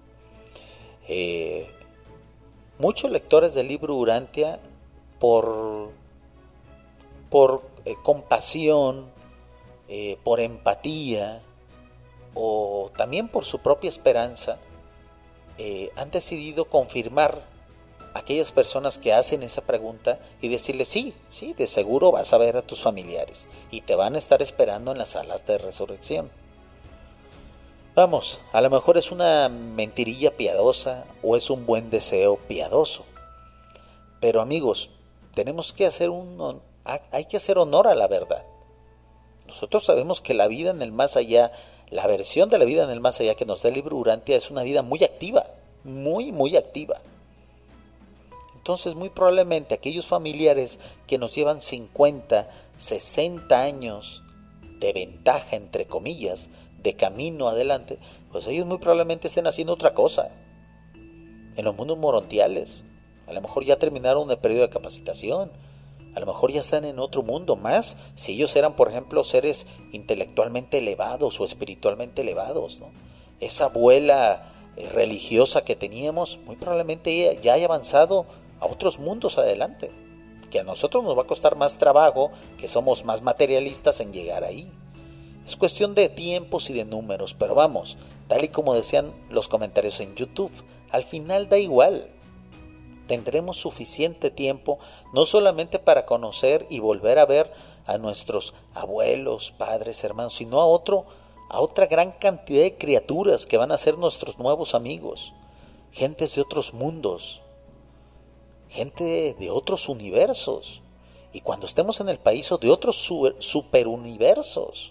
Eh, muchos lectores del libro Urantia, por, por eh, compasión, eh, por empatía o también por su propia esperanza, eh, han decidido confirmar a aquellas personas que hacen esa pregunta y decirles sí, sí, de seguro vas a ver a tus familiares y te van a estar esperando en las salas de resurrección. Vamos, a lo mejor es una mentirilla piadosa o es un buen deseo piadoso. Pero amigos, tenemos que hacer un, hay que hacer honor a la verdad. Nosotros sabemos que la vida en el más allá, la versión de la vida en el más allá que nos da el libro Urantia es una vida muy activa, muy, muy activa. Entonces, muy probablemente aquellos familiares que nos llevan cincuenta, sesenta años de ventaja, entre comillas, de camino adelante, pues ellos muy probablemente estén haciendo otra cosa. En los mundos morontiales, a lo mejor ya terminaron el periodo de capacitación, a lo mejor ya están en otro mundo más, si ellos eran, por ejemplo, seres intelectualmente elevados o espiritualmente elevados, ¿no? Esa abuela eh, religiosa que teníamos, muy probablemente ya haya avanzado a otros mundos adelante, que a nosotros nos va a costar más trabajo, que somos más materialistas en llegar ahí. Es cuestión de tiempos y de números, pero vamos, tal y como decían los comentarios en YouTube, al final da igual. Tendremos suficiente tiempo no solamente para conocer y volver a ver a nuestros abuelos, padres, hermanos, sino a otro, a otra gran cantidad de criaturas que van a ser nuestros nuevos amigos, gentes de otros mundos, gente de otros universos, y cuando estemos en el paraíso, de otros superuniversos.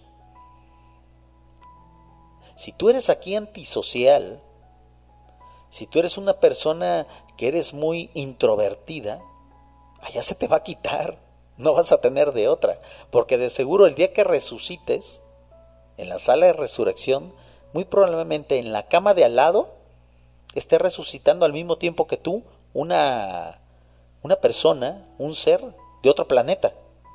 Si tú eres aquí antisocial, si tú eres una persona que eres muy introvertida, allá se te va a quitar, no vas a tener de otra, porque de seguro el día que resucites, en la sala de resurrección, muy probablemente en la cama de al lado, esté resucitando al mismo tiempo que tú, una, una persona, un ser de otro planeta.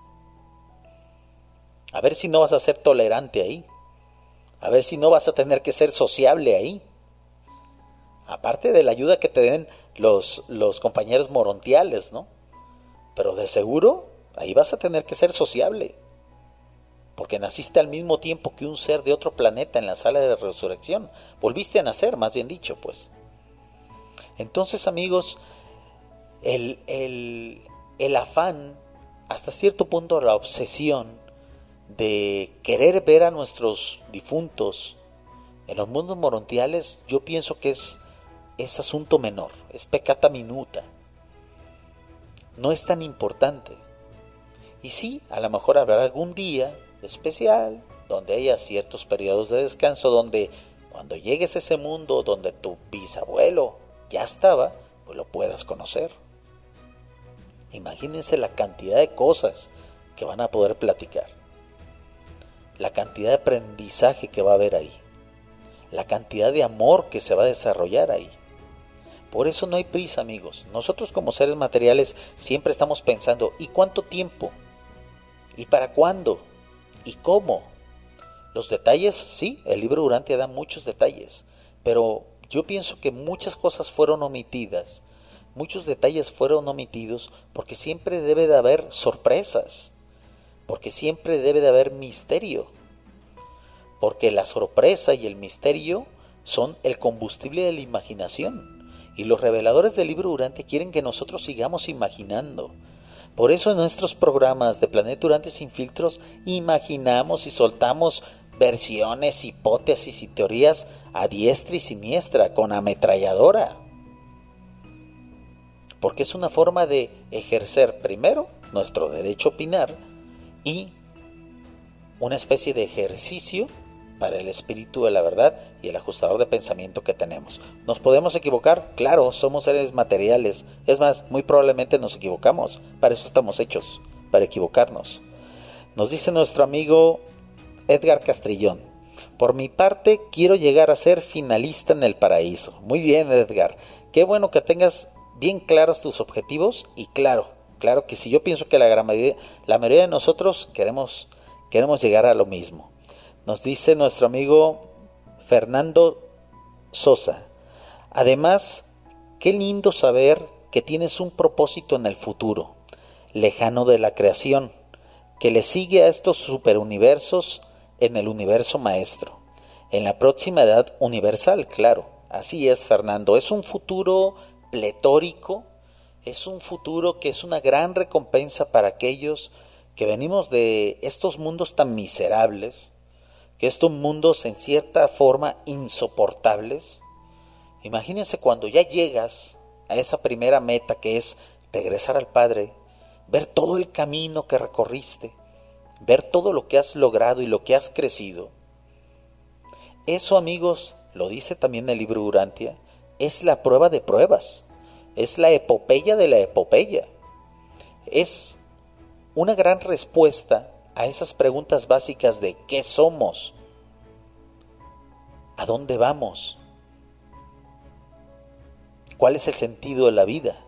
A ver si no vas a ser tolerante ahí, a ver si no vas a tener que ser sociable ahí. Aparte de la ayuda que te den los, los compañeros morontiales, ¿no? Pero de seguro, ahí vas a tener que ser sociable. Porque naciste al mismo tiempo que un ser de otro planeta en la sala de resurrección. Volviste a nacer, más bien dicho, pues. Entonces, amigos, el, el, el afán, hasta cierto punto la obsesión de querer ver a nuestros difuntos en los mundos morontiales, yo pienso que es es asunto menor, es peccata minuta, no es tan importante. Y sí, a lo mejor habrá algún día especial donde haya ciertos periodos de descanso, donde cuando llegues a ese mundo donde tu bisabuelo ya estaba, pues lo puedas conocer. Imagínense la cantidad de cosas que van a poder platicar, la cantidad de aprendizaje que va a haber ahí, la cantidad de amor que se va a desarrollar ahí. Por eso no hay prisa, amigos. Nosotros como seres materiales siempre estamos pensando, ¿y cuánto tiempo? ¿Y para cuándo? ¿Y cómo? Los detalles, sí, el libro Urantia da muchos detalles, pero yo pienso que muchas cosas fueron omitidas, muchos detalles fueron omitidos porque siempre debe de haber sorpresas, porque siempre debe de haber misterio, porque la sorpresa y el misterio son el combustible de la imaginación. Y los reveladores del libro Urantia quieren que nosotros sigamos imaginando. Por eso en nuestros programas de Planeta Urantia Sin Filtros imaginamos y soltamos versiones, hipótesis y teorías a diestra y siniestra, con ametralladora. Porque es una forma de ejercer primero nuestro derecho a opinar y una especie de ejercicio para el espíritu de la verdad y el ajustador de pensamiento que tenemos. ¿Nos podemos equivocar? Claro, somos seres materiales. Es más, muy probablemente nos equivocamos. Para eso estamos hechos, para equivocarnos. Nos dice nuestro amigo Edgar Castrillón: por mi parte, quiero llegar a ser finalista en el paraíso. Muy bien, Edgar. Qué bueno que tengas bien claros tus objetivos y claro, claro que sí. Yo pienso que la gran mayoría, la mayoría de nosotros queremos, queremos llegar a lo mismo. Nos dice nuestro amigo Fernando Sosa: además, qué lindo saber que tienes un propósito en el futuro, lejano de la creación, que le sigue a estos superuniversos en el universo maestro, en la próxima edad universal, claro, Así es, Fernando, es un futuro pletórico, es un futuro que es una gran recompensa para aquellos que venimos de estos mundos tan miserables, que estos mundos en cierta forma insoportables. Imagínense cuando ya llegas a esa primera meta que es regresar al Padre, ver todo el camino que recorriste, ver todo lo que has logrado y lo que has crecido. Eso, amigos, lo dice también el libro Urantia, es la prueba de pruebas, es la epopeya de la epopeya. Es una gran respuesta a esas preguntas básicas de ¿qué somos? ¿A dónde vamos? ¿Cuál es el sentido de la vida?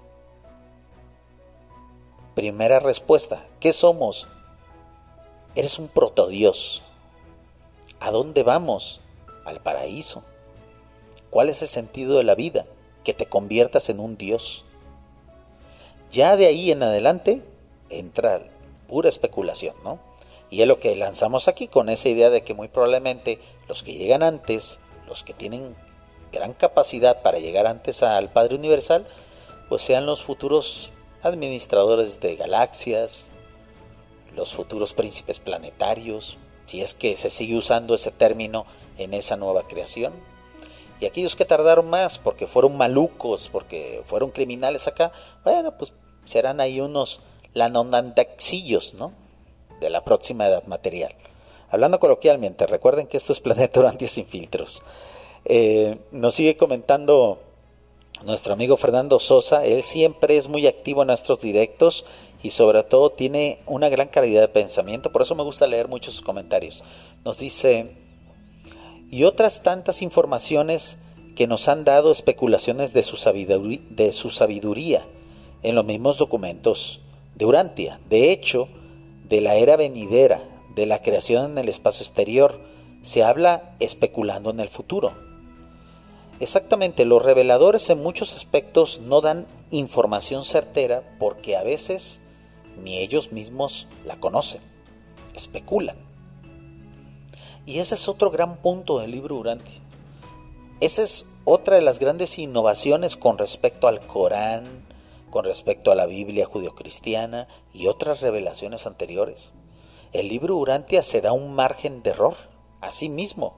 Primera respuesta, ¿qué somos? Eres un protodios. ¿A dónde vamos? Al paraíso. ¿Cuál es el sentido de la vida? Que te conviertas en un Dios. Ya de ahí en adelante entra pura especulación, ¿no? Y es lo que lanzamos aquí con esa idea de que muy probablemente los que llegan antes, los que tienen gran capacidad para llegar antes al Padre Universal, pues sean los futuros administradores de galaxias, los futuros príncipes planetarios, si es que se sigue usando ese término en esa nueva creación. Y aquellos que tardaron más porque fueron malucos, porque fueron criminales acá, bueno, pues serán ahí unos lanonandaxillos, ¿no? De la próxima edad material. Hablando coloquialmente, recuerden que esto es Planeta Urantia sin filtros. Eh, nos sigue comentando nuestro amigo Fernando Sosa, él siempre es muy activo en nuestros directos y sobre todo tiene una gran calidad de pensamiento, por eso me gusta leer muchos sus comentarios. Nos dice, y otras tantas informaciones que nos han dado especulaciones de su sabiduría, de su sabiduría en los mismos documentos de Urantia. De hecho, de la era venidera, de la creación en el espacio exterior, se habla especulando en el futuro. Exactamente, los reveladores en muchos aspectos no dan información certera porque a veces ni ellos mismos la conocen, especulan. Y ese es otro gran punto del libro Urantia. Esa es otra de las grandes innovaciones con respecto al Corán, con respecto a la Biblia judeocristiana y otras revelaciones anteriores. El libro Urantia se da un margen de error a sí mismo.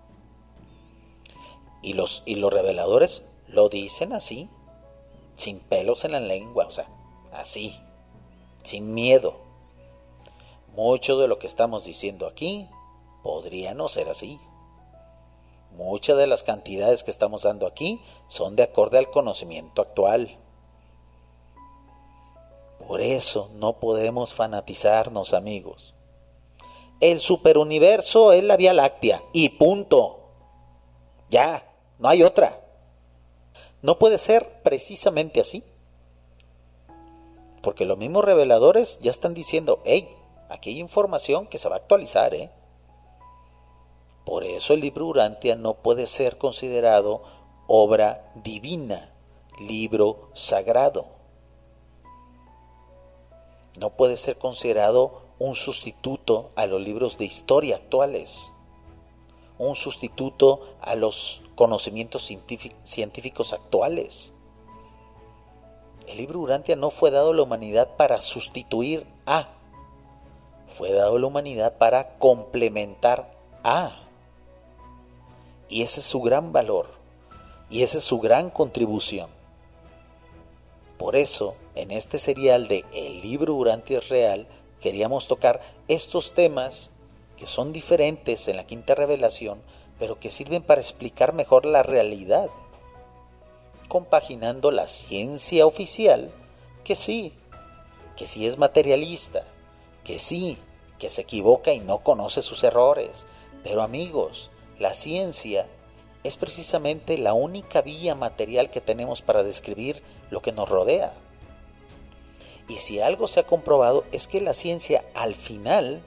Y los, y los reveladores lo dicen así, sin pelos en la lengua, o sea, así, sin miedo. Mucho de lo que estamos diciendo aquí podría no ser así. Muchas de las cantidades que estamos dando aquí son de acorde al conocimiento actual. Por eso no podemos fanatizarnos, amigos. El superuniverso es la Vía Láctea y punto. Ya. No hay otra. No puede ser precisamente así. Porque los mismos reveladores ya están diciendo, hey, aquí hay información que se va a actualizar, ¿eh? Por eso el libro Urantia no puede ser considerado obra divina, libro sagrado. No puede ser considerado un sustituto a los libros de historia actuales, un sustituto a los conocimientos científicos actuales. El libro Urantia no fue dado a la humanidad para sustituir a, fue dado a la humanidad para complementar a. Y ese es su gran valor, y esa es su gran contribución. Por eso, en este serial de El libro Urantia es real, queríamos tocar estos temas que son diferentes en la quinta revelación, pero que sirven para explicar mejor la realidad, compaginando la ciencia oficial, que sí, que sí es materialista, que sí, que se equivoca y no conoce sus errores. Pero amigos, la ciencia es precisamente la única vía material que tenemos para describir lo que nos rodea. Y si algo se ha comprobado es que la ciencia al final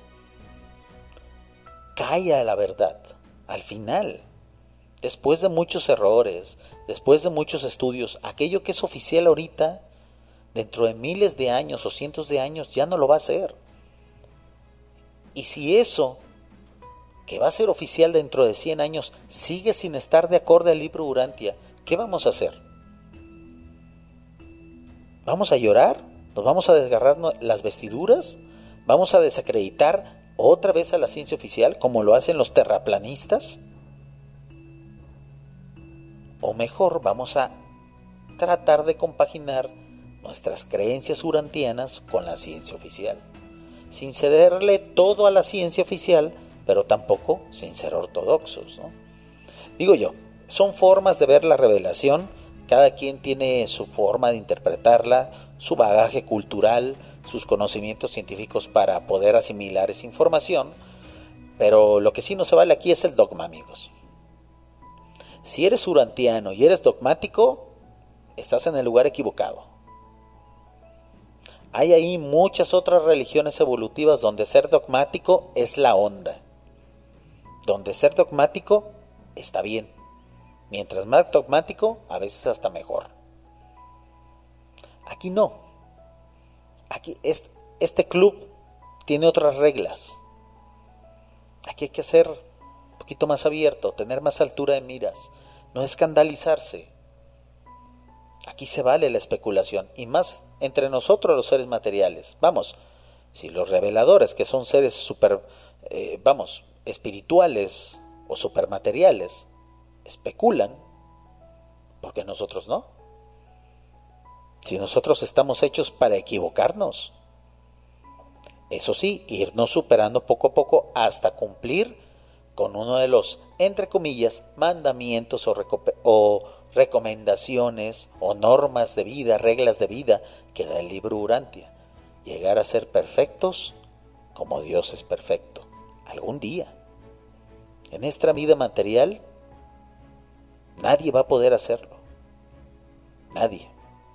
cae a la verdad. Al final, después de muchos errores, después de muchos estudios, aquello que es oficial ahorita, dentro de miles de años o cientos de años ya no lo va a ser. Y si eso que va a ser oficial dentro de cien años, sigue sin estar de acorde al libro Urantia, ¿qué vamos a hacer? ¿Vamos a llorar? ¿Nos vamos a desgarrar las vestiduras? ¿Vamos a desacreditar otra vez a la ciencia oficial como lo hacen los terraplanistas? O mejor, vamos a tratar de compaginar nuestras creencias urantianas con la ciencia oficial, sin cederle todo a la ciencia oficial, pero tampoco sin ser ortodoxos, ¿no? Digo yo, son formas de ver la revelación, cada quien tiene su forma de interpretarla, su bagaje cultural, sus conocimientos científicos para poder asimilar esa información, pero lo que sí no se vale aquí es el dogma, amigos. Si eres urantiano y eres dogmático, estás en el lugar equivocado. Hay ahí muchas otras religiones evolutivas donde ser dogmático es la onda, donde ser dogmático está bien, mientras más dogmático, a veces hasta mejor. Aquí no. Aquí este, este club tiene otras reglas. Aquí hay que ser un poquito más abierto, tener más altura de miras, no escandalizarse. Aquí se vale la especulación, y más entre nosotros los seres materiales. Vamos, si los reveladores, que son seres super, eh, vamos, espirituales o supermateriales, especulan, ¿por qué nosotros no? Si nosotros estamos hechos para equivocarnos. Eso sí, irnos superando poco a poco hasta cumplir con uno de los, entre comillas, mandamientos o, reco- o recomendaciones o normas de vida, reglas de vida que da el libro Urantia. Llegar a ser perfectos como Dios es perfecto. Algún día. En esta vida material, nadie va a poder hacerlo. Nadie.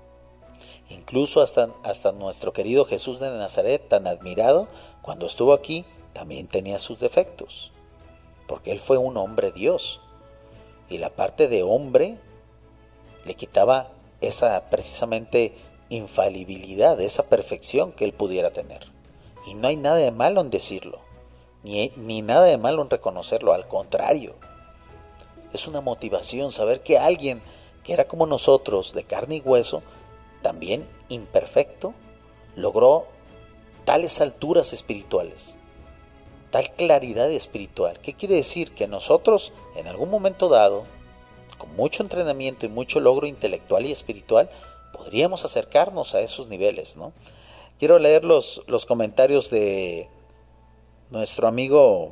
Incluso hasta, hasta nuestro querido Jesús de Nazaret, tan admirado, cuando estuvo aquí, también tenía sus defectos. Porque él fue un hombre Dios. Y la parte de hombre le quitaba esa precisamente infalibilidad, esa perfección que él pudiera tener. Y no hay nada de malo en decirlo, ni, ni nada de malo en reconocerlo, al contrario. Es una motivación saber que alguien que era como nosotros, de carne y hueso, también imperfecto, logró tales alturas espirituales, tal claridad espiritual. ¿Qué quiere decir? Que nosotros, en algún momento dado, con mucho entrenamiento y mucho logro intelectual y espiritual, podríamos acercarnos a esos niveles, ¿no? Quiero leer los, los comentarios de nuestro amigo,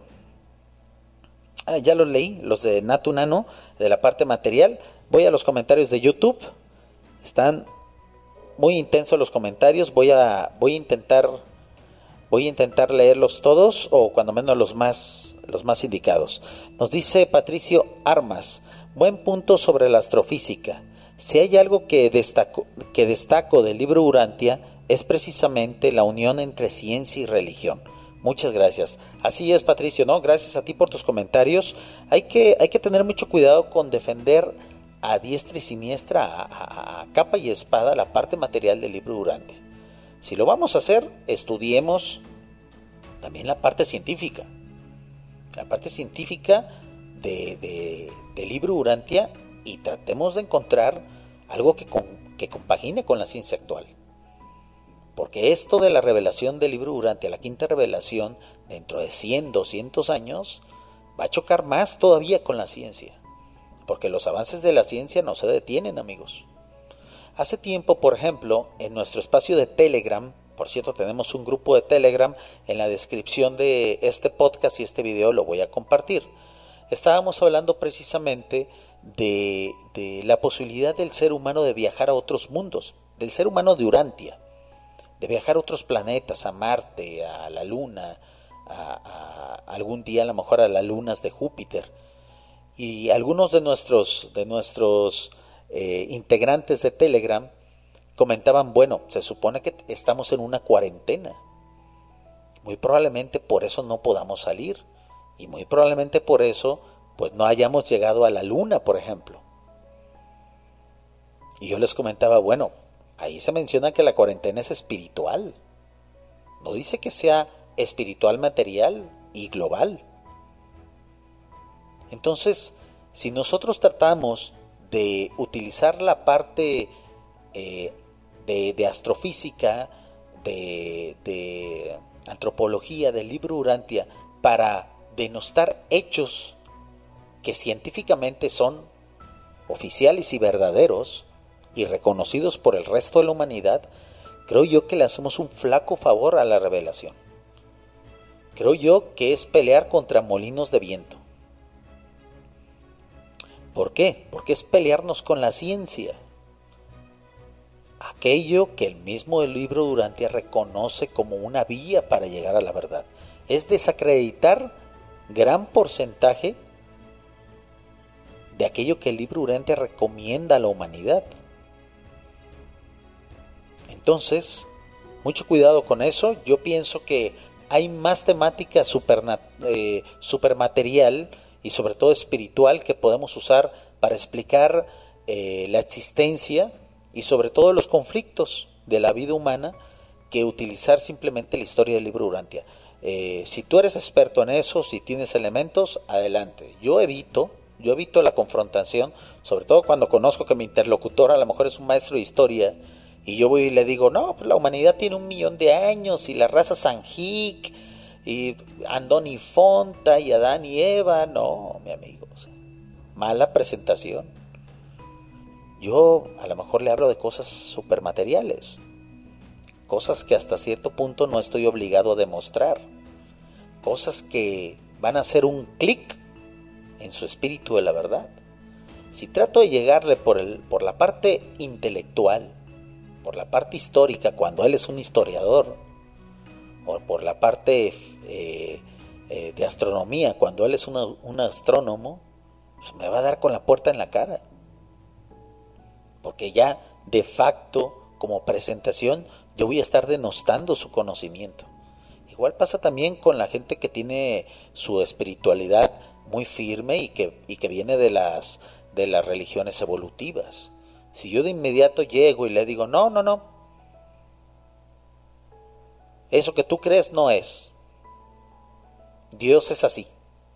ah, ya los leí, los de Natunano, de la parte material. Voy a los comentarios de YouTube, están muy intensos los comentarios, voy a, voy a intentar, voy a intentar leerlos todos, o cuando menos los más, los más indicados. Nos dice Patricio Armas, buen punto sobre la astrofísica. Si hay algo que destaco, que destaco del libro Urantia, es precisamente la unión entre ciencia y religión. Muchas gracias. Así es, Patricio, ¿no? Gracias a ti por tus comentarios. Hay que, hay que tener mucho cuidado con defender a diestra y siniestra, a, a, a capa y espada, la parte material del libro Urantia. Si lo vamos a hacer, estudiemos también la parte científica. La parte científica de, de, del libro Urantia, y tratemos de encontrar algo que, con, que compagine con la ciencia actual. Porque esto de la revelación del libro Urantia, la quinta revelación, dentro de cien, doscientos años, va a chocar más todavía con la ciencia. Porque los avances de la ciencia no se detienen, amigos. Hace tiempo, por ejemplo, en nuestro espacio de Telegram, por cierto, tenemos un grupo de Telegram, en la descripción de este podcast y este video lo voy a compartir. Estábamos hablando precisamente de, de la posibilidad del ser humano de viajar a otros mundos, del ser humano de Urantia, de viajar a otros planetas, a Marte, a la Luna, a, a algún día a lo mejor a las lunas de Júpiter. Y algunos de nuestros, de nuestros eh, integrantes de Telegram comentaban, bueno, se supone que estamos en una cuarentena. Muy probablemente por eso no podamos salir. Y muy probablemente por eso pues no hayamos llegado a la luna, por ejemplo. Y yo les comentaba, bueno, ahí se menciona que la cuarentena es espiritual. No dice que sea espiritual, material y global. Entonces, si nosotros tratamos de utilizar la parte eh, de, de astrofísica, de, de antropología del libro Urantia para denostar hechos que científicamente son oficiales y verdaderos y reconocidos por el resto de la humanidad, creo yo que le hacemos un flaco favor a la revelación. Creo yo que es pelear contra molinos de viento. ¿Por qué? Porque es pelearnos con la ciencia. Aquello que el mismo libro Urantia reconoce como una vía para llegar a la verdad. Es desacreditar gran porcentaje de aquello que el libro Urantia recomienda a la humanidad. Entonces, mucho cuidado con eso. Yo pienso que hay más temática supernat- eh, supermaterial y sobre todo espiritual que podemos usar para explicar eh, la existencia y sobre todo los conflictos de la vida humana que utilizar simplemente la historia del libro Urantia. Eh, si tú eres experto en eso, si tienes elementos, adelante. Yo evito, yo evito la confrontación, sobre todo cuando conozco que mi interlocutor a lo mejor es un maestro de historia y yo voy y le digo, no, pues la humanidad tiene un millón de años y la raza Sanjic y Andón y Fonta y Adán y Eva. No, mi amigo, o sea, mala presentación. Yo a lo mejor le hablo de cosas supermateriales, cosas que hasta cierto punto no estoy obligado a demostrar, cosas que van a hacer un clic en su espíritu de la verdad. Si trato de llegarle por, el, por la parte intelectual, por la parte histórica, cuando él es un historiador, o por la parte eh, eh, de astronomía, cuando él es una, un astrónomo, pues me va a dar con la puerta en la cara. Porque ya de facto, como presentación, yo voy a estar denostando su conocimiento. Igual pasa también con la gente que tiene su espiritualidad muy firme y que, y que viene de las, de las religiones evolutivas. Si yo de inmediato llego y le digo, no, no, no, eso que tú crees no es. Dios es así.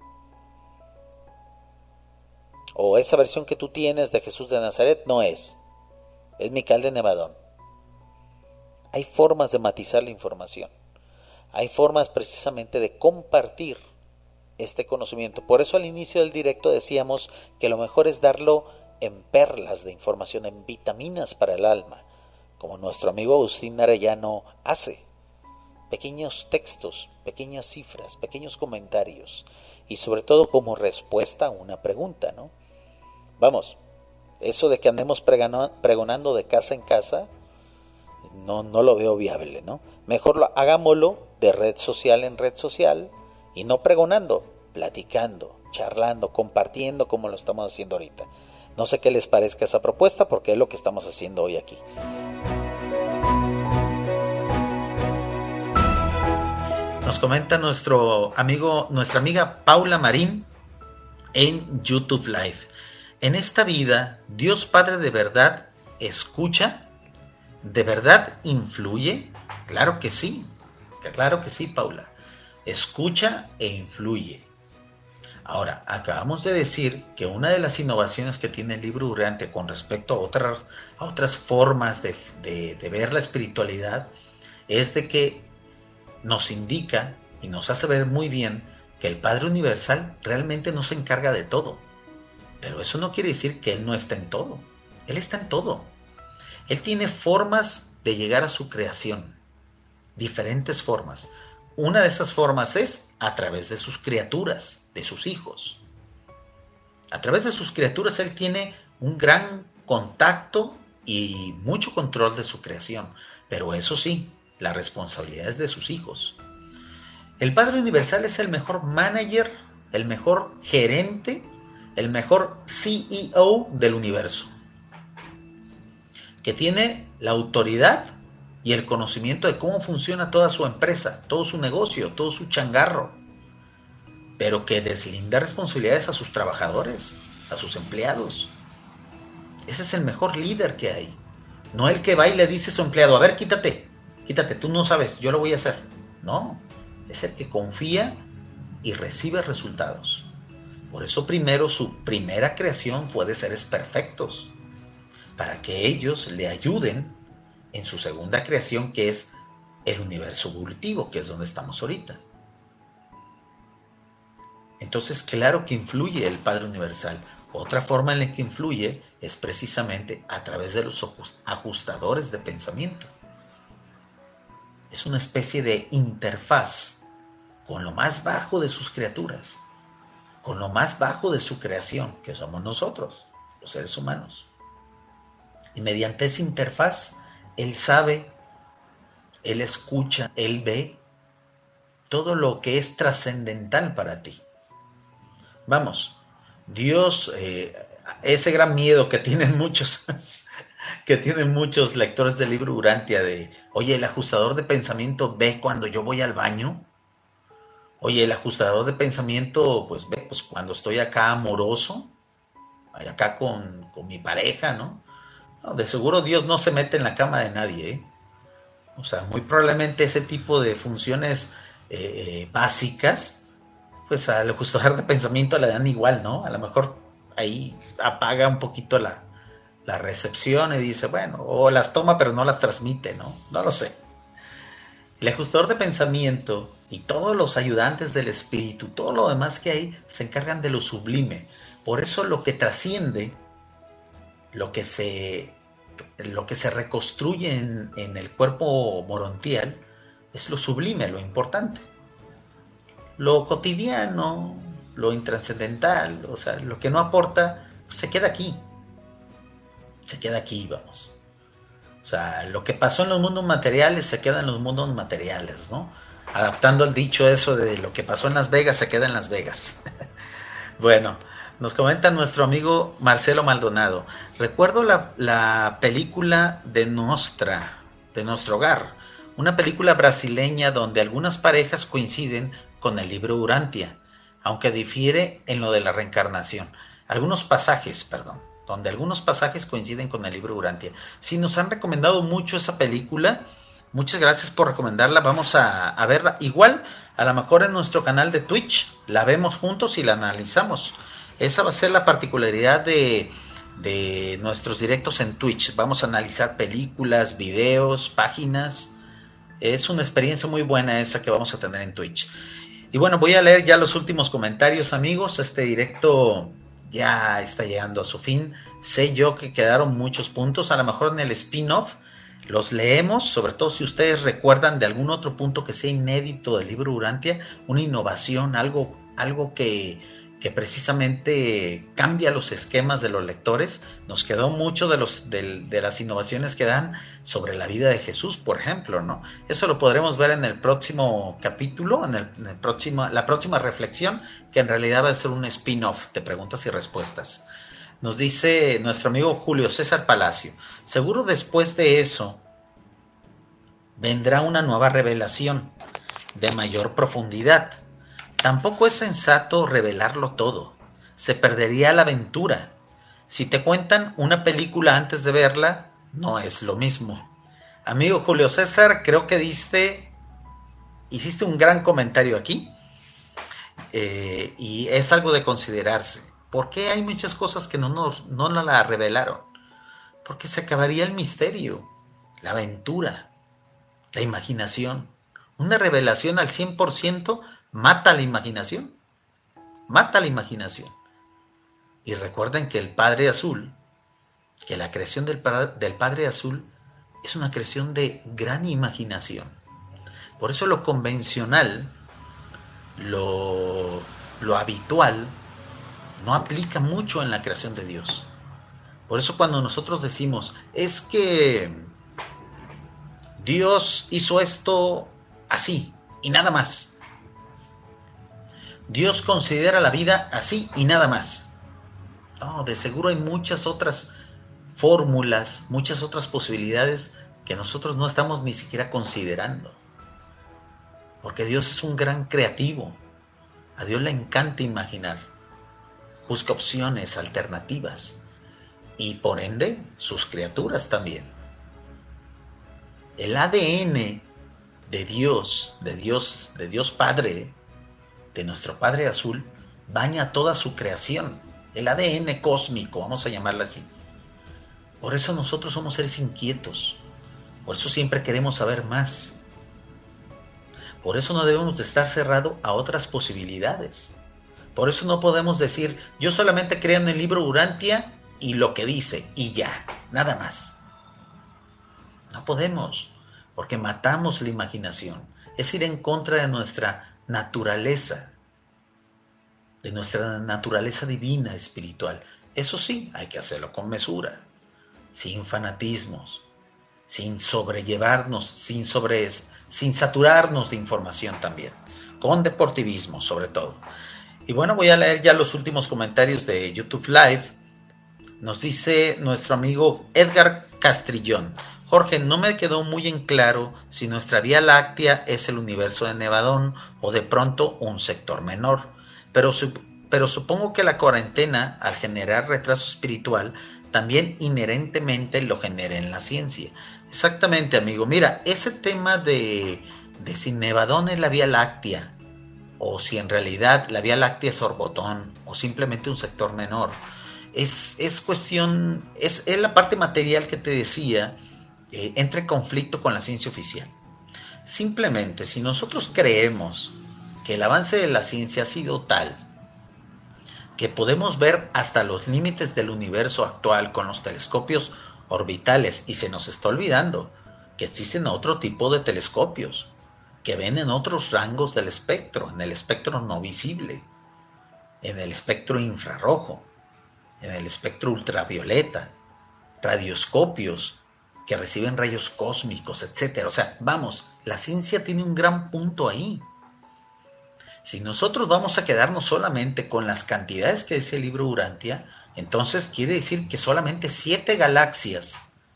O esa versión que tú tienes de Jesús de Nazaret no es. Es Micael de Nevadón. Hay formas de matizar la información. Hay formas precisamente de compartir este conocimiento. Por eso al inicio del directo decíamos que lo mejor es darlo en perlas de información, en vitaminas para el alma, como nuestro amigo Agustín Arellano hace. Pequeños textos, pequeñas cifras, pequeños comentarios y sobre todo como respuesta a una pregunta, ¿no? Vamos, eso de que andemos pregonando de casa en casa, no, no lo veo viable, ¿no? Mejor lo, hagámoslo de red social en red social y no pregonando, platicando, charlando, compartiendo como lo estamos haciendo ahorita. No sé qué les parezca esa propuesta porque es lo que estamos haciendo hoy aquí. Nos comenta nuestro amigo, nuestra amiga Paula Marín en YouTube Live. En esta vida, Dios Padre de verdad escucha, ¿de verdad influye? Claro que sí, claro que sí, Paula. Escucha e influye. Ahora, acabamos de decir que una de las innovaciones que tiene el libro Urantia con respecto a otras, a otras formas de, de, de ver la espiritualidad es de que nos indica y nos hace ver muy bien que el Padre Universal realmente no se encarga de todo. Pero eso no quiere decir que Él no está en todo. Él está en todo. Él tiene formas de llegar a su creación. Diferentes formas. Una de esas formas es a través de sus criaturas, de sus hijos. A través de sus criaturas Él tiene un gran contacto y mucho control de su creación. Pero eso sí, la responsabilidad es de sus hijos. El Padre Universal es el mejor manager, el mejor gerente, el mejor C E O del universo, que tiene la autoridad y el conocimiento de cómo funciona toda su empresa, todo su negocio, todo su changarro, pero que deslinda responsabilidades a sus trabajadores, a sus empleados. Ese es el mejor líder que hay. No el que va y le dice a su empleado, a ver, quítate, quítate, tú no sabes, yo lo voy a hacer. No, es el que confía y recibe resultados. Por eso primero su primera creación fue de seres perfectos, para que ellos le ayuden en su segunda creación, que es el universo evolutivo, que es donde estamos ahorita. Entonces, claro que influye el Padre Universal. Otra forma en la que influye es precisamente a través de los ajustadores de pensamiento. Es una especie de interfaz con lo más bajo de sus criaturas, con lo más bajo de su creación, que somos nosotros, los seres humanos. Y mediante esa interfaz, Él sabe, Él escucha, Él ve todo lo que es trascendental para ti. Vamos, Dios, eh, ese gran miedo que tienen muchos, que tienen muchos lectores del libro Urantia de, oye, el ajustador de pensamiento ve cuando yo voy al baño. Oye, el ajustador de pensamiento, pues ve, pues cuando estoy acá amoroso, acá con, con mi pareja, ¿no? No, de seguro Dios no se mete en la cama de nadie, ¿eh? O sea, muy probablemente ese tipo de funciones eh, básicas, pues al ajustador de pensamiento le dan igual, ¿no? A lo mejor ahí apaga un poquito la, la recepción y dice, bueno, o las toma pero no las transmite, ¿no? No lo sé. El ajustador de pensamiento y todos los ayudantes del espíritu, todo lo demás que hay, se encargan de lo sublime. Por eso lo que trasciende, lo que se, lo que se reconstruye en, en el cuerpo morontial, es lo sublime, lo importante. Lo cotidiano, lo intrascendental, o sea, lo que no aporta, pues se queda aquí. Se queda aquí, vamos. O sea, lo que pasó en los mundos materiales se queda en los mundos materiales, ¿no? Adaptando el dicho eso de lo que pasó en Las Vegas se queda en Las Vegas. Bueno, nos comenta nuestro amigo Marcelo Maldonado. Recuerdo la, la película de Nostra, de Nuestro Hogar, una película brasileña donde algunas parejas coinciden con el libro Urantia, aunque difiere en lo de la reencarnación. Algunos pasajes, perdón, donde algunos pasajes coinciden con el libro Urantia. Si nos han recomendado mucho esa película, muchas gracias por recomendarla. Vamos a, a verla. Igual, a lo mejor en nuestro canal de Twitch, la vemos juntos y la analizamos. Esa va a ser la particularidad de, de nuestros directos en Twitch. Vamos a analizar películas, videos, páginas. Es una experiencia muy buena esa que vamos a tener en Twitch. Y bueno, voy a leer ya los últimos comentarios, amigos. Este directo ya está llegando a su fin. Sé yo que quedaron muchos puntos. A lo mejor en el spin-off los leemos, sobre todo si ustedes recuerdan de algún otro punto que sea inédito del libro Urantia, una innovación, algo, algo que, que precisamente cambia los esquemas de los lectores. Nos quedó mucho de, los, de, de las innovaciones que dan sobre la vida de Jesús, por ejemplo, ¿no? Eso lo podremos ver en el próximo capítulo, en, el, en el próximo, la próxima reflexión, que en realidad va a ser un spin-off de preguntas y respuestas. Nos dice nuestro amigo Julio César Palacio, seguro después de eso vendrá una nueva revelación de mayor profundidad. Tampoco es sensato revelarlo todo, se perdería la aventura. Si te cuentan una película antes de verla, no es lo mismo. Amigo Julio César, creo que diste, hiciste un gran comentario aquí, eh, y es algo de considerarse. ¿Por qué hay muchas cosas que no nos, no nos la revelaron? Porque se acabaría el misterio, la aventura, la imaginación. Una revelación al cien por ciento mata la imaginación, mata la imaginación. Y recuerden que el Padre Azul, que la creación del, del Padre Azul es una creación de gran imaginación. Por eso lo convencional, lo, lo habitual, no aplica mucho en la creación de Dios. Por eso cuando nosotros decimos, es que Dios hizo esto así y nada más. Dios considera la vida así y nada más. No, de seguro hay muchas otras fórmulas, muchas otras posibilidades que nosotros no estamos ni siquiera considerando. Porque Dios es un gran creativo. A Dios le encanta imaginar. Busca opciones, alternativas. Y por ende, sus criaturas también. El A D N de Dios, de Dios, de Dios Padre, de nuestro Padre Azul, baña toda su creación, el A D N cósmico, vamos a llamarla así. Por eso nosotros somos seres inquietos, por eso siempre queremos saber más. Por eso no debemos de estar cerrados a otras posibilidades. Por eso no podemos decir, yo solamente creo en el libro Urantia y lo que dice, y ya, nada más. No podemos, porque matamos la imaginación. Es ir en contra de nuestra naturaleza, de nuestra naturaleza divina, espiritual. Eso sí, hay que hacerlo con mesura, sin fanatismos, sin sobrellevarnos, sin, sobre, sin saturarnos de información también, con deportivismo sobre todo. Y bueno, voy a leer ya los últimos comentarios de YouTube Live. Nos dice nuestro amigo Edgar Castrillón: Jorge, no me quedó muy en claro si nuestra Vía Láctea es el universo de Nevadón o de pronto un sector menor, pero, pero supongo que la cuarentena, al generar retraso espiritual, también inherentemente lo genera en la ciencia. Exactamente, amigo. Mira, ese tema de, de si Nevadón es la Vía Láctea, o si en realidad la Vía Láctea es Orbotón, o simplemente un sector menor, es, es cuestión, es, es la parte material que te decía, eh, entra en conflicto con la ciencia oficial. Simplemente, si nosotros creemos que el avance de la ciencia ha sido tal, que podemos ver hasta los límites del universo actual con los telescopios orbitales, y se nos está olvidando que existen otro tipo de telescopios que ven en otros rangos del espectro, en el espectro no visible, en el espectro infrarrojo, en el espectro ultravioleta, radioscopios que reciben rayos cósmicos, etcétera. O sea, vamos, la ciencia tiene un gran punto ahí. Si nosotros vamos a quedarnos solamente con las cantidades que dice el libro Urantia, entonces quiere decir que solamente siete galaxias,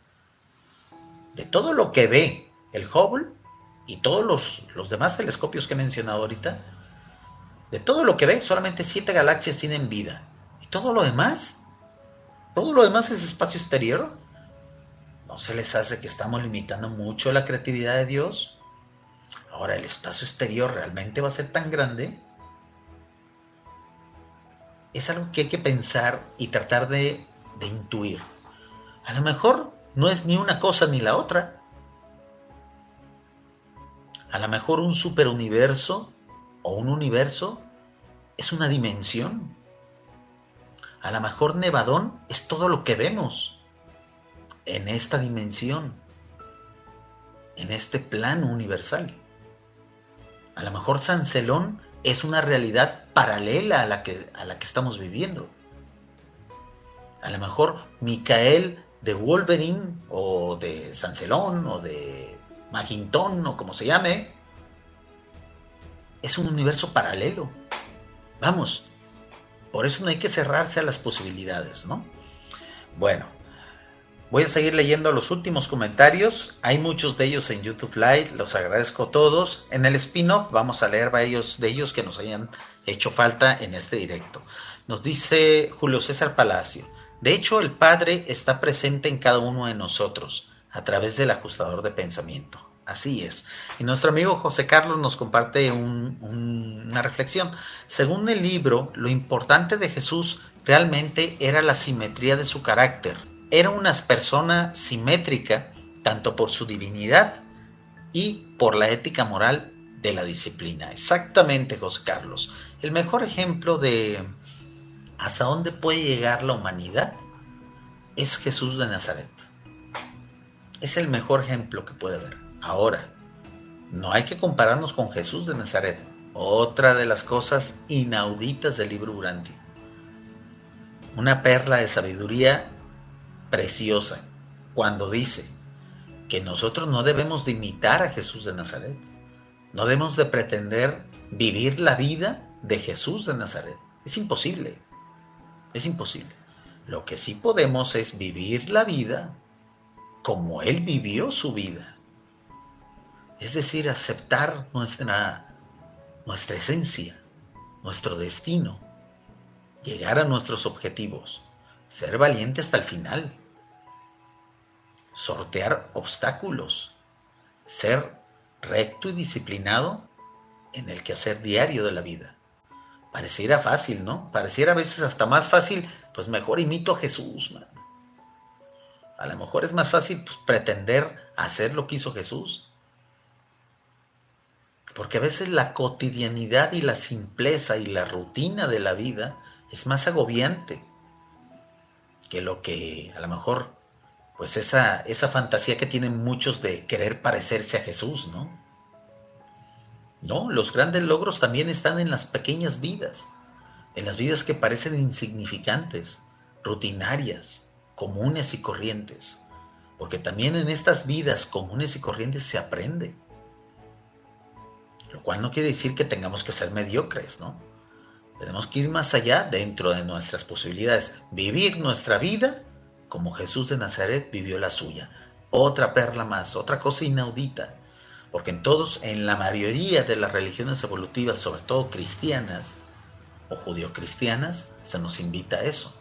de todo lo que ve el Hubble y todos los, los demás telescopios que he mencionado ahorita, de todo lo que ve, solamente siete galaxias tienen vida. ¿Y todo lo demás? ¿Todo lo demás es espacio exterior? ¿No se les hace que estamos limitando mucho la creatividad de Dios? Ahora, ¿el espacio exterior realmente va a ser tan grande? Es algo que hay que pensar y tratar de, de intuir. A lo mejor no es ni una cosa ni la otra. A lo mejor un superuniverso o un universo es una dimensión. A lo mejor Nevadón es todo lo que vemos en esta dimensión, en este plano universal. A lo mejor San Celón es una realidad paralela a la que, a la que estamos viviendo. A lo mejor Micael de Wolverine o de San Celón o de Magintón o como se llame, es un universo paralelo. Vamos, por eso no hay que cerrarse a las posibilidades, ¿no? Bueno, voy a seguir leyendo los últimos comentarios. Hay muchos de ellos en YouTube Live, los agradezco a todos. En el spin-off vamos a leer varios de ellos que nos hayan hecho falta en este directo. Nos dice Julio César Palacio: de hecho, el Padre está presente en cada uno de nosotros a través del ajustador de pensamiento. Así es. Y nuestro amigo José Carlos nos comparte un, un, una reflexión. Según el libro, lo importante de Jesús realmente era la simetría de su carácter. Era una persona simétrica tanto por su divinidad y por la ética moral de la disciplina. Exactamente, José Carlos. El mejor ejemplo de hasta dónde puede llegar la humanidad es Jesús de Nazaret. Es el mejor ejemplo que puede haber. Ahora, no hay que compararnos con Jesús de Nazaret. Otra de las cosas inauditas del libro Urantia. Una perla de sabiduría preciosa cuando dice que nosotros no debemos de imitar a Jesús de Nazaret. No debemos de pretender vivir la vida de Jesús de Nazaret. Es imposible. Es imposible. Lo que sí podemos es vivir la vida como Él vivió su vida. Es decir, aceptar nuestra, nuestra esencia, nuestro destino, llegar a nuestros objetivos, ser valiente hasta el final, sortear obstáculos, ser recto y disciplinado en el quehacer diario de la vida. Pareciera fácil, ¿no? Pareciera a veces hasta más fácil, pues mejor imito a Jesús, man. A lo mejor es más fácil pues, pretender hacer lo que hizo Jesús. Porque a veces la cotidianidad y la simpleza y la rutina de la vida es más agobiante que lo que a lo mejor, pues esa, esa fantasía que tienen muchos de querer parecerse a Jesús, ¿no? No, los grandes logros también están en las pequeñas vidas, en las vidas que parecen insignificantes, rutinarias, comunes y corrientes, porque también en estas vidas comunes y corrientes se aprende, lo cual no quiere decir que tengamos que ser mediocres, ¿no? Tenemos que ir más allá dentro de nuestras posibilidades, vivir nuestra vida como Jesús de Nazaret vivió la suya. Otra perla más, otra cosa inaudita. Porque en todos, en la mayoría de las religiones evolutivas, sobre todo cristianas o judio-cristianas, se nos invita a eso.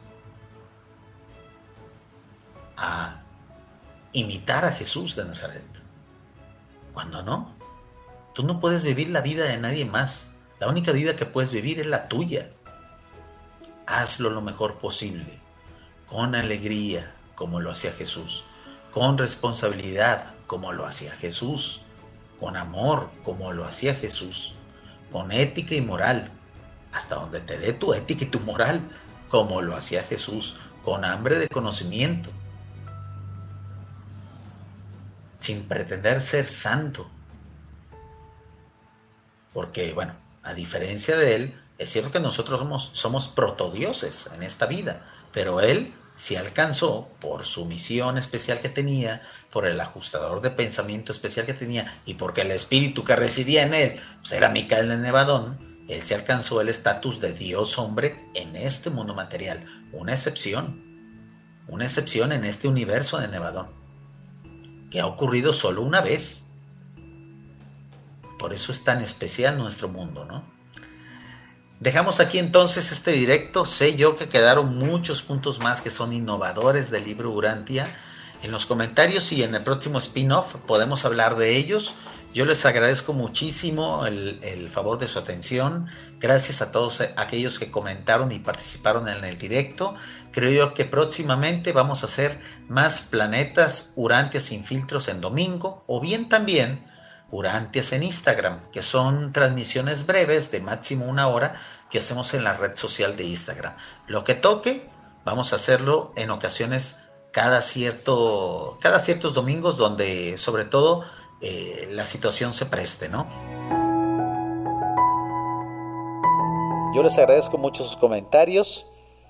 A imitar a Jesús de Nazaret. Cuando no, tú no puedes vivir la vida de nadie más. La única vida que puedes vivir es la tuya. Hazlo lo mejor posible, con alegría, como lo hacía Jesús, con responsabilidad, como lo hacía Jesús, con amor, como lo hacía Jesús, con ética y moral, hasta donde te dé tu ética y tu moral, como lo hacía Jesús, con hambre de conocimiento, sin pretender ser santo. Porque, bueno, a diferencia de él, es cierto que nosotros somos, somos protodioses en esta vida, pero él sí alcanzó, por su misión especial que tenía, por el ajustador de pensamiento especial que tenía, y porque el espíritu que residía en él pues era Micael de Nevadón, él se alcanzó el estatus de Dios hombre en este mundo material. Una excepción, una excepción en este universo de Nevadón, que ha ocurrido solo una vez. Por eso es tan especial nuestro mundo, ¿no? Dejamos aquí entonces este directo. Sé yo que quedaron muchos puntos más que son innovadores del libro Urantia. En los comentarios y en el próximo spin-off podemos hablar de ellos. Yo les agradezco muchísimo el, el favor de su atención. Gracias a todos aquellos que comentaron y participaron en el directo. Creo yo que próximamente vamos a hacer más planetas Urantias sin filtros en domingo, o bien también Urantias en Instagram, que son transmisiones breves de máximo una hora que hacemos en la red social de Instagram. Lo que toque, vamos a hacerlo en ocasiones cada cierto, cada ciertos domingos, donde sobre todo eh, la situación se preste, ¿no? Yo les agradezco mucho sus comentarios.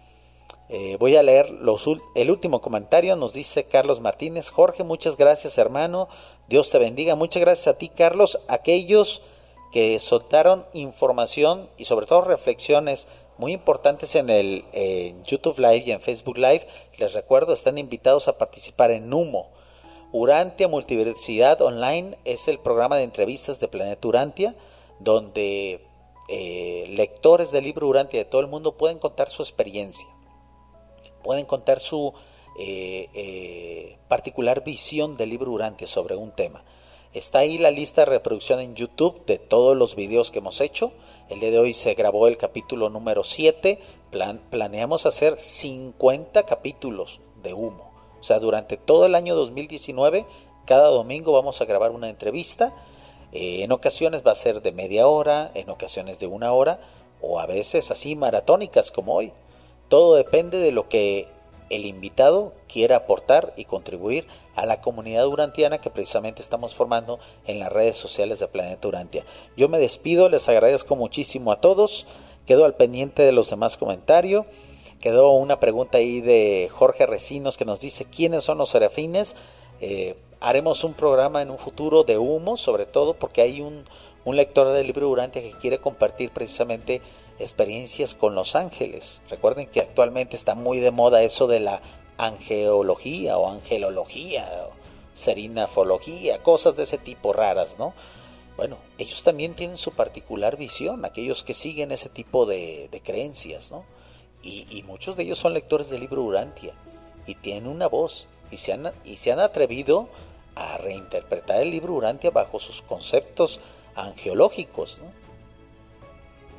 Eh, voy a leer los, el último comentario. Nos dice Carlos Martínez: Jorge, muchas gracias, hermano, Dios te bendiga. Muchas gracias a ti, Carlos. Aquellos que soltaron información y sobre todo reflexiones muy importantes en el en YouTube Live y en Facebook Live, les recuerdo, están invitados a participar en Humo. Urantia Multiversidad Online es el programa de entrevistas de Planeta Urantia, donde eh, lectores del libro Urantia de todo el mundo pueden contar su experiencia, pueden contar su eh, eh, particular visión del libro Urantia sobre un tema. Está ahí la lista de reproducción en YouTube de todos los videos que hemos hecho. El día de hoy se grabó el capítulo número siete. Plan, planeamos hacer cincuenta capítulos de Humo. O sea, durante todo el año dos mil diecinueve, cada domingo vamos a grabar una entrevista. Eh, en ocasiones va a ser de media hora, en ocasiones de una hora, o a veces así maratónicas como hoy. Todo depende de lo que el invitado quiera aportar y contribuir a la comunidad urantiana que precisamente estamos formando en las redes sociales de Planeta Urantia. Yo me despido, les agradezco muchísimo a todos. Quedo al pendiente de los demás comentarios. Quedó una pregunta ahí de Jorge Recinos que nos dice: ¿quiénes son los serafines? Eh, haremos un programa en un futuro de Humo, sobre todo porque hay un, un lector del libro Urantia que quiere compartir precisamente experiencias con los ángeles. Recuerden que actualmente está muy de moda eso de la angeología o angelología, o serinafología, cosas de ese tipo raras, ¿no? Bueno, ellos también tienen su particular visión, aquellos que siguen ese tipo de, de creencias, ¿no? Y, y muchos de ellos son lectores del libro Urantia y tienen una voz y se han, y se han atrevido a reinterpretar el libro Urantia bajo sus conceptos angeológicos, ¿no?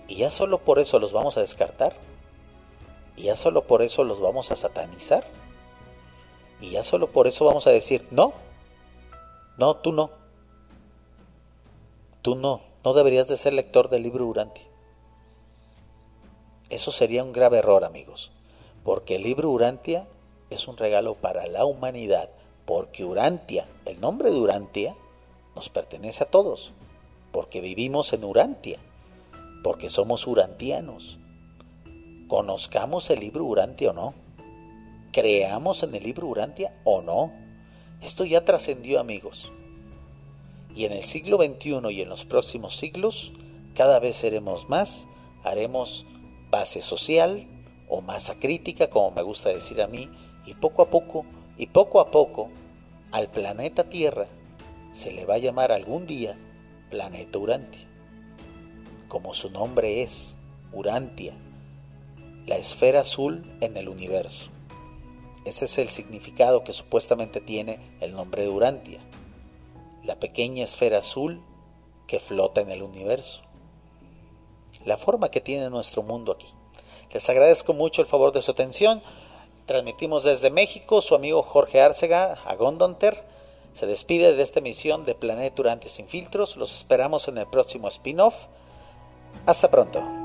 Y ya solo por eso los vamos a descartar. Y ya solo por eso los vamos a satanizar. Y ya solo por eso vamos a decir, no, no, tú no. Tú no, no deberías de ser lector del libro Urantia. Eso sería un grave error, amigos, porque el libro Urantia es un regalo para la humanidad, porque Urantia, el nombre de Urantia, nos pertenece a todos, porque vivimos en Urantia, porque somos urantianos. Conozcamos el libro Urantia o no, creamos en el libro Urantia o no, esto ya trascendió, amigos. Y en el siglo veintiuno y en los próximos siglos, cada vez seremos más, haremos base social o masa crítica, como me gusta decir a mí, y poco a poco, y poco a poco, al planeta Tierra se le va a llamar algún día planeta Urantia, como su nombre es, Urantia, la esfera azul en el universo. Ese es el significado que supuestamente tiene el nombre de Urantia, la pequeña esfera azul que flota en el universo, la forma que tiene nuestro mundo aquí. Les agradezco mucho el favor de su atención. Transmitimos desde México, su amigo Jorge Árcega, Agondonter, se despide de esta emisión de Planeta Urantia sin filtros. Los esperamos en el próximo spin-off. Hasta pronto.